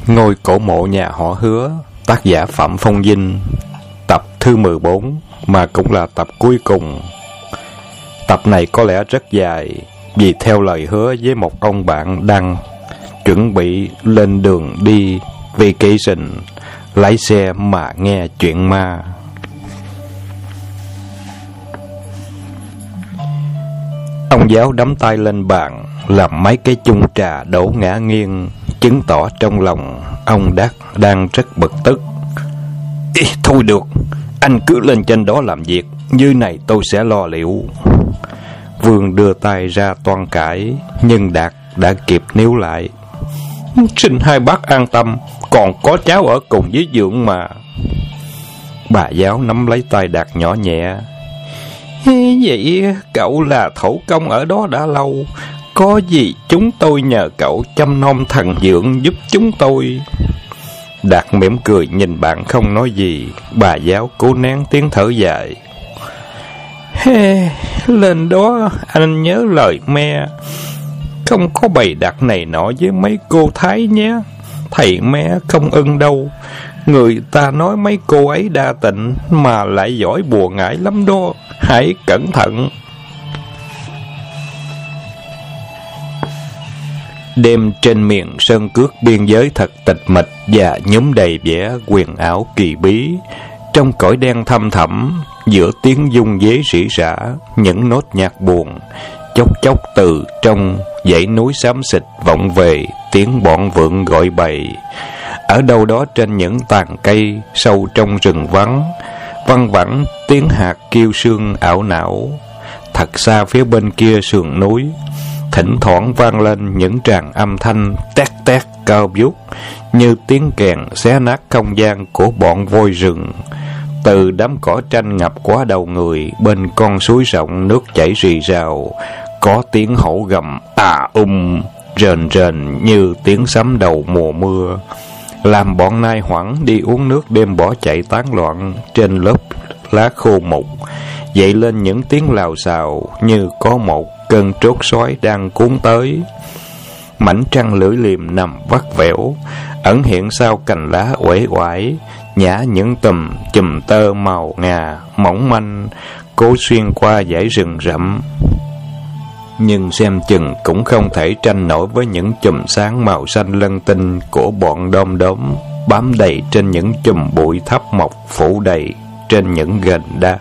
Ngôi cổ mộ nhà họ Hứa, tác giả Phạm Phong Vinh, tập thứ 14 mà cũng là tập cuối cùng. Tập này có lẽ rất dài, vì theo lời hứa với một ông bạn đang chuẩn bị lên đường đi vacation, lái xe mà nghe chuyện ma. Ông giáo đắm tay lên bàn, làm mấy cái chung trà đổ ngã nghiêng, chứng tỏ trong lòng ông đang rất bực tức. Thôi được, anh cứ lên trên đó làm việc, dưới này tôi sẽ lo liệu. Vương đưa tay ra toan cãi, nhưng Đạt đã kịp níu lại. Xin hai bác an tâm, còn có cháu ở cùng với Dượng mà. Bà giáo nắm lấy tay Đạt nhỏ nhẹ. Vậy cậu là thổ công ở đó đã lâu, có gì chúng tôi nhờ cậu chăm nom thằng Dượng giúp chúng tôi. Đạt mỉm cười nhìn bạn không nói gì. Bà giáo cố nén tiếng thở dài. Lên đó anh nhớ lời me, không có bày đặt này nọ với mấy cô Thái nhé. Thầy mẹ không ưng đâu. Người ta nói mấy cô ấy đa tình mà lại giỏi bùa ngải lắm đó, hãy cẩn thận. Đêm trên miền sơn cước biên giới thật tịch mịch và nhúm đầy vẻ huyền ảo kỳ bí. Trong cõi đen thăm thẳm, giữa tiếng dung dế rỉ rả, những nốt nhạc buồn, chốc chốc từ trong dãy núi xám xịt vọng về tiếng bọn vượn gọi bầy. Ở đâu đó trên những tàn cây sâu trong rừng vắng, văng vẳng tiếng hạt kêu sương ảo não. Thật xa phía bên kia sườn núi, thỉnh thoảng vang lên những tràng âm thanh tét tét cao vút, như tiếng kèn xé nát không gian của bọn voi rừng. Từ đám cỏ tranh ngập quá đầu người, bên con suối rộng nước chảy rì rào, có tiếng hổ gầm rền rền như tiếng sấm đầu mùa mưa, làm bọn nai hoảng đi uống nước đêm bỏ chạy tán loạn trên lớp lá khô mục. Dậy lên những tiếng lào xào như có một cơn trốt sói đang cuốn tới. Mảnh trăng lưỡi liềm nằm vắt vẻo, ẩn hiện sau cành lá uể oải, nhả những chùm tơ màu ngà mỏng manh, cố xuyên qua dãy rừng rậm. Nhưng xem chừng cũng không thể tranh nổi với những chùm sáng màu xanh lân tinh của bọn đom đóm bám đầy trên những chùm bụi thấp mọc phủ đầy trên những gành đá.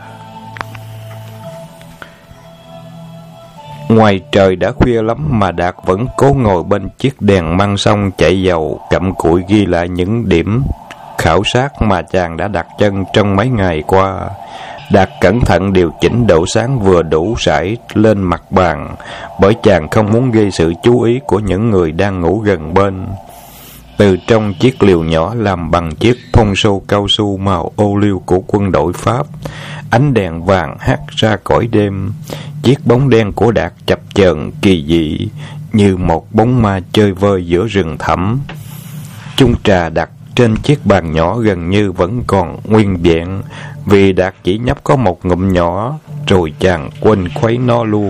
Ngoài trời đã khuya lắm mà Đạt vẫn cố ngồi bên chiếc đèn măng sông chạy dầu, cặm cụi ghi lại những điểm khảo sát mà chàng đã đặt chân trong mấy ngày qua. Đạt cẩn thận điều chỉnh độ sáng vừa đủ rải lên mặt bàn, bởi chàng không muốn gây sự chú ý của những người đang ngủ gần bên. Từ trong chiếc liều nhỏ làm bằng chiếc poncho cao su màu ô liu của quân đội Pháp, ánh đèn vàng hắt ra cõi đêm. Chiếc bóng đen của Đạt chập chờn kỳ dị, như một bóng ma chơi vơi giữa rừng thẳm. Chung trà đặt trên chiếc bàn nhỏ gần như vẫn còn nguyên vẹn, vì Đạt chỉ nhấp có một ngụm nhỏ, rồi chàng quên khuấy nó luôn.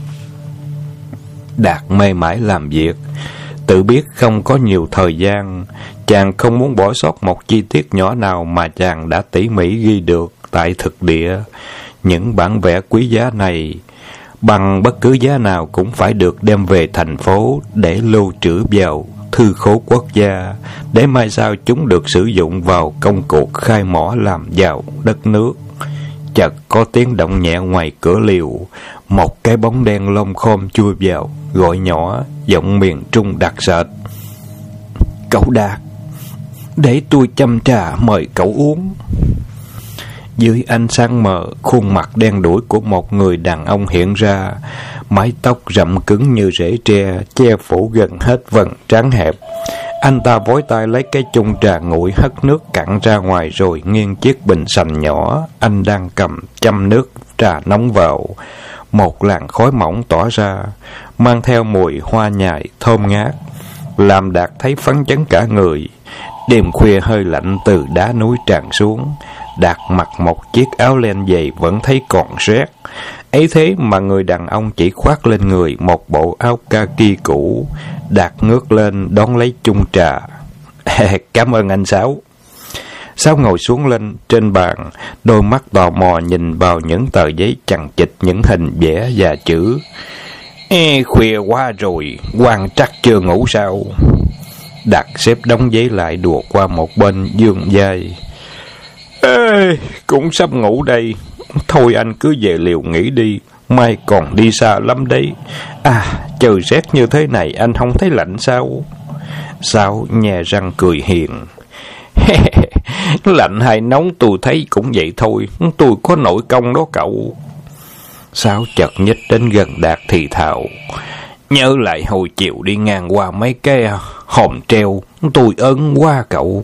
Đạt mê mải làm việc, tự biết không có nhiều thời gian. Chàng không muốn bỏ sót một chi tiết nhỏ nào mà chàng đã tỉ mỉ ghi được tại thực địa. Những bản vẽ quý giá này, bằng bất cứ giá nào cũng phải được đem về thành phố để lưu trữ vào thư khố quốc gia, để mai sau chúng được sử dụng vào công cuộc khai mỏ làm giàu đất nước. Chợt có tiếng động nhẹ ngoài cửa liều, một cái bóng đen lông khom chui vào, gọi nhỏ, giọng miền Trung đặc sệt. Cậu Đạt, để tôi châm trà mời cậu uống. Dưới ánh sáng mờ, khuôn mặt đen đủi của một người đàn ông hiện ra, mái tóc rậm cứng như rễ tre, che phủ gần hết vầng trán hẹp. Anh ta vối tay lấy cái chung trà nguội hất nước cạn ra ngoài, rồi nghiêng chiếc bình sành nhỏ anh đang cầm châm nước trà nóng vào. Một làn khói mỏng tỏa ra, mang theo mùi hoa nhài thơm ngát, làm Đạt thấy phấn chấn cả người. Đêm khuya hơi lạnh từ đá núi tràn xuống. Đạt mặc một chiếc áo len dày vẫn thấy còn rét. Ấy thế mà người đàn ông chỉ khoác lên người một bộ áo kaki cũ. Đạt ngước lên đón lấy chung trà. Cảm ơn anh Sáu. Sáu ngồi xuống lên trên bàn, đôi mắt tò mò nhìn vào những tờ giấy chằng chịt những hình vẽ và chữ. Khuya quá rồi, Quang chắc chưa ngủ sao? Đạt xếp đống giấy lại đùa qua một bên, dương vai. Cũng sắp ngủ đây. Thôi anh cứ về liều nghỉ đi, mai còn đi xa lắm đấy. Trời rét như thế này anh không thấy lạnh sao? Sáu nhè răng cười hiền. Lạnh hay nóng tôi thấy cũng vậy thôi, tôi có nội công đó cậu. Sáu chợt nhích đến gần Đạt thì thào. Nhớ lại hồi chiều đi ngang qua mấy cái hòm treo, tôi ớn quá cậu.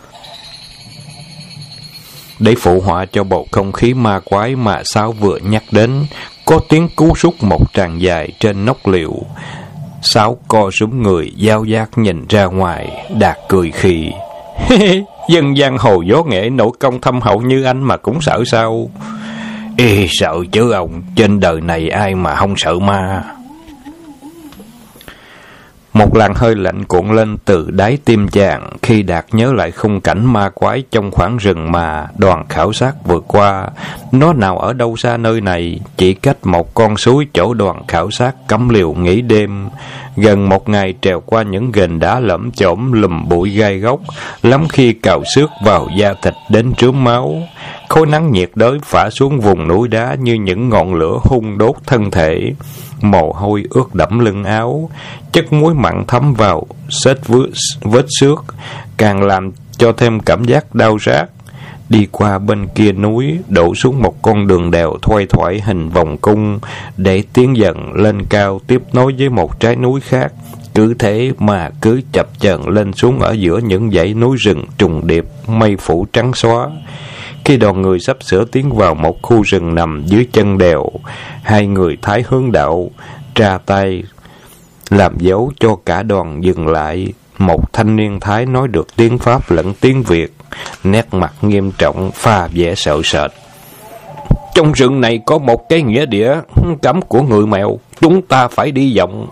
Để phụ họa cho bầu không khí ma quái mà Sáu vừa nhắc đến, có tiếng cú sút một tràng dài trên nóc liệu. Sáu co rúm người, dao giác nhìn ra ngoài. Đạt cười khì. Dân giang hồ gió nghệ nội công thâm hậu như anh mà cũng sợ sao? Sợ chứ ông, trên đời này ai mà không sợ ma. Một làn hơi lạnh cuộn lên từ đáy tim chàng khi Đạt nhớ lại khung cảnh ma quái trong khoảng rừng mà đoàn khảo sát vượt qua. Nó nào ở đâu xa nơi này, chỉ cách một con suối chỗ đoàn khảo sát cắm liều nghỉ đêm. Gần một ngày trèo qua những ghềnh đá lởm chởm lùm bụi gai góc, lắm khi cào xước vào da thịt đến trướng máu. Khối nắng nhiệt đới phả xuống vùng núi đá như những ngọn lửa hun đốt thân thể. Mồ hôi ướt đẫm lưng áo, chất muối mặn thấm vào xết vết xước, càng làm cho thêm cảm giác đau rát. Đi qua bên kia núi, đổ xuống một con đường đèo thoai thoải hình vòng cung, để tiến dần lên cao tiếp nối với một trái núi khác. Cứ thế mà cứ chập chờn lên xuống ở giữa những dãy núi rừng trùng điệp, mây phủ trắng xóa. Khi đoàn người sắp sửa tiến vào một khu rừng nằm dưới chân đèo, hai người Thái hướng đạo tra tay làm dấu cho cả đoàn dừng lại. Một thanh niên Thái nói được tiếng Pháp lẫn tiếng Việt, nét mặt nghiêm trọng, pha vẻ sợ sệt. Trong rừng này có một cái nghĩa địa cấm của người Mèo, chúng ta phải đi vòng.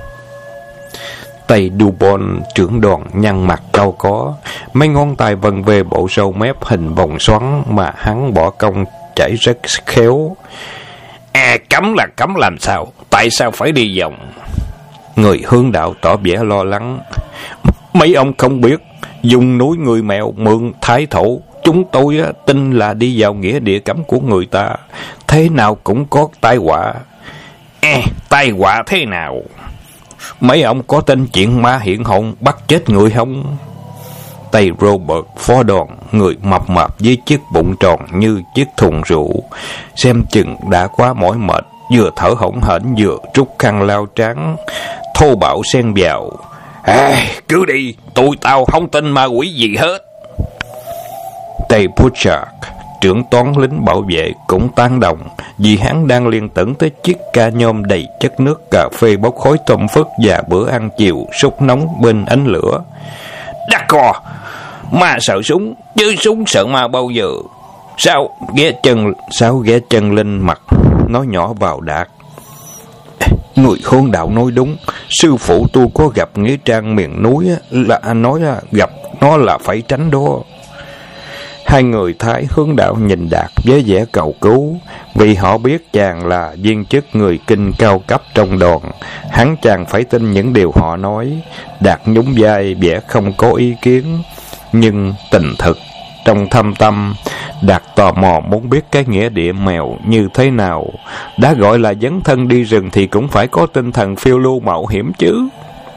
Tay Dubon trưởng đoàn nhăn mặt cau có, mấy ngón tay vần về bộ râu mép hình vòng xoắn mà hắn bỏ công chảy rất khéo. Cấm là cấm làm sao? Tại sao phải đi vòng? Người hướng đạo tỏ vẻ lo lắng. Mấy ông không biết, dùng núi người Mèo mượn Thái thổ, chúng tôi tin là đi vào nghĩa địa cấm của người ta, thế nào cũng có tai họa. Tai họa thế nào? Mấy ông có tin chuyện ma hiện hồn bắt chết người không? Tay Robert phó đoàn, người mập mạp với chiếc bụng tròn như chiếc thùng rượu, xem chừng đã quá mỏi mệt, vừa thở hổn hển vừa rút khăn lau trán, thô bạo xen vào. Cứ đi, tao không tin ma quỷ gì hết. Tay Puchak, trưởng toán lính bảo vệ cũng tán đồng, vì hắn đang liên tưởng tới chiếc ca nhôm đầy chất nước, cà phê bốc khói tôm phức và bữa ăn chiều sốt nóng bên ánh lửa. Đắc co, ma sợ súng, chứ súng sợ ma bao giờ? Sao ghé chân lên mặt, nói nhỏ vào Đạt. Người hướng đạo nói đúng, sư phụ tôi có gặp nghĩa trang miền núi là anh nói gặp nó là phải tránh đó. Hai người Thái hướng đạo nhìn Đạt với vẻ cầu cứu, vì họ biết chàng là viên chức người Kinh cao cấp trong đoàn, hắn chàng phải tin những điều họ nói. Đạt nhún vai vẻ không có ý kiến, nhưng tình thực trong thâm tâm, Đạt tò mò muốn biết cái nghĩa địa Mèo như thế nào. Đã gọi là dấn thân đi rừng thì cũng phải có tinh thần phiêu lưu mạo hiểm chứ.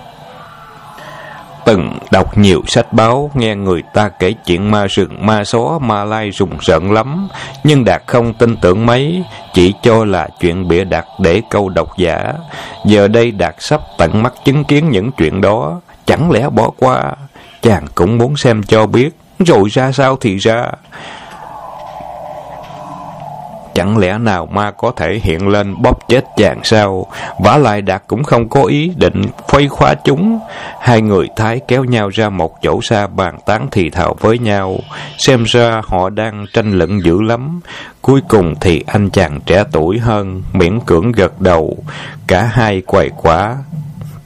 Từng đọc nhiều sách báo, nghe người ta kể chuyện ma rừng, ma só, ma lai rùng rợn lắm, nhưng Đạt không tin tưởng mấy, chỉ cho là chuyện bịa đặt để câu độc giả. Giờ đây Đạt sắp tận mắt chứng kiến những chuyện đó, chẳng lẽ bỏ qua? Chàng cũng muốn xem cho biết, rồi ra sao thì ra. Chẳng lẽ nào ma có thể hiện lên bóp chết chàng sao? Vả lại Đạt cũng không có ý định khuấy khóa chúng. Hai người Thái kéo nhau ra một chỗ xa bàn tán thì thào với nhau. Xem ra họ đang tranh luận dữ lắm. Cuối cùng thì anh chàng trẻ tuổi hơn miễn cưỡng gật đầu. Cả hai quầy quả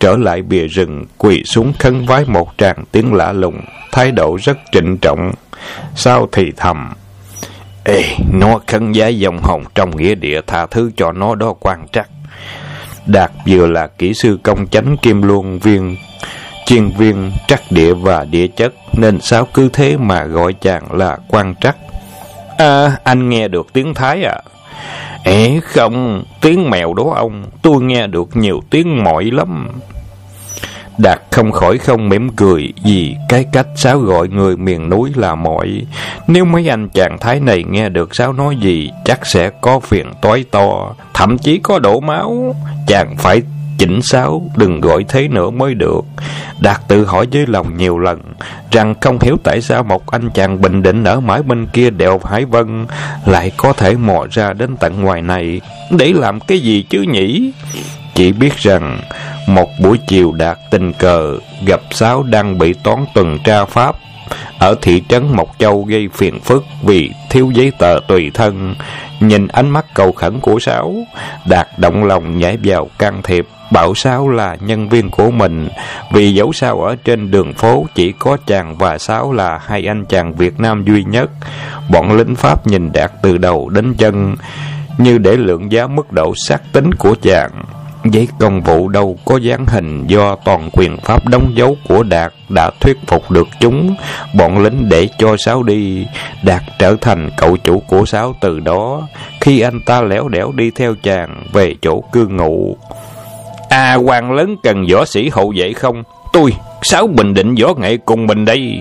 trở lại bìa rừng, quỳ xuống khấn vái một tràng tiếng lạ lùng, thái độ rất trịnh trọng. Sau thì thầm: Ê, nó khấn vái dòng hồn trong nghĩa địa, tha thứ cho nó đó quan trắc. Đạt vừa là kỹ sư công chánh kim luân viên, chuyên viên trắc địa và địa chất, nên Sáu cứ thế mà gọi chàng là quan trắc. Anh nghe được tiếng Thái à? Không, tiếng mèo đó ông, tôi nghe được nhiều tiếng mọi lắm. Đạt không khỏi không mỉm cười, vì cái cách Sáu gọi người miền núi là mọi. Nếu mấy anh chàng Thái này nghe được Sáu nói gì, chắc sẽ có phiền toái to, thậm chí có đổ máu. Chàng phải chỉnh Sáu đừng gọi thế nữa mới được. Đạt tự hỏi với lòng nhiều lần rằng không hiểu tại sao một anh chàng Bình Định ở mãi bên kia đèo Hải Vân lại có thể mò ra đến tận ngoài này để làm cái gì chứ nhỉ. Chỉ biết rằng một buổi chiều Đạt tình cờ gặp Sáu đang bị toán tuần tra Pháp ở thị trấn Mộc Châu gây phiền phức vì thiếu giấy tờ tùy thân. Nhìn ánh mắt cầu khẩn của Sáu, Đạt động lòng nhảy vào can thiệp, bảo Sáu là nhân viên của mình, vì dẫu sao ở trên đường phố chỉ có chàng và Sáu là hai anh chàng Việt Nam duy nhất. Bọn lính Pháp nhìn Đạt từ đầu đến chân, như để lượng giá mức độ xác tính của chàng. Giấy công vụ đâu có dán hình do toàn quyền Pháp đóng dấu của Đạt đã thuyết phục được chúng. Bọn lính để cho Sáu đi, Đạt trở thành cậu chủ của Sáu từ đó, khi anh ta lẻo đẻo đi theo chàng về chỗ cư ngụ. Quan lớn cần võ sĩ hậu vệ không? Tôi, Sáu Bình Định võ nghệ cùng mình đây.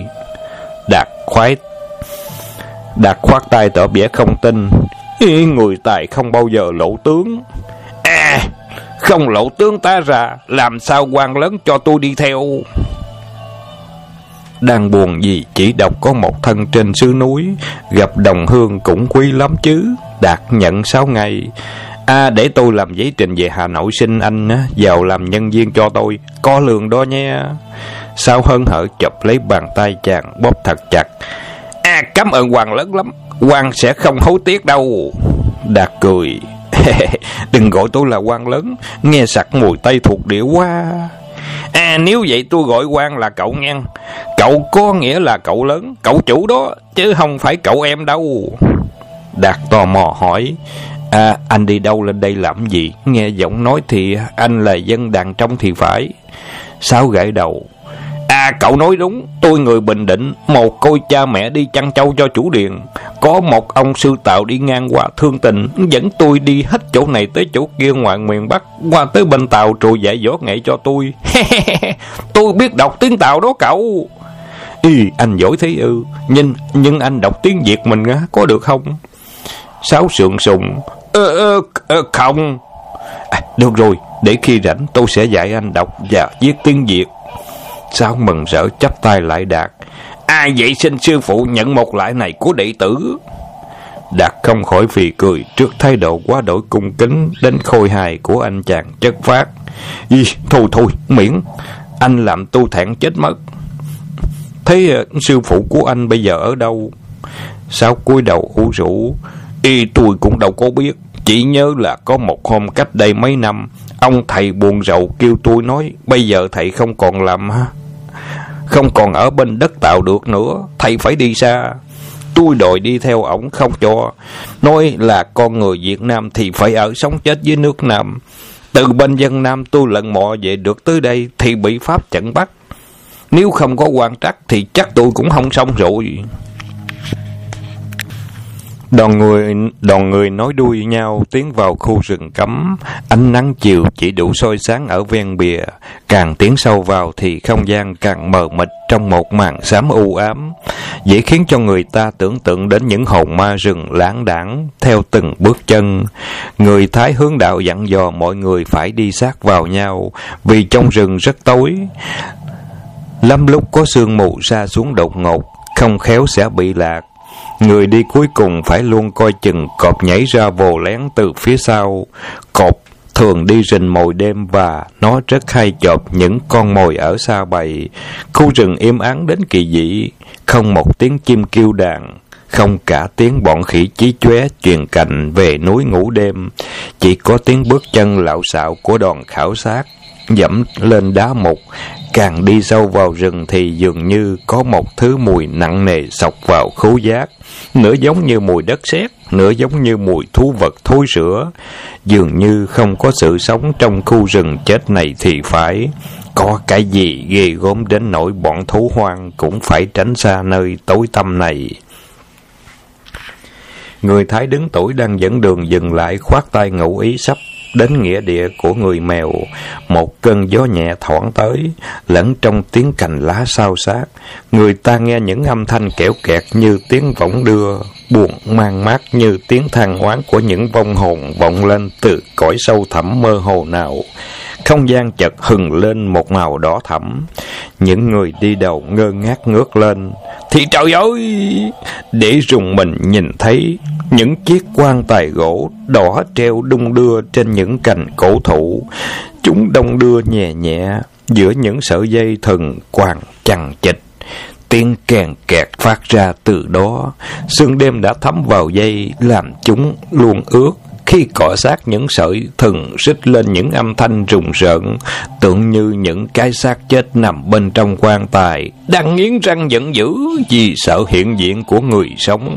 Đạt khoát tay tỏ vẻ không tin. Người tài không bao giờ lộ tướng. Không lộ tướng ta ra, làm sao quan lớn cho tôi đi theo? Đang buồn gì chỉ đọc có một thân trên xứ núi, gặp đồng hương cũng quý lắm chứ. Đạt nhận 6 ngày. Để tôi làm giấy trình về Hà Nội xin anh vào làm nhân viên cho tôi, có lương đó nha. Sáu hớn hở chụp lấy bàn tay chàng bóp thật chặt. Cảm ơn quan lớn lắm, quan sẽ không hối tiếc đâu. Đạt cười. Đừng gọi tôi là quan lớn, nghe sặc mùi Tây thuộc địa quá. Nếu vậy tôi gọi quan là cậu nghe. Cậu có nghĩa là cậu lớn, cậu chủ đó, chứ không phải cậu em đâu. Đạt tò mò hỏi. Anh đi đâu lên đây làm gì? Nghe giọng nói thì anh là dân đàn trong thì phải. Sáu gãi đầu. Cậu nói đúng, tôi người Bình Định, một côi cha mẹ đi chăn trâu cho chủ điền. Có một ông sư Tào đi ngang qua thương tình, dẫn tôi đi hết chỗ này tới chỗ kia ngoài miền Bắc, qua tới bên Tàu rồi dạy võ nghệ cho tôi. Tôi biết đọc tiếng Tàu đó cậu. Anh giỏi thế ư? Nhưng anh đọc tiếng Việt mình có được không? Sáu sượng sùng. Không. Được rồi, để khi rảnh tôi sẽ dạy anh đọc và viết tiếng Việt. Sáu mừng rỡ chắp tay lại Đạt. Vậy xin sư phụ nhận một lại này của đệ tử. Đạt không khỏi phì cười trước thái độ quá đổi cung kính đến khôi hài của anh chàng chất phác. Thôi miễn, anh làm tu thẹn chết mất. Thế sư phụ của anh bây giờ ở đâu? Sáu cúi đầu ủ rũ. Tôi cũng đâu có biết, chỉ nhớ là có một hôm cách đây mấy năm, ông thầy buồn rầu kêu tôi nói bây giờ thầy không còn ở bên đất Tàu được nữa, thầy phải đi xa. Tôi đòi đi theo ổng không cho, nói là con người Việt Nam thì phải ở sống chết với nước Nam. Từ bên dân Nam tôi lần mò về được tới đây thì bị Pháp chặn bắt. Nếu không có quan trắc thì chắc tôi cũng không xong rồi. Đoàn người nối đuôi nhau tiến vào khu rừng cấm. Ánh nắng chiều chỉ đủ soi sáng ở ven bìa, càng tiến sâu vào thì không gian càng mờ mịt trong một màn xám u ám, dễ khiến cho người ta tưởng tượng đến những hồn ma rừng lãng đãng theo từng bước chân. Người Thái hướng đạo dặn dò mọi người phải đi sát vào nhau, vì trong rừng rất tối, lắm lúc có sương mù sa xuống đột ngột, không khéo sẽ bị lạc. Người đi cuối cùng phải luôn coi chừng cọp nhảy ra vồ lén từ phía sau. Cọp thường đi rình mồi đêm và nó rất hay chộp những con mồi ở xa bầy. Khu rừng im ắng đến kỳ dị, không một tiếng chim kêu đàn, không cả tiếng bọn khỉ chí chóe truyền cành về núi ngủ đêm, chỉ có tiếng bước chân lạo xạo của đoàn khảo sát dẫm lên đá mục. Càng đi sâu vào rừng thì dường như có một thứ mùi nặng nề xộc vào khứu giác, nửa giống như mùi đất sét, nửa giống như mùi thú vật thối rữa. Dường như không có sự sống trong khu rừng chết này thì phải. Có cái gì ghê gớm đến nỗi bọn thú hoang cũng phải tránh xa nơi tối tăm này. Người Thái đứng tuổi đang dẫn đường dừng lại, khoát tay ngụ ý sắp đến nghĩa địa của người Mèo. Một cơn gió nhẹ thoảng tới, lẫn trong tiếng cành lá xao xát, người ta nghe những âm thanh kẽo kẹt như tiếng võng đưa, buồn mang mát như tiếng than oán của những vong hồn vọng lên từ cõi sâu thẳm mơ hồ nào. Không gian chợt hừng lên một màu đỏ thẫm. Những người đi đầu ngơ ngác ngước lên thì trời ơi, để rùng mình nhìn thấy những chiếc quan tài gỗ đỏ treo đung đưa trên những cành cổ thụ. Chúng đong đưa nhẹ nhẹ giữa những sợi dây thừng quàng chằng chịt. Tiếng kèn kẹt phát ra từ đó. Sương đêm đã thấm vào dây, làm chúng luôn ướt. Khi cọ sát những sợi thừng rít lên những âm thanh rùng rợn, tưởng như những cái xác chết nằm bên trong quan tài đang nghiến răng giận dữ vì sợ hiện diện của người sống.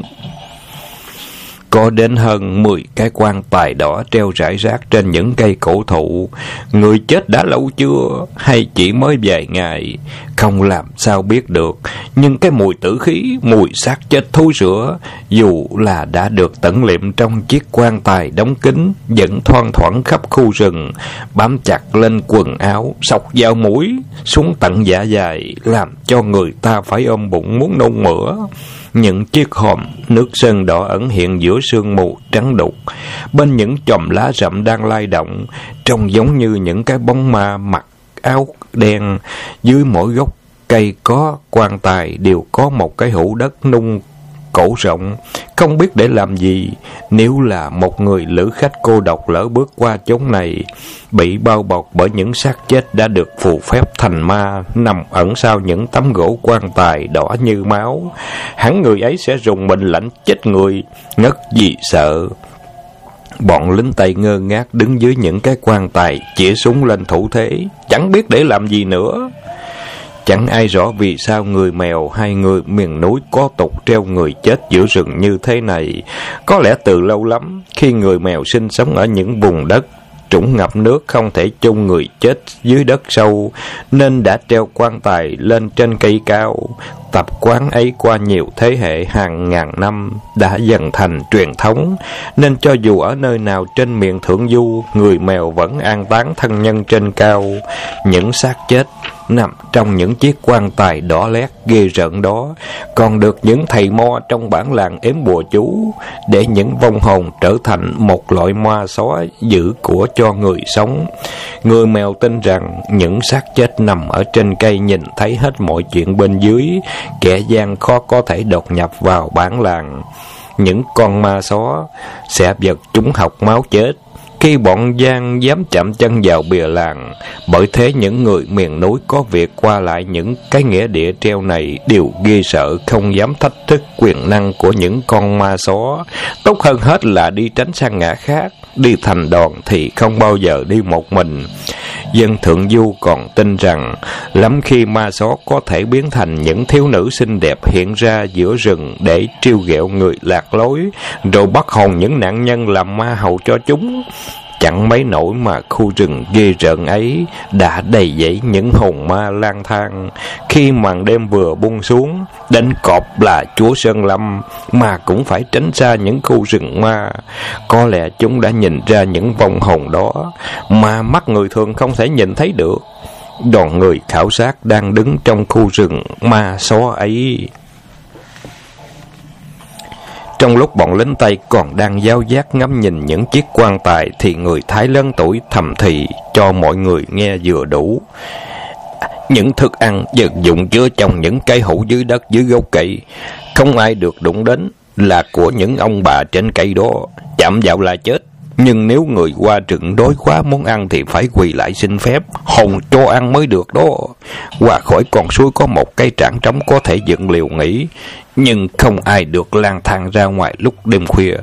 Có đến hơn 10 cái quan tài đỏ treo rải rác trên những cây cổ thụ. Người chết đã lâu chưa hay chỉ mới vài ngày, không làm sao biết được. Nhưng cái mùi tử khí, mùi xác chết thối rữa, dù là đã được tẩn liệm trong chiếc quan tài đóng kín, vẫn thoang thoảng khắp khu rừng, bám chặt lên quần áo, xộc vào mũi, xuống tận dạ dày, làm cho người ta phải ôm bụng muốn nôn mửa. Những chiếc hòm nước sơn đỏ ẩn hiện giữa sương mù trắng đục, bên những chòm lá rậm đang lay động, trông giống như những cái bóng ma mặc áo đen. Dưới mỗi gốc cây có quan tài đều có một cái hũ đất nung cổ rộng, không biết để làm gì. Nếu là một người lữ khách cô độc lỡ bước qua chốn này, bị bao bọc bởi những xác chết đã được phù phép thành ma, nằm ẩn sau những tấm gỗ quan tài đỏ như máu, hẳn người ấy sẽ rùng mình lạnh chết người, ngất vì sợ. Bọn lính Tây ngơ ngác đứng dưới những cái quan tài, chĩa súng lên thủ thế, chẳng biết để làm gì nữa. Chẳng ai rõ vì sao người Mèo hay người miền núi có tục treo người chết giữa rừng như thế này. Có lẽ từ lâu lắm, khi người Mèo sinh sống ở những vùng đất trũng ngập nước không thể chôn người chết dưới đất sâu, nên đã treo quan tài lên trên cây cao. Tập quán ấy qua nhiều thế hệ hàng ngàn năm đã dần thành truyền thống, nên cho dù ở nơi nào trên miền Thượng Du, người Mèo vẫn an táng thân nhân trên cao. Những xác chết nằm trong những chiếc quan tài đỏ lét ghê rợn đó còn được những thầy mo trong bản làng ếm bùa chú, để những vong hồn trở thành một loại ma xóa giữ của cho người sống. Người Mèo tin rằng những xác chết nằm ở trên cây nhìn thấy hết mọi chuyện bên dưới, kẻ gian khó có thể đột nhập vào bản làng. Những con ma xó sẽ vật chúng học máu chết khi bọn gian dám chạm chân vào bìa làng. Bởi thế những người miền núi có việc qua lại những cái nghĩa địa treo này đều ghê sợ, không dám thách thức quyền năng của những con ma xó. Tốt hơn hết là đi tránh sang ngã khác. Đi thành đoàn thì không bao giờ đi một mình. Dân Thượng Du còn tin rằng lắm khi ma xó có thể biến thành những thiếu nữ xinh đẹp hiện ra giữa rừng để trêu ghẹo người lạc lối, rồi bắt hồn những nạn nhân làm ma hầu cho chúng. Chẳng mấy nỗi mà khu rừng ghê rợn ấy đã đầy dẫy những hồn ma lang thang. Khi màn đêm vừa buông xuống, đến cọp là chúa Sơn Lâm mà cũng phải tránh xa những khu rừng ma. Có lẽ chúng đã nhìn ra những vong hồn đó mà mắt người thường không thể nhìn thấy được. Đoàn người khảo sát đang đứng trong khu rừng ma xó ấy. Trong lúc bọn lính Tây còn đang giáo giác ngắm nhìn những chiếc quan tài, thì người Thái lớn tuổi thầm thì cho mọi người nghe vừa đủ. Những thức ăn vật dụng chứa trong những cái hũ dưới đất dưới gốc cây, không ai được đụng đến, là của những ông bà trên cây đó, chạm vào là chết. Nhưng nếu người qua rừng đói quá muốn ăn thì phải quỳ lại xin phép, hồn cho ăn mới được đó. Qua khỏi con suối có một cái trảng trống có thể dựng liều nghỉ, nhưng không ai được lang thang ra ngoài lúc đêm khuya.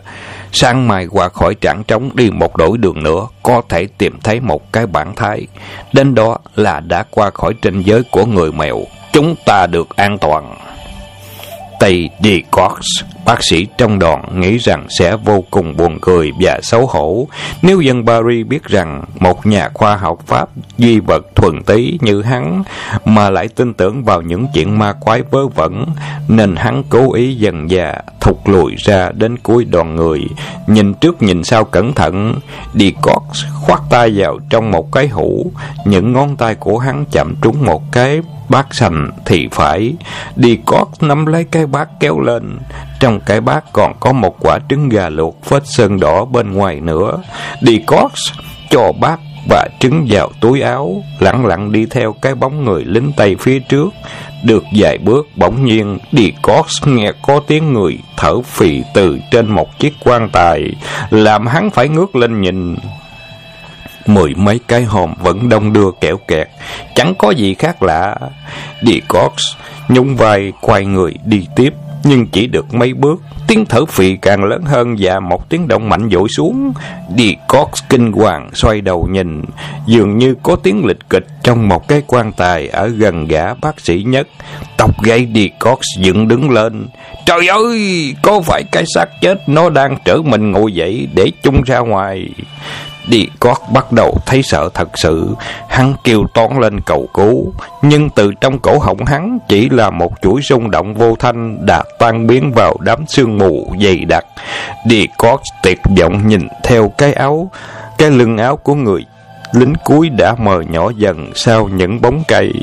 Sáng mai qua khỏi Trảng Trống đi một đổi đường nữa, có thể tìm thấy một cái bản thái. Đến đó là đã qua khỏi ranh giới của người mèo. Chúng ta được an toàn. Tây Đi Cox, bác sĩ trong đoàn, nghĩ rằng sẽ vô cùng buồn cười và xấu hổ nếu dân Paris biết rằng một nhà khoa học Pháp duy vật thuần túy như hắn mà lại tin tưởng vào những chuyện ma quái vớ vẩn, nên hắn cố ý dần dà thụt lùi ra đến cuối đoàn người, nhìn trước nhìn sau cẩn thận. Đi Cox khoát tay vào trong một cái hũ, những ngón tay của hắn chạm trúng một cái bát sành thì phải. Đi Cox nắm lấy cái bát kéo lên. Trong cái bát còn có một quả trứng gà luộc phết sơn đỏ bên ngoài nữa. Đi Cox cho bát và trứng vào túi áo, lẳng lặng đi theo cái bóng người lính Tây phía trước. Được vài bước, bỗng nhiên Đi Cox nghe có tiếng người thở phì từ trên một chiếc quan tài, làm hắn phải ngước lên nhìn. Mười mấy cái hòm vẫn đông đưa kẹo kẹt, chẳng có gì khác lạ. Đi Cox nhún vai quay người đi tiếp, nhưng chỉ được mấy bước, tiếng thở phì càng lớn hơn và một tiếng động mạnh dội xuống. Đi Cox kinh hoàng xoay đầu nhìn, dường như có tiếng lịch kịch trong một cái quan tài ở gần gã bác sĩ nhất. Tóc gáy Đi Cox dựng đứng lên. Trời ơi, có phải cái xác chết nó đang trở mình ngồi dậy để chung ra ngoài? Đi Cox bắt đầu thấy sợ thật sự. Hắn kêu toán lên cầu cứu, nhưng từ trong cổ họng hắn chỉ là một chuỗi rung động vô thanh đã tan biến vào đám sương mù dày đặc. Đi Cox tuyệt vọng nhìn theo cái lưng áo của người lính cuối đã mờ nhỏ dần sau những bóng cây.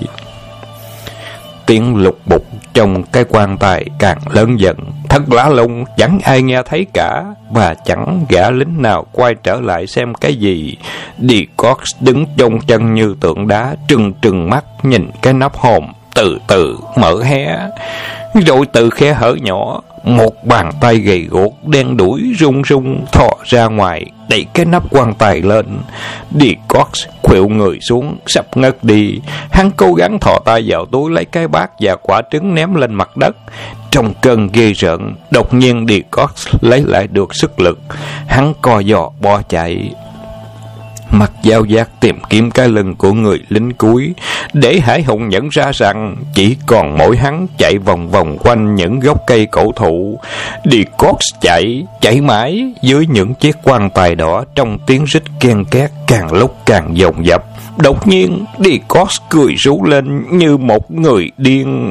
Tiếng lục bục trong cái quan tài càng lớn dần. Thật lạ lùng, chẳng ai nghe thấy cả, và chẳng gã lính nào quay trở lại xem cái gì. Đi Cox đứng chôn chân như tượng đá, trừng trừng mắt nhìn cái nắp hòm từ từ mở hé, rồi từ khe hở nhỏ một bàn tay gầy guộc đen đuổi run run thò ra ngoài, đẩy cái nắp quan tài lên. Đi Cox khuỵu người xuống sắp ngất đi. Hắn cố gắng thò tay vào túi lấy cái bát và quả trứng ném lên mặt đất. Trong cơn ghê rợn, đột nhiên Đi Cox lấy lại được sức lực. Hắn co giò bỏ chạy, mặt dao giác tìm kiếm cái lưng của người lính cuối, để Hải Hùng nhận ra rằng chỉ còn mỗi hắn chạy vòng vòng quanh những gốc cây cổ thụ. Đi Cox chạy mãi dưới những chiếc quan tài đỏ, trong tiếng rít ken két càng lúc càng dồn dập. Đột nhiên Đi Cox cười rú lên như một người điên.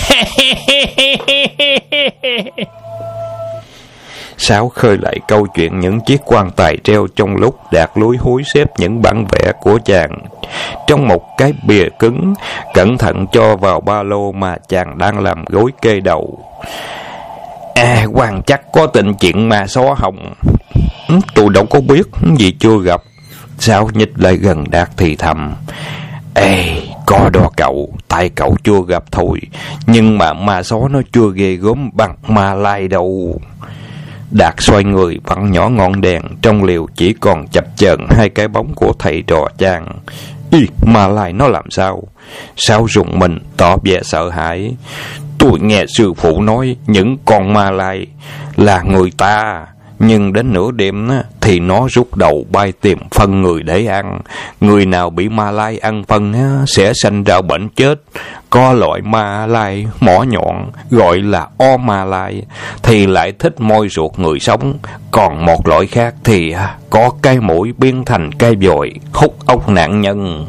Sáu khơi lại câu chuyện những chiếc quan tài treo trong lúc Đạt lúi húi xếp những bản vẽ của chàng trong một cái bìa cứng, cẩn thận cho vào ba lô mà chàng đang làm gối kê đầu. Quan chắc có tình chuyện ma xó hồng. Tôi đâu có biết, gì chưa gặp. Sáu nhích lại gần Đạt thì thầm. Có đó cậu, tại cậu chưa gặp thôi, nhưng mà ma xó nó chưa ghê gớm bằng ma lai đâu. Đạt xoay người vặn nhỏ ngọn đèn, trong liều chỉ còn chập chờn hai cái bóng của thầy trò chàng. Ma lai nó làm sao? Sao rùng mình tỏ vẻ sợ hãi. Tôi nghe sư phụ nói những con ma lai là người ta, nhưng đến nửa đêm thì nó rút đầu bay tìm phân người để ăn. Người nào bị ma lai ăn phân sẽ sanh ra bệnh chết. Có loại ma lai mỏ nhọn gọi là o ma lai thì lại thích môi ruột người sống. Còn một loại khác thì có cái mũi biến thành cây dồi hút ốc nạn nhân.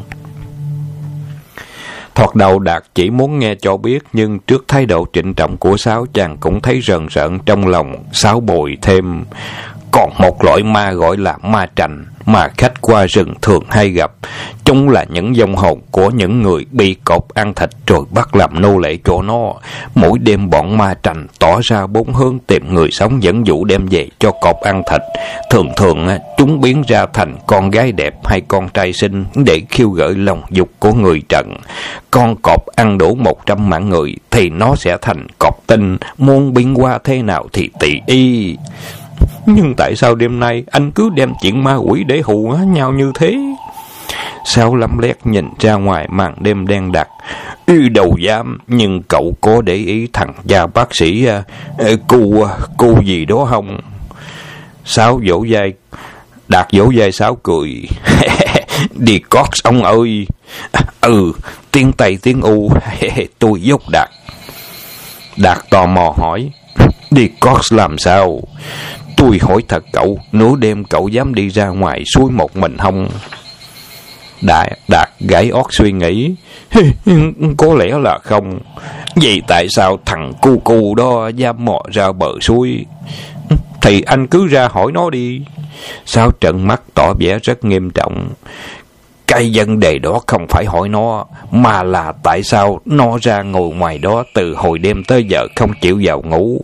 Thoạt đầu Đạt chỉ muốn nghe cho biết, nhưng trước thái độ trịnh trọng của Sáu, chàng cũng thấy rờn rợn trong lòng. Sáu bồi thêm. Còn một loại ma gọi là ma trành, mà khách qua rừng thường hay gặp. Chúng là những vong hồn của những người bị cọp ăn thịt rồi bắt làm nô lệ cho nó. Mỗi đêm bọn ma trành tỏ ra bốn hướng tìm người sống dẫn dụ đem về cho cọp ăn thịt. Thường thường chúng biến ra thành con gái đẹp hay con trai xinh để khiêu gợi lòng dục của người trần. Con cọp ăn đủ 100 mạng người thì nó sẽ thành cọp tinh, muốn biến qua thế nào thì tùy y. Nhưng tại sao đêm nay anh cứ đem chuyện ma quỷ để hù nhau như thế? Sáu lấm lét nhìn ra ngoài màn đêm đen đặc. Đầu dám, nhưng cậu có để ý thằng gia bác sĩ cô gì đó không? Sáu vỗ vai. Đạt vỗ vai Sáu cười. Đi Cox ông ơi. Tiếng Tây tiếng U. Tôi dốc Đạt. Đạt tò mò hỏi. Đi Cox làm sao? Tôi hỏi thật cậu, nửa đêm cậu dám đi ra ngoài suối một mình không? Đạt gãi ót suy nghĩ. Có lẽ là không. Vậy tại sao thằng cu cu đó dám mò ra bờ suối? Thì anh cứ ra hỏi nó đi. Sáu trợn mắt tỏ vẻ rất nghiêm trọng. Cái vấn đề đó không phải hỏi nó, mà là tại sao nó ra ngồi ngoài đó từ hồi đêm tới giờ không chịu vào ngủ.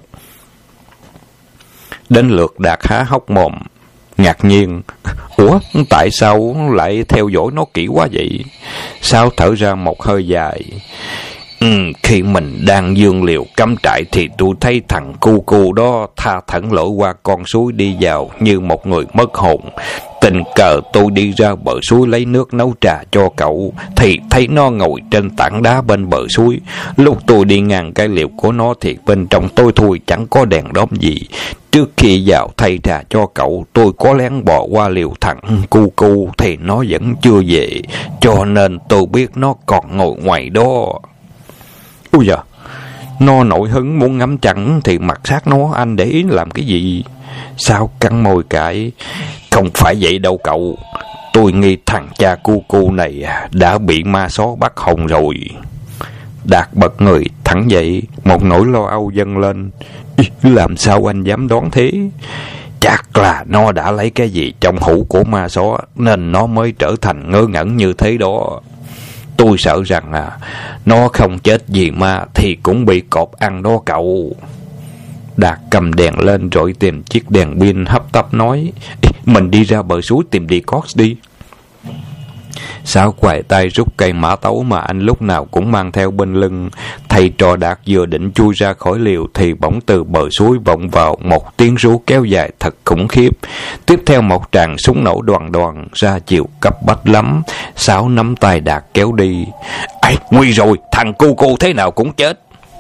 Đến lượt Đạt há hốc mồm, ngạc nhiên. Ủa, tại sao lại theo dõi nó kỹ quá vậy? Sáu thở ra một hơi dài. Khi mình đang dương liều cắm trại thì tôi thấy thằng cu cu đó tha thẩn lội qua con suối đi vào như một người mất hồn. Tình cờ tôi đi ra bờ suối lấy nước nấu trà cho cậu thì thấy nó ngồi trên tảng đá bên bờ suối. Lúc tôi đi ngang cái liều của nó thì bên trong tôi thui chẳng có đèn đóm gì. Trước khi vào thay trà cho cậu, tôi có lén bò qua liều thằng cu cu thì nó vẫn chưa về, cho nên tôi biết nó còn ngồi ngoài đó. Ôi da, nó nổi hứng muốn ngắm chẳng thì mặt sát nó, anh để ý làm cái gì? Sao cắn môi cãi. Không phải vậy đâu cậu. Tôi nghi thằng cha cu cu này đã bị ma xó bắt hồn rồi. Đạt bật người thẳng dậy, một nỗi lo âu dâng lên. Làm sao anh dám đoán thế? Chắc là nó đã lấy cái gì trong hũ của ma xó nên nó mới trở thành ngớ ngẩn như thế đó. Tôi sợ rằng nó không chết vì ma thì cũng bị cọp ăn đó cậu. Đạt cầm đèn lên rồi tìm chiếc đèn pin hấp tấp nói. Mình đi ra bờ suối tìm đi Cox đi. Sáu quài tay rút cây mã tấu mà anh lúc nào cũng mang theo bên lưng. Thầy trò Đạt vừa định chui ra khỏi liều thì bỗng từ bờ suối vọng vào một tiếng rú kéo dài thật khủng khiếp. Tiếp theo một tràng súng nổ đoàn đoàn ra chiều cấp bách lắm. Sáu nắm tay Đạt kéo đi. Nguy rồi, thằng cu cu thế nào cũng chết.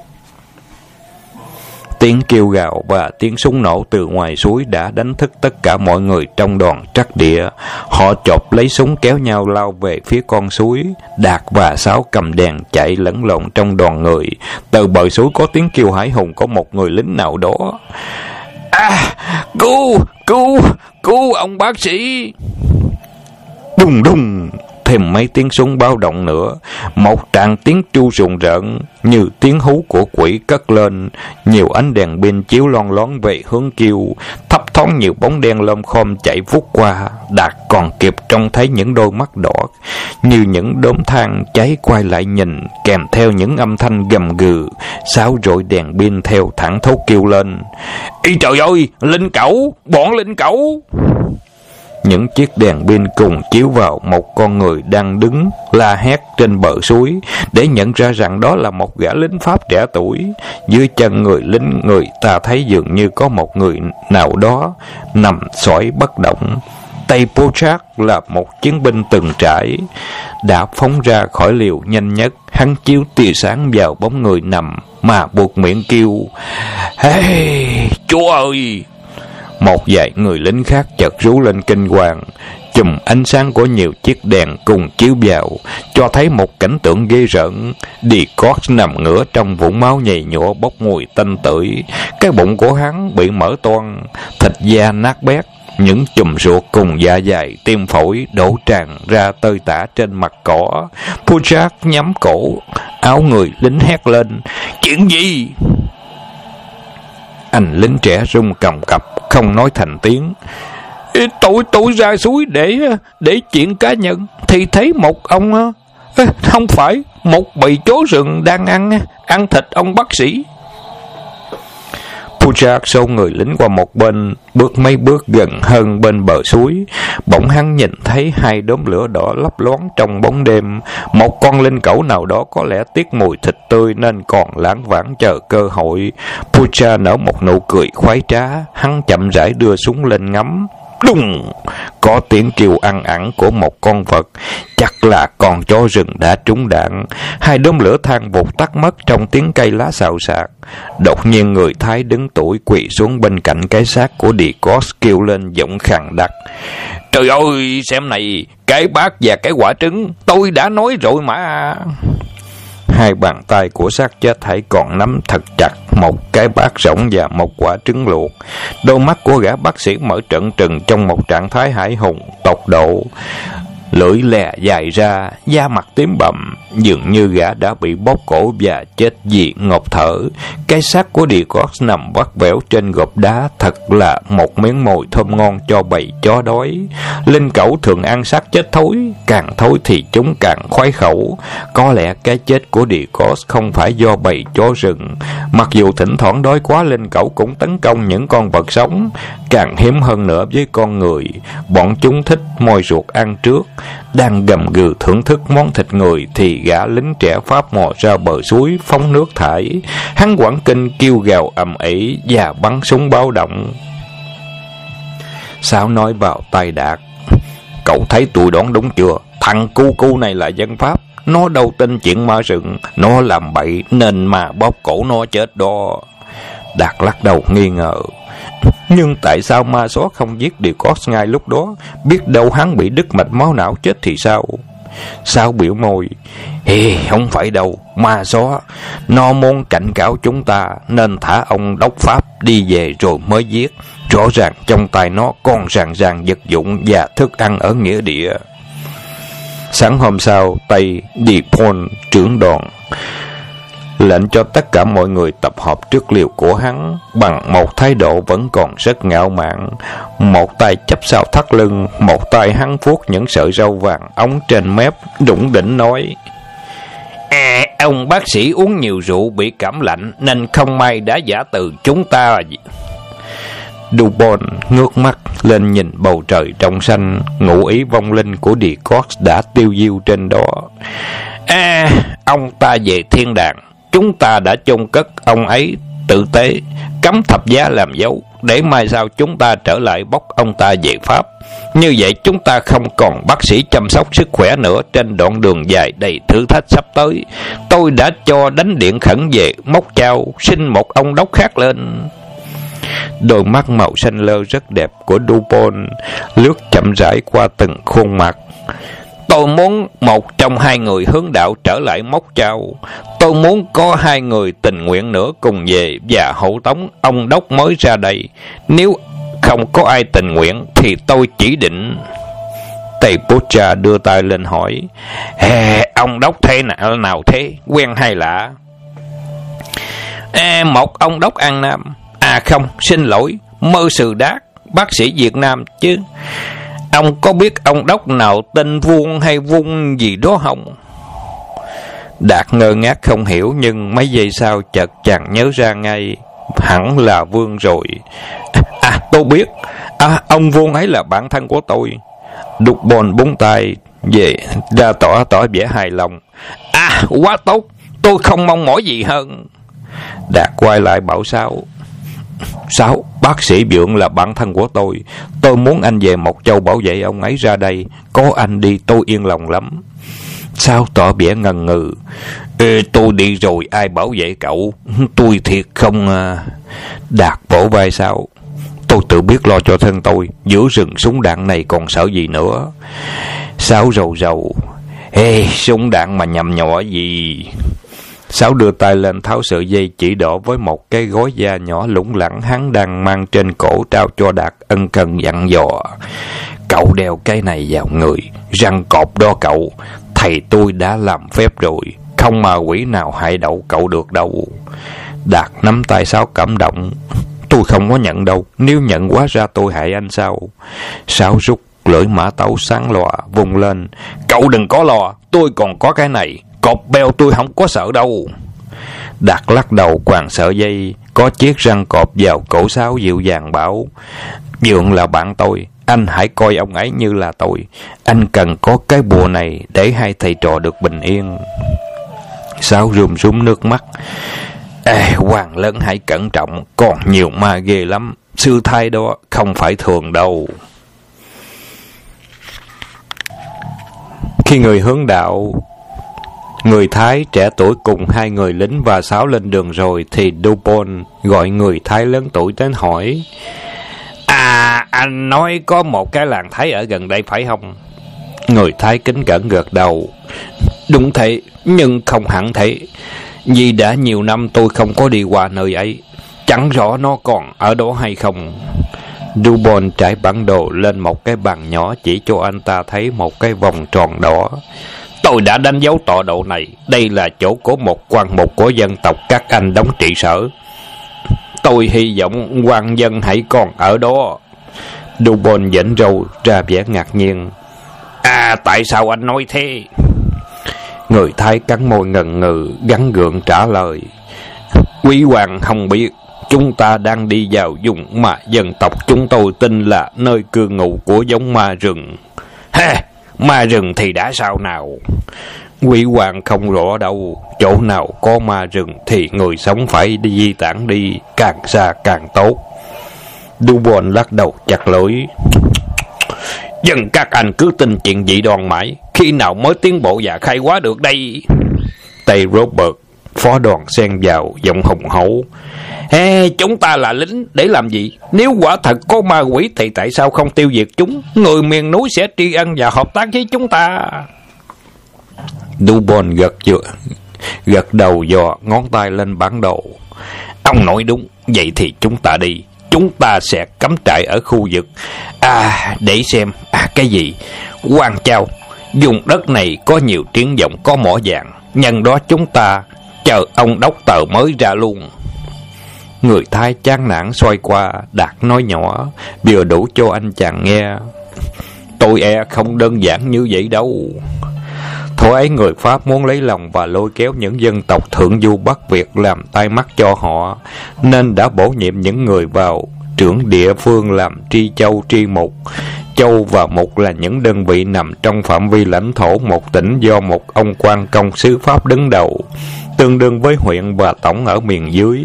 Tiếng kêu gào và tiếng súng nổ từ ngoài suối đã đánh thức tất cả mọi người trong đoàn trắc địa. Họ chộp lấy súng kéo nhau lao về phía con suối. Đạt và Sáu cầm đèn chạy lẫn lộn trong đoàn người. Từ bờ suối có tiếng kêu hãi hùng của một người lính nào đó. Cứu ông bác sĩ. Đùng đùng. Thêm mấy tiếng súng báo động nữa. Một tràng tiếng tru rùng rợn như tiếng hú của quỷ cất lên. Nhiều ánh đèn pin chiếu lon lón về hướng kêu. Thấp thoáng nhiều bóng đen lom khom chạy vút qua. Đạt còn kịp trông thấy những đôi mắt đỏ như những đốm than cháy quay lại nhìn, kèm theo những âm thanh gầm gừ. Sáu rọi đèn pin theo thẳng thốt kêu lên. Ý trời ơi, linh cẩu, bọn linh cẩu. Những chiếc đèn pin cùng chiếu vào một con người đang đứng la hét trên bờ suối, để nhận ra rằng đó là một gã lính Pháp trẻ tuổi. Dưới chân người lính, người ta thấy dường như có một người nào đó nằm xoải bất động. Tay Pochak là một chiến binh từng trải, đã phóng ra khỏi liều nhanh nhất. Hắn chiếu tia sáng vào bóng người nằm mà buộc miệng kêu: Hey, Chúa ơi! Một vài người lính khác chợt rú lên kinh hoàng. Chùm ánh sáng của nhiều chiếc đèn cùng chiếu vào, cho thấy một cảnh tượng ghê rợn. Đi Cox nằm ngửa trong vũng máu nhầy nhụa bốc mùi tanh tưởi. Cái bụng của hắn bị mở toang, thịt da nát bét, những chùm ruột cùng dạ dày, tim phổi đổ tràn ra tơi tả trên mặt cỏ. Pochak nhắm cổ áo người lính hét lên: Chuyện gì? Anh lính trẻ run cầm cập, không nói thành tiếng. Tôi ra suối để chuyện cá nhân thì thấy một ông, không phải, một bầy chó rừng đang ăn thịt ông bác sĩ. Pochak xô người lính qua một bên, bước mấy bước gần hơn bên bờ suối. Bỗng hắn nhìn thấy hai đốm lửa đỏ lấp loáng trong bóng đêm. Một con linh cẩu nào đó có lẽ tiếc mùi thịt tươi nên còn lảng vảng chờ cơ hội. Pochak nở một nụ cười khoái trá. Hắn chậm rãi đưa súng lên ngắm. Đùng! Có tiếng kêu ăn ẳng của một con vật, chắc là con chó rừng đã trúng đạn. Hai đốm lửa than vụt tắt mất trong tiếng cây lá xào xạc. Đột nhiên người Thái đứng tuổi quỳ xuống bên cạnh cái xác của Dicos, kêu lên giọng khàn đặc: Trời ơi, xem này, cái bát và cái quả trứng, tôi đã nói rồi mà. Hai bàn tay của xác chết hãy còn nắm thật chặt một cái bát rỗng và một quả trứng luộc. Đôi mắt của gã bác sĩ mở trợn trừng trong một trạng thái hải hùng tột độ. Lưỡi lè dài ra, da mặt tím bầm, dường như gã đã bị bóp cổ và chết vì ngộp thở. Cái xác của Dicos nằm vắt vẻo trên gộp đá, thật là một miếng mồi thơm ngon cho bầy chó đói. Linh cẩu thường ăn xác chết thối, càng thối thì chúng càng khoái khẩu. Có lẽ cái chết của Dicos không phải do bầy chó rừng. Mặc dù thỉnh thoảng đói quá, linh cẩu cũng tấn công những con vật sống. Càng hiếm hơn nữa với con người, bọn chúng thích moi ruột ăn trước. Đang gầm gừ thưởng thức món thịt người thì gã lính trẻ Pháp mò ra bờ suối phóng nước thải. Hắn quảng kinh kêu gào ầm ĩ và bắn súng báo động. Sáo nói vào tai Đạt: Cậu thấy tôi đoán đúng chưa? Thằng cu này là dân Pháp. Nó đâu tin chuyện ma rừng. Nó làm bậy nên mà bóp cổ nó chết đó. Đạt lắc đầu nghi ngờ: Nhưng tại sao ma só không giết Dicos ngay lúc đó? Biết đâu hắn bị đứt mạch máu não chết thì sao? Sao biểu môi: Không phải đâu, ma só nó muốn cảnh cáo chúng ta nên thả ông đốc Pháp đi về rồi mới giết. Rõ ràng trong tay nó còn ràng vật dụng và thức ăn ở nghĩa địa. Sáng hôm sau, Tây Dupont, trưởng đoàn, lệnh cho tất cả mọi người tập hợp trước liều của hắn bằng một thái độ vẫn còn rất ngạo mạn. Một tay chắp sau thắt lưng, một tay hắn vuốt những sợi râu vàng óng trên mép, đủng đỉnh nói: Ông bác sĩ uống nhiều rượu bị cảm lạnh nên không may đã giả từ chúng ta. Dupont ngước mắt lên nhìn bầu trời trong xanh, ngụ ý vong linh của Dicos đã tiêu diêu trên đó. Ông ta về thiên đàng. Chúng ta đã chôn cất ông ấy tử tế, cắm thập giá làm dấu, để mai sau chúng ta trở lại bốc ông ta về Pháp. Như vậy chúng ta không còn bác sĩ chăm sóc sức khỏe nữa trên đoạn đường dài đầy thử thách sắp tới. Tôi đã cho đánh điện khẩn về móc chao, xin một ông đốc khác lên. Đôi mắt màu xanh lơ rất đẹp của Dupont lướt chậm rãi qua từng khuôn mặt. Tôi muốn một trong hai người hướng đạo trở lại móc chao. Tôi muốn có hai người tình nguyện nữa cùng về và hộ tống ông đốc mới ra đây. Nếu không có ai tình nguyện thì tôi chỉ định. Tây Pucha đưa tay lên hỏi: Ông đốc thế nào thế? Quen hay lạ? Một ông đốc An Nam. Không, xin lỗi, Mơ Sừ Đát, bác sĩ Việt Nam chứ. Ông có biết ông đốc nào tên Vuông hay Vung gì đó không? Đạt ngơ ngác không hiểu, nhưng mấy giây sau chợt chàng nhớ ra ngay, hẳn là Vương rồi. Tôi biết, ông Vuông ấy là bạn thân của tôi. Dupont búng tay về ra tỏ vẻ hài lòng. Quá tốt, tôi không mong mỏi gì hơn. Đạt quay lại bảo Sáu, bác sĩ Vượng là bạn thân của tôi. Tôi muốn anh về Mộc Châu bảo vệ ông ấy ra đây. Có anh đi tôi yên lòng lắm. Sáu tỏ vẻ ngần ngừ. Tôi đi rồi ai bảo vệ cậu? Tôi thiệt không... Đạt vỗ vai Sáu. Tôi tự biết lo cho thân tôi. Giữa rừng súng đạn này còn sợ gì nữa. Sáu rầu rầu. Súng đạn mà nhầm nhỏ gì? Sáu đưa tay lên tháo sợi dây chỉ đỏ với một cái gói da nhỏ lủng lẳng hắn đang mang trên cổ, trao cho Đạt, ân cần dặn dò: Cậu đeo cái này vào người, răng cọp đó cậu. Thầy tôi đã làm phép rồi, không ma quỷ nào hại đậu cậu được đâu. Đạt nắm tay Sáu cảm động: Tôi không có nhận đâu, nếu nhận quá ra tôi hại anh sao? Sáu rút lưỡi mã tấu sáng lòa vung lên: Cậu đừng có lo, tôi còn có cái này. Cọp beo tôi không có sợ đâu. Đạt lắc đầu quàng sợi dây có chiếc răng cọp vào cổ Sáu, dịu dàng bảo: Vượng là bạn tôi, anh hãy coi ông ấy như là tôi. Anh cần có cái bùa này để hai thầy trò được bình yên. Sáu rùm rúm nước mắt: Hoàng lớn hãy cẩn trọng, còn nhiều ma ghê lắm. Sư thai đó không phải thường đâu. Khi người hướng đạo, người Thái trẻ tuổi cùng 2 người lính và Sáu lên đường rồi, thì Dupont gọi người Thái lớn tuổi đến hỏi: anh nói có một cái làng Thái ở gần đây phải không? Người Thái kính cẩn gật đầu: Đúng thế, nhưng không hẳn thế, vì đã nhiều năm tôi không có đi qua nơi ấy, chẳng rõ nó còn ở đó hay không. Dupont trải bản đồ lên một cái bàn nhỏ, chỉ cho anh ta thấy một cái vòng tròn đỏ. Tôi đã đánh dấu tọa độ này, đây là chỗ của một quan mục của dân tộc các anh đóng trị sở. Tôi hy vọng quan dân hãy còn ở đó. Dupont vểnh râu ra vẻ ngạc nhiên: Tại sao anh nói thế? Người Thái cắn môi ngần ngừ, gắng gượng trả lời: Quý hoàng không biết, chúng ta đang đi vào vùng mà dân tộc chúng tôi tin là nơi cư ngụ của giống ma rừng. Ma rừng thì đã sao nào? Quý hoàng không rõ đâu, chỗ nào có ma rừng thì người sống phải đi di tản đi, càng xa càng tốt. Dupont lắc đầu chặt lưỡi: Dân các anh cứ tin chuyện dị đoan mãi, khi nào mới tiến bộ và khai hóa được đây? Tay Robert, phó đoàn xen vào, giọng hùng hổ: Chúng ta là lính để làm gì? Nếu quả thật có ma quỷ thì tại sao không tiêu diệt chúng? Người miền núi sẽ tri ân và hợp tác với chúng ta. Dupont gật đầu dò ngón tay lên bản đồ: Ông nói đúng, vậy thì chúng ta đi. Chúng ta sẽ cắm trại ở khu vực để xem cái gì? Quan Châu. Vùng đất này có nhiều triển vọng, có mỏ vàng. Nhân đó chúng ta chờ ông đốc tờ mới ra luôn. Người Thái chán nản xoay qua, Đạt nói nhỏ, vừa đủ cho anh chàng nghe: Tôi không đơn giản như vậy đâu. Thôi ấy, người Pháp muốn lấy lòng và lôi kéo những dân tộc thượng du Bắc Việt làm tai mắt cho họ, nên đã bổ nhiệm những người vào trưởng địa phương làm tri châu, tri mục. Châu và mục là những đơn vị nằm trong phạm vi lãnh thổ một tỉnh do một ông quan công sứ Pháp đứng đầu, tương đương với huyện và tổng ở miền dưới.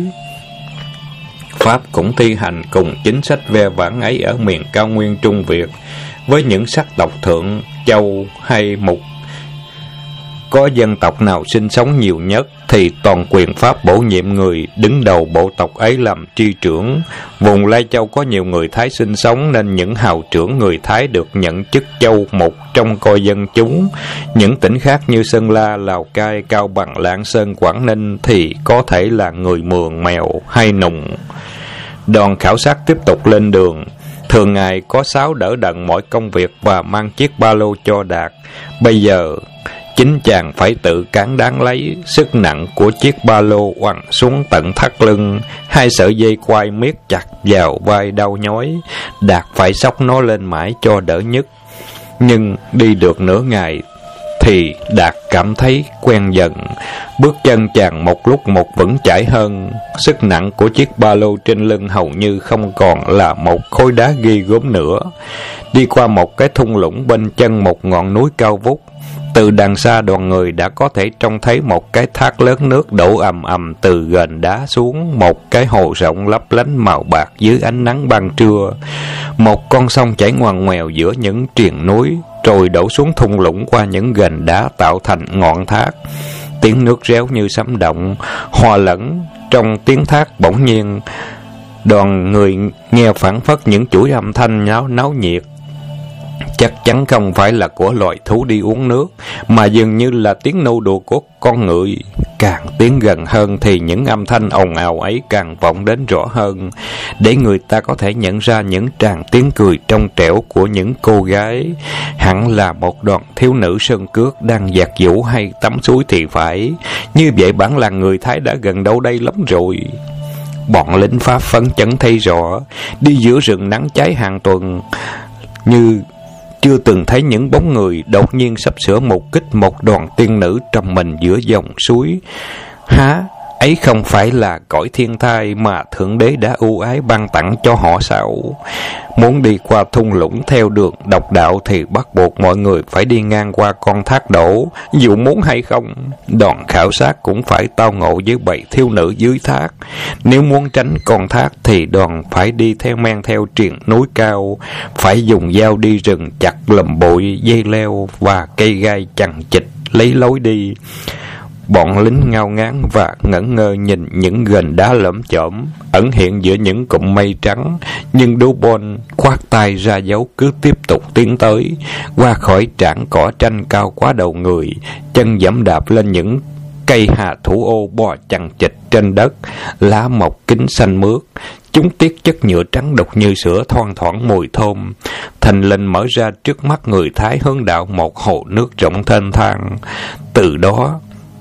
Pháp cũng thi hành cùng chính sách ve vãn ấy ở miền cao nguyên Trung Việt, với những sắc tộc thượng châu hay mục. Có dân tộc nào sinh sống nhiều nhất thì toàn quyền Pháp bổ nhiệm người đứng đầu bộ tộc ấy làm tri trưởng. Vùng Lai Châu có nhiều người Thái sinh sống nên những hào trưởng người Thái được nhận chức châu mục trong coi dân chúng. Những tỉnh khác như Sơn La, Lào Cai, Cao Bằng, Lạng Sơn, Quảng Ninh thì có thể là người Mường, Mèo hay Nùng. Đoàn khảo sát tiếp tục lên đường. Thường ngày có Sáu đỡ đần mọi công việc và mang chiếc ba lô cho Đạt. Bây giờ chính chàng phải tự cán đáng lấy, sức nặng của chiếc ba lô quằn xuống tận thắt lưng, 2 sợi dây quai miết chặt vào vai đau nhói. Đạt phải xốc nó lên mãi cho đỡ nhức. Nhưng đi được nửa ngày thì Đạt cảm thấy quen dần. Bước chân chàng một lúc một vững chãi hơn. Sức nặng của chiếc ba lô trên lưng hầu như không còn là một khối đá ghi gốm nữa. Đi qua một cái thung lũng bên chân một ngọn núi cao vút. Từ đằng xa đoàn người đã có thể trông thấy một cái thác lớn nước đổ ầm ầm từ gành đá xuống, một cái hồ rộng lấp lánh màu bạc dưới ánh nắng ban trưa. Một con sông chảy ngoằn ngoèo giữa những triền núi, rồi đổ xuống thung lũng qua những gành đá tạo thành ngọn thác. Tiếng nước réo như sấm động, hòa lẫn trong tiếng thác. Bỗng nhiên đoàn người nghe phảng phất những chuỗi âm thanh náo nhiệt. Chắc chắn không phải là của loài thú đi uống nước, mà dường như là tiếng nô đùa của con người. Càng tiến gần hơn thì những âm thanh ồn ào ấy càng vọng đến rõ hơn, để người ta có thể nhận ra những tràng tiếng cười trong trẻo của những cô gái. Hẳn là một đoàn thiếu nữ sơn cước đang giặt giũ hay tắm suối thì phải. Như vậy bản làng người Thái đã gần đâu đây lắm rồi. Bọn lính Pháp phấn chấn thấy rõ, đi giữa rừng nắng cháy hàng tuần, như chưa từng thấy những bóng người, đột nhiên sắp sửa mục kích một đoàn tiên nữ trầm mình giữa dòng suối. Ấy không phải là cõi thiên thai mà Thượng Đế đã ưu ái ban tặng cho họ sao? Muốn đi qua thung lũng theo đường độc đạo thì bắt buộc mọi người phải đi ngang qua con thác đổ, dù muốn hay không. Đoàn khảo sát cũng phải tao ngộ với bầy thiếu nữ dưới thác. Nếu muốn tránh con thác thì đoàn phải đi men theo triền núi cao, phải dùng dao đi rừng chặt lùm bụi, dây leo và cây gai chằng chịt lấy lối đi. Bọn lính ngao ngán và ngẩn ngơ nhìn những gành đá lởm chởm ẩn hiện giữa những cụm mây trắng, nhưng Dubon khoát tay ra dấu cứ tiếp tục tiến tới. Qua khỏi trảng cỏ tranh cao quá đầu người, chân giẫm đạp lên những cây hà thủ ô bò chằng chịt trên đất, lá mọc kín xanh mướt. Chúng tiết chất nhựa trắng đục như sữa, thoang thoảng mùi thơm. Thành lình mở ra trước mắt người Thái hướng đạo một hồ nước rộng thênh thang. Từ đó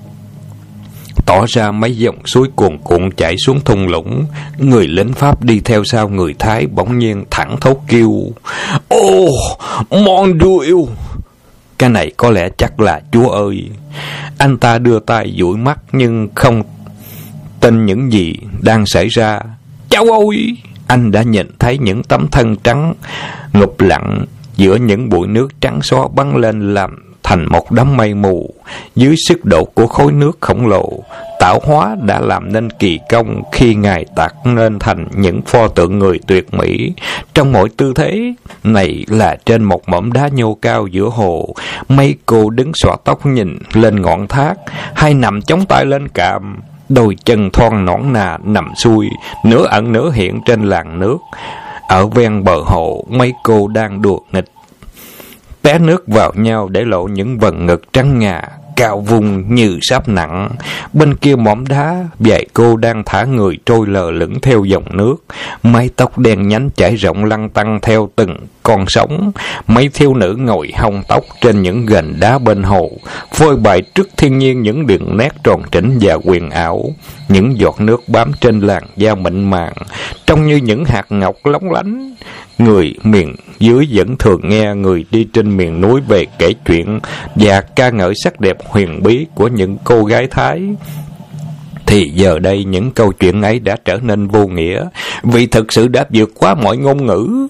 tỏ ra mấy dòng suối cuồn cuộn chảy xuống thung lũng. Người lính Pháp đi theo sau người Thái bỗng nhiên thẳng thốt kêu: "Ô, mon Dieu!" Cái này có lẽ chắc là Chúa ơi. Anh ta đưa tay dụi mắt nhưng không tin những gì đang xảy ra. Cháu ơi! Anh đã nhìn thấy những tấm thân trắng ngụp lặng giữa những bụi nước trắng xóa bắn lên làm thành một đám mây mù. Dưới sức độ của khối nước khổng lồ, tạo hóa đã làm nên kỳ công khi Ngài tạc nên thành những pho tượng người tuyệt mỹ trong mọi tư thế. Này là trên một mỏm đá nhô cao giữa hồ, mấy cô đứng xõa tóc nhìn lên ngọn thác, hay nằm chống tay lên cạm, đôi chân thon nõn nà nằm xuôi, nửa ẩn nửa hiện trên làn nước. Ở ven bờ hồ, mấy cô đang đùa nghịch, té nước vào nhau để lộ những vần ngực trắng ngà, cao vung như sáp nặng. Bên kia mỏm đá, vài cô đang thả người trôi lờ lững theo dòng nước, mái tóc đen nhánh chảy rộng lăn tăn theo từng con sóng. Mấy thiếu nữ ngồi hong tóc trên những gành đá bên hồ, phơi bày trước thiên nhiên những đường nét tròn trĩnh và huyền ảo. Những giọt nước bám trên làn da mịn màng, trông như những hạt ngọc lóng lánh. Người miền dưới vẫn thường nghe người đi trên miền núi về kể chuyện và ca ngợi sắc đẹp huyền bí của những cô gái Thái. Thì giờ đây những câu chuyện ấy đã trở nên vô nghĩa, vì thực sự đã vượt quá mọi ngôn ngữ.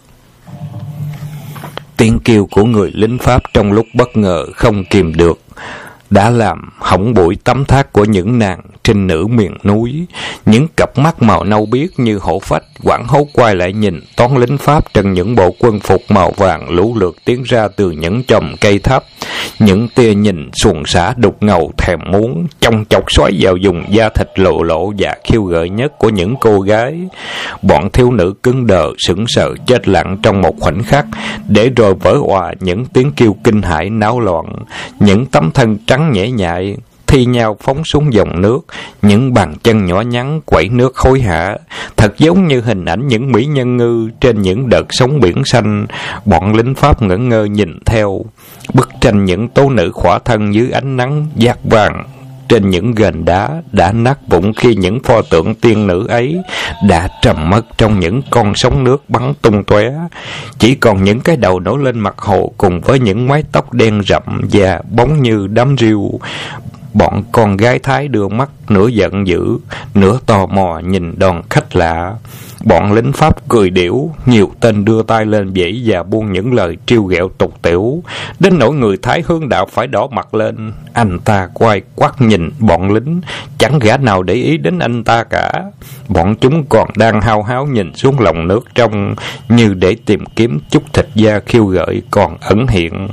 Tiếng kêu của người lính Pháp trong lúc bất ngờ không kìm được đã làm hỏng buổi tắm thác của những nàng trinh nữ miền núi. Những cặp mắt màu nâu biếc như hổ phách hoảng hốt quay lại nhìn toán lính Pháp trong những bộ quân phục màu vàng lũ lượt tiến ra từ những chòm cây thấp. Những tia nhìn xuồng xả đục ngầu thèm muốn, chong chọc xoáy vào vùng da thịt lộ lộ và khiêu gợi nhất của những cô gái. Bọn thiếu nữ cứng đờ sững sờ chết lặng trong một khoảnh khắc, để rồi vỡ òa những tiếng kêu kinh hãi náo loạn. Những tấm thân trắng nhễ nhại thi nhau phóng xuống dòng nước, những bàn chân nhỏ nhắn quẩy nước hối hả, thật giống như hình ảnh những mỹ nhân ngư trên những đợt sóng biển xanh. Bọn lính Pháp ngẩn ngơ nhìn theo bức tranh những tố nữ khỏa thân dưới ánh nắng dát vàng trên những gành đá đã nát vụn khi những pho tượng tiên nữ ấy đã trầm mất trong những con sóng nước bắn tung tóe. Chỉ còn những cái đầu nổi lên mặt hồ cùng với những mái tóc đen rậm và bóng như đám riêu. Bọn con gái Thái đưa mắt nửa giận dữ, nửa tò mò nhìn đoàn khách lạ. Bọn lính Pháp cười điểu, nhiều tên đưa tay lên vẫy và buông những lời trêu ghẹo tục tĩu, đến nỗi người Thái hướng đạo phải đỏ mặt lên. Anh ta quay quắt nhìn bọn lính, chẳng gã nào để ý đến anh ta cả. Bọn chúng còn đang hao háo nhìn xuống lòng nước trong, như để tìm kiếm chút thịt da khiêu gợi còn ẩn hiện.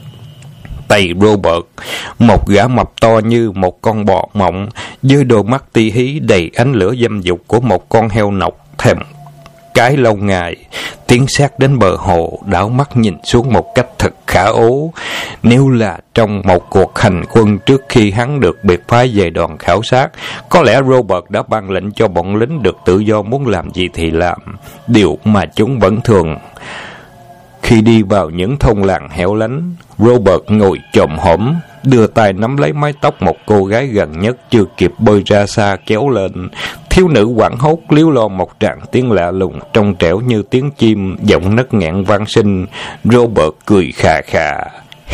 Tay Robert, một gã mập to như một con bò mộng, với đôi mắt ti hí đầy ánh lửa dâm dục của một con heo nọc thèm cái lâu ngày, tiến sát đến bờ hồ, đảo mắt nhìn xuống một cách thật khả ố. Nếu là trong một cuộc hành quân trước khi hắn được biệt phái về đoàn khảo sát, có lẽ Robert đã ban lệnh cho bọn lính được tự do muốn làm gì thì làm, điều mà chúng vẫn thường. Khi đi vào những thôn làng hẻo lánh, Robert ngồi chồm hổm, đưa tay nắm lấy mái tóc một cô gái gần nhất chưa kịp bơi ra xa kéo lên. Thiếu nữ hoảng hốt líu lo một tràng tiếng lạ lùng trong trẻo như tiếng chim, giọng nấc nghẹn vang sinh. Robert cười khà khà.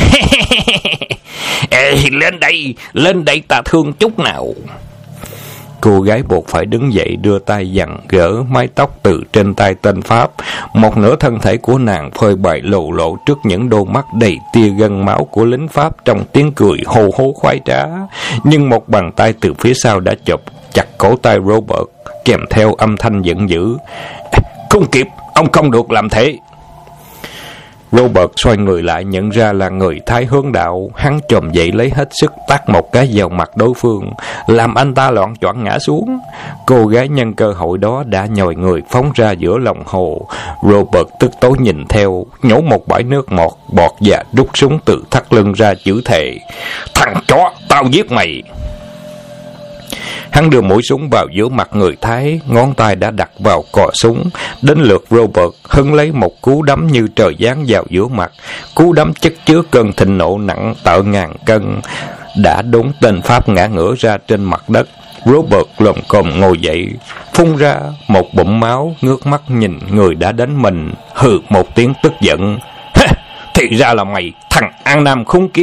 Ê, lên đây ta thương chút nào. Cô gái buộc phải đứng dậy đưa tay giằng gỡ mái tóc từ trên tay tên Pháp. Một nửa thân thể của nàng phơi bày lộ lộ trước những đôi mắt đầy tia gân máu của lính Pháp trong tiếng cười hô hố khoái trá. Nhưng một bàn tay từ phía sau đã chụp chặt cổ tay Robert, kèm theo âm thanh giận dữ. Không kịp, ông không được làm thế. Robert xoay người lại nhận ra là người Thái hướng đạo. Hắn chồm dậy lấy hết sức tát một cái vào mặt đối phương, làm anh ta loạng choạng ngã xuống. Cô gái nhân cơ hội đó đã nhồi người phóng ra giữa lòng hồ. Robert tức tối nhìn theo, nhổ một bãi nước bọt và rút súng từ thắt lưng ra chửi thề. Thằng chó, tao giết mày! Hắn đưa mũi súng vào giữa mặt người Thái, ngón tay đã đặt vào cò súng. Đến lượt Robert hứng lấy một cú đấm như trời giáng vào giữa mặt. Cú đấm chất chứa cơn thịnh nộ nặng tợ ngàn cân, đã đốn tên Pháp ngã ngửa ra trên mặt đất. Robert lồm cồm ngồi dậy, phun ra một bụng máu, ngước mắt nhìn người đã đánh mình, hừ một tiếng tức giận. Thì ra là mày, thằng An Nam khốn kiếp!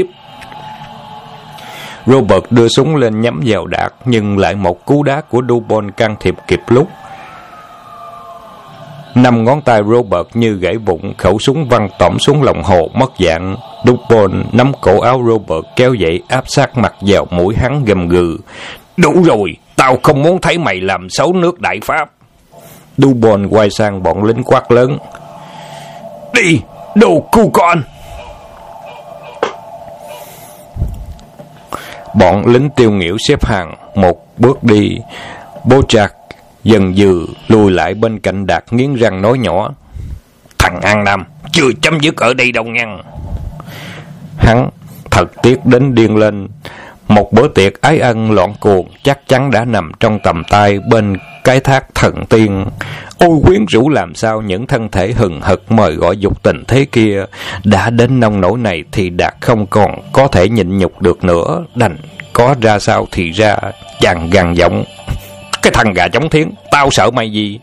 Robert đưa súng lên nhắm vào Đạt, nhưng lại một cú đá của Dupont can thiệp kịp lúc. 5 ngón tay Robert như gãy vụn, khẩu súng văng tỏm xuống lòng hồ mất dạng. Dupont nắm cổ áo Robert kéo dậy áp sát mặt vào mũi hắn gầm gừ. Đủ rồi, tao không muốn thấy mày làm xấu nước Đại Pháp. Dupont quay sang bọn lính quát lớn. Đi, đồ cu con! Bọn lính tiêu nghỉu xếp hàng một bước đi. Bojack dần dừ lùi lại bên cạnh Đạt, nghiến răng nói nhỏ. Thằng An Nam chưa chấm dứt ở đây đâu ngăn. Hắn thật tiếc đến điên lên. Một bữa tiệc ái ân loạn cuồng chắc chắn đã nằm trong tầm tay bên cái thác thần tiên. Ôi quyến rũ làm sao những thân thể hừng hực mời gọi dục tình thế kia. Đã đến nông nỗi này thì Đạt không còn có thể nhịn nhục được nữa, đành có ra sao thì ra. Chàng gằn giọng. Cái thằng gà chống thiến, tao sợ mày gì?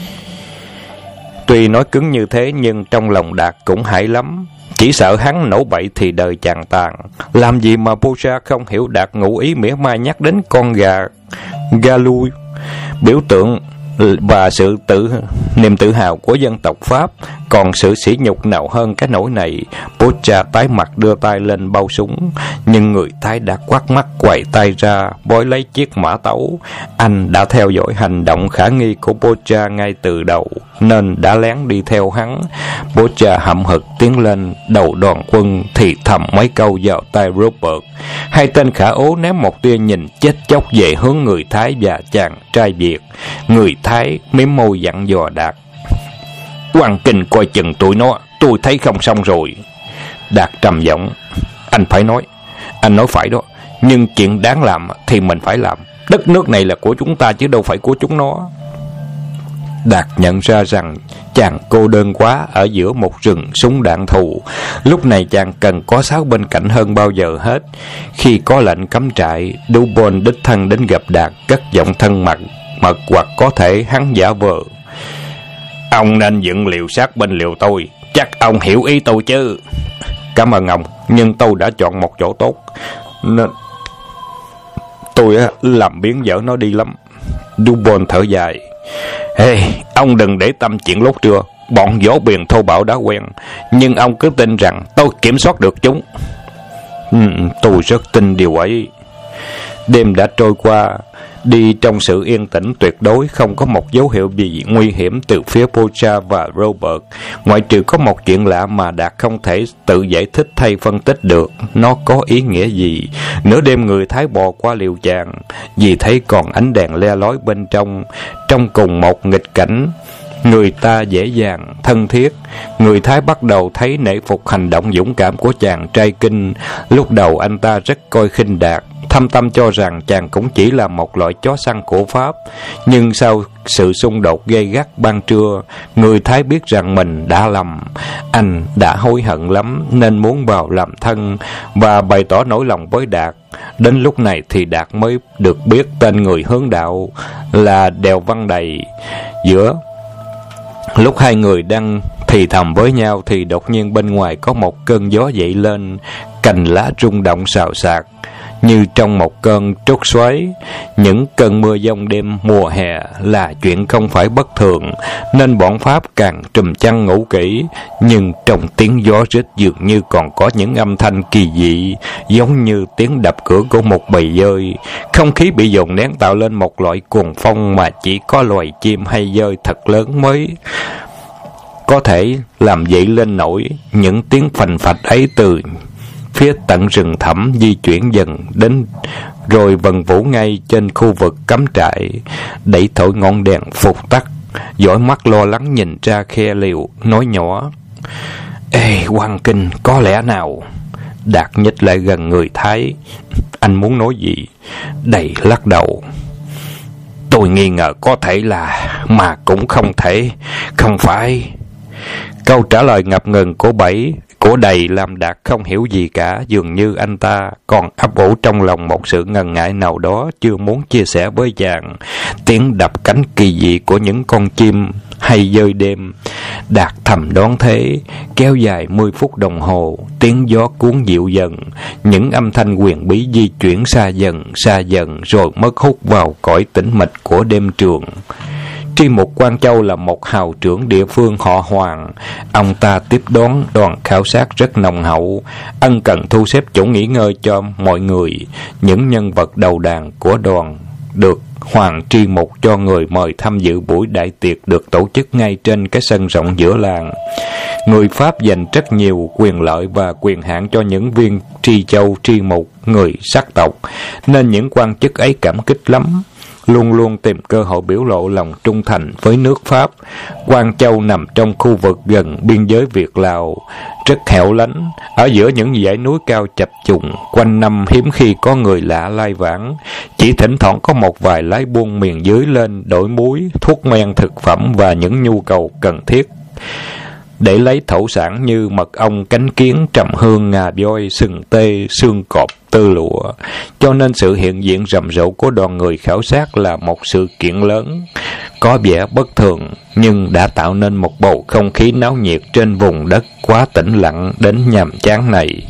Tuy nói cứng như thế nhưng trong lòng Đạt cũng hãi lắm. Chỉ sợ hắn nổ bậy thì đời chàng tàn. Làm gì mà Boja không hiểu Đạt ngụ ý mỉa mai nhắc đến con gà Galui, biểu tượng và sự niềm tự hào của dân tộc Pháp. Còn sự sỉ nhục nào hơn cái nỗi này? Boja tái mặt đưa tay lên bao súng, nhưng người Thái đã quát mắt quầy tay ra bói lấy chiếc mã tấu. Anh đã theo dõi hành động khả nghi của Boja ngay từ đầu nên đã lén đi theo hắn. Boja hậm hực tiến lên đầu đoàn quân thì thầm mấy câu vào tai Robert. Hai tên khả ố ném một tia nhìn chết chóc về hướng người Thái và chàng trai Việt. Người Thái mím môi dặn dò Đạt. Quan Kinh coi chừng tụi nó, tôi thấy không xong rồi. Đạt trầm giọng. Anh phải nói, anh nói phải đó, nhưng chuyện đáng làm thì mình phải làm. Đất nước này là của chúng ta chứ đâu phải của chúng nó. Đạt nhận ra rằng chàng cô đơn quá ở giữa một rừng súng đạn thù. Lúc này chàng cần có Sáu bên cạnh hơn bao giờ hết. Khi có lệnh cắm trại, Dupont đích thân đến gặp Đạt, cất giọng thân mật hoặc có thể hắn giả vờ. Ông nên dựng liều sát bên liều tôi, chắc ông hiểu ý tôi chứ. Cảm ơn ông, nhưng tôi đã chọn một chỗ tốt nên tôi làm biến dở nó đi lắm. Dupont thở dài. Ông đừng để tâm chuyện lúc trưa. Bọn võ biền thô bạo đã quen, nhưng ông cứ tin rằng tôi kiểm soát được chúng. Tôi rất tin điều ấy. Đêm đã trôi qua đi trong sự yên tĩnh tuyệt đối, không có một dấu hiệu gì nguy hiểm từ phía Boja và Robert, ngoại trừ có một chuyện lạ mà Đạt không thể tự giải thích hay phân tích được nó có ý nghĩa gì. Nửa đêm người Thái bò qua liều chàng vì thấy còn ánh đèn le lói bên trong. Trong cùng một nghịch cảnh, người ta dễ dàng thân thiết. Người Thái bắt đầu thấy nể phục hành động dũng cảm của chàng trai Kinh. Lúc đầu anh ta rất coi khinh Đạt, thâm tâm cho rằng chàng cũng chỉ là một loại chó săn của Pháp. Nhưng sau sự xung đột gay gắt ban trưa, người Thái biết rằng mình đã lầm. Anh đã hối hận lắm nên muốn vào làm thân và bày tỏ nỗi lòng với Đạt. Đến lúc này thì Đạt mới được biết tên người hướng đạo là Đèo Văn Đầy. Giữa lúc hai người đang thì thầm với nhau thì đột nhiên bên ngoài có một cơn gió dậy lên, cành lá rung động xào xạc. như trong một cơn trút xoáy. Những cơn mưa giông đêm mùa hè là chuyện không phải bất thường, nên bọn Pháp càng trùm chăn ngủ kỹ. Nhưng trong tiếng gió rít dường như còn có những âm thanh kỳ dị, giống như tiếng đập cửa của một bầy dơi. Không khí bị dồn nén tạo lên một loại cuồng phong mà chỉ có loài chim hay dơi thật lớn mới có thể làm dậy lên nổi. Những tiếng phành phạch ấy từ phía tận rừng thẳm di chuyển dần đến, rồi vần vũ ngay trên khu vực cắm trại. Đẩy thổi ngọn đèn phục tắt, dõi mắt lo lắng nhìn ra khe liều, nói nhỏ: "Ê, Quan Kinh, có lẽ nào?" Đạt nhích lại gần người Thái. "Anh muốn nói gì?" Đầy lắc đầu. "Tôi nghi ngờ có thể là, mà cũng không thể, không phải." Câu trả lời ngập ngừng của Đầy làm Đạt không hiểu gì cả. Dường như anh ta còn ấp ủ trong lòng một sự ngần ngại nào đó chưa muốn chia sẻ với chàng. Tiếng đập cánh kỳ dị của những con chim hay dơi đêm, Đạt thầm đoán thế. Kéo dài 10 phút đồng hồ, tiếng gió cuốn dịu dần, những âm thanh huyền bí di chuyển xa dần rồi mất hút vào cõi tĩnh mịch của đêm trường. Tri Mục Quang Châu là một hào trưởng địa phương họ Hoàng. Ông ta tiếp đón đoàn khảo sát rất nồng hậu, ân cần thu xếp chỗ nghỉ ngơi cho mọi người. Những nhân vật đầu đàn của đoàn được Hoàng Tri Mục cho người mời tham dự buổi đại tiệc được tổ chức ngay trên cái sân rộng giữa làng. Người Pháp dành rất nhiều quyền lợi và quyền hạn cho những viên tri châu tri mục, người sắc tộc, nên những quan chức ấy cảm kích lắm, luôn luôn tìm cơ hội biểu lộ lòng trung thành với nước Pháp. Quang Châu nằm trong khu vực gần biên giới Việt Lào, rất hẻo lánh, ở giữa những dãy núi cao chập trùng, quanh năm hiếm khi có người lạ lai vãng, chỉ thỉnh thoảng có một vài lái buôn miền dưới lên đổi muối, thuốc men, thực phẩm và những nhu cầu cần thiết để lấy thổ sản như mật ong, cánh kiến, trầm hương, ngà voi, sừng tê, xương cọp, tơ lụa. Cho nên sự hiện diện rầm rộ của đoàn người khảo sát là một sự kiện lớn, có vẻ bất thường, nhưng đã tạo nên một bầu không khí náo nhiệt trên vùng đất quá tĩnh lặng đến nhàm chán này.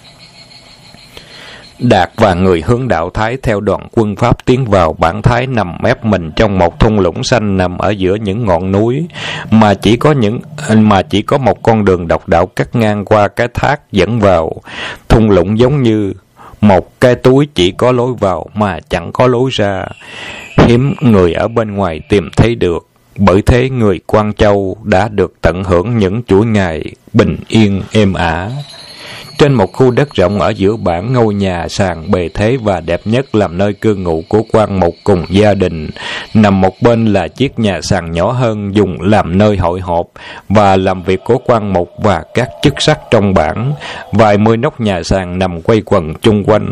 Đạt và người hướng đạo Thái theo đoàn quân Pháp tiến vào bản Thái nằm ép mình trong một thung lũng xanh nằm ở giữa những ngọn núi, mà chỉ có một con đường độc đạo cắt ngang qua cái thác dẫn vào. Thung lũng giống như một cái túi chỉ có lối vào mà chẳng có lối ra, hiếm người ở bên ngoài tìm thấy được. Bởi thế người Quang Châu đã được tận hưởng những chuỗi ngày bình yên êm ả. Trên một khu đất rộng ở giữa bản, ngôi nhà sàn bề thế và đẹp nhất làm nơi cư ngụ của Quang Mục cùng gia đình. Nằm một bên là chiếc nhà sàn nhỏ hơn dùng làm nơi hội họp và làm việc của Quang Mục và các chức sắc trong bản. Vài mươi nóc nhà sàn nằm quay quần chung quanh.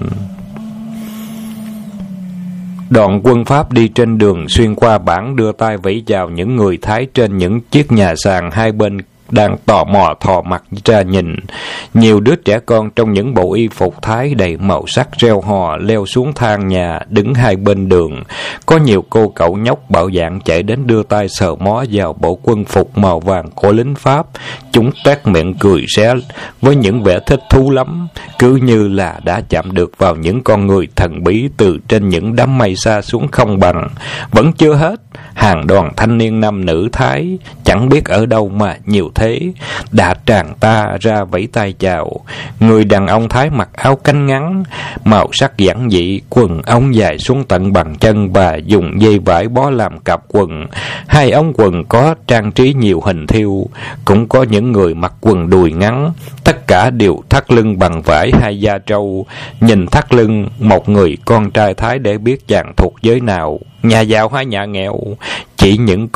Đoàn quân Pháp đi trên đường xuyên qua bản, đưa tay vẫy chào những người Thái trên những chiếc nhà sàn hai bên đang tò mò thò mặt ra nhìn. Nhiều đứa trẻ con trong những bộ y phục Thái đầy màu sắc reo hò leo xuống thang nhà đứng hai bên đường. Có nhiều cô cậu nhóc bạo dạn chạy đến đưa tay sờ mó vào bộ quân phục màu vàng của lính Pháp. Chúng toét miệng cười ré với những vẻ thích thú lắm, cứ như là đã chạm được vào những con người thần bí từ trên những đám mây xa xuống không bằng. Vẫn chưa hết, hàng đoàn thanh niên nam nữ Thái chẳng biết ở đâu mà nhiều thế đã tràn ta ra vẫy tay chào. Người đàn ông Thái mặc áo cánh ngắn màu sắc giản dị, quần ống dài xuống tận bàn chân và dùng dây vải bó làm cặp quần. Hai ống quần có trang trí nhiều hình thiêu. Cũng có những người mặc quần đùi ngắn, tất cả đều thắt lưng bằng vải hay da trâu. Nhìn thắt lưng một người con trai Thái để biết chàng thuộc giới nào, nhà giàu hay nhà nghèo. Chỉ những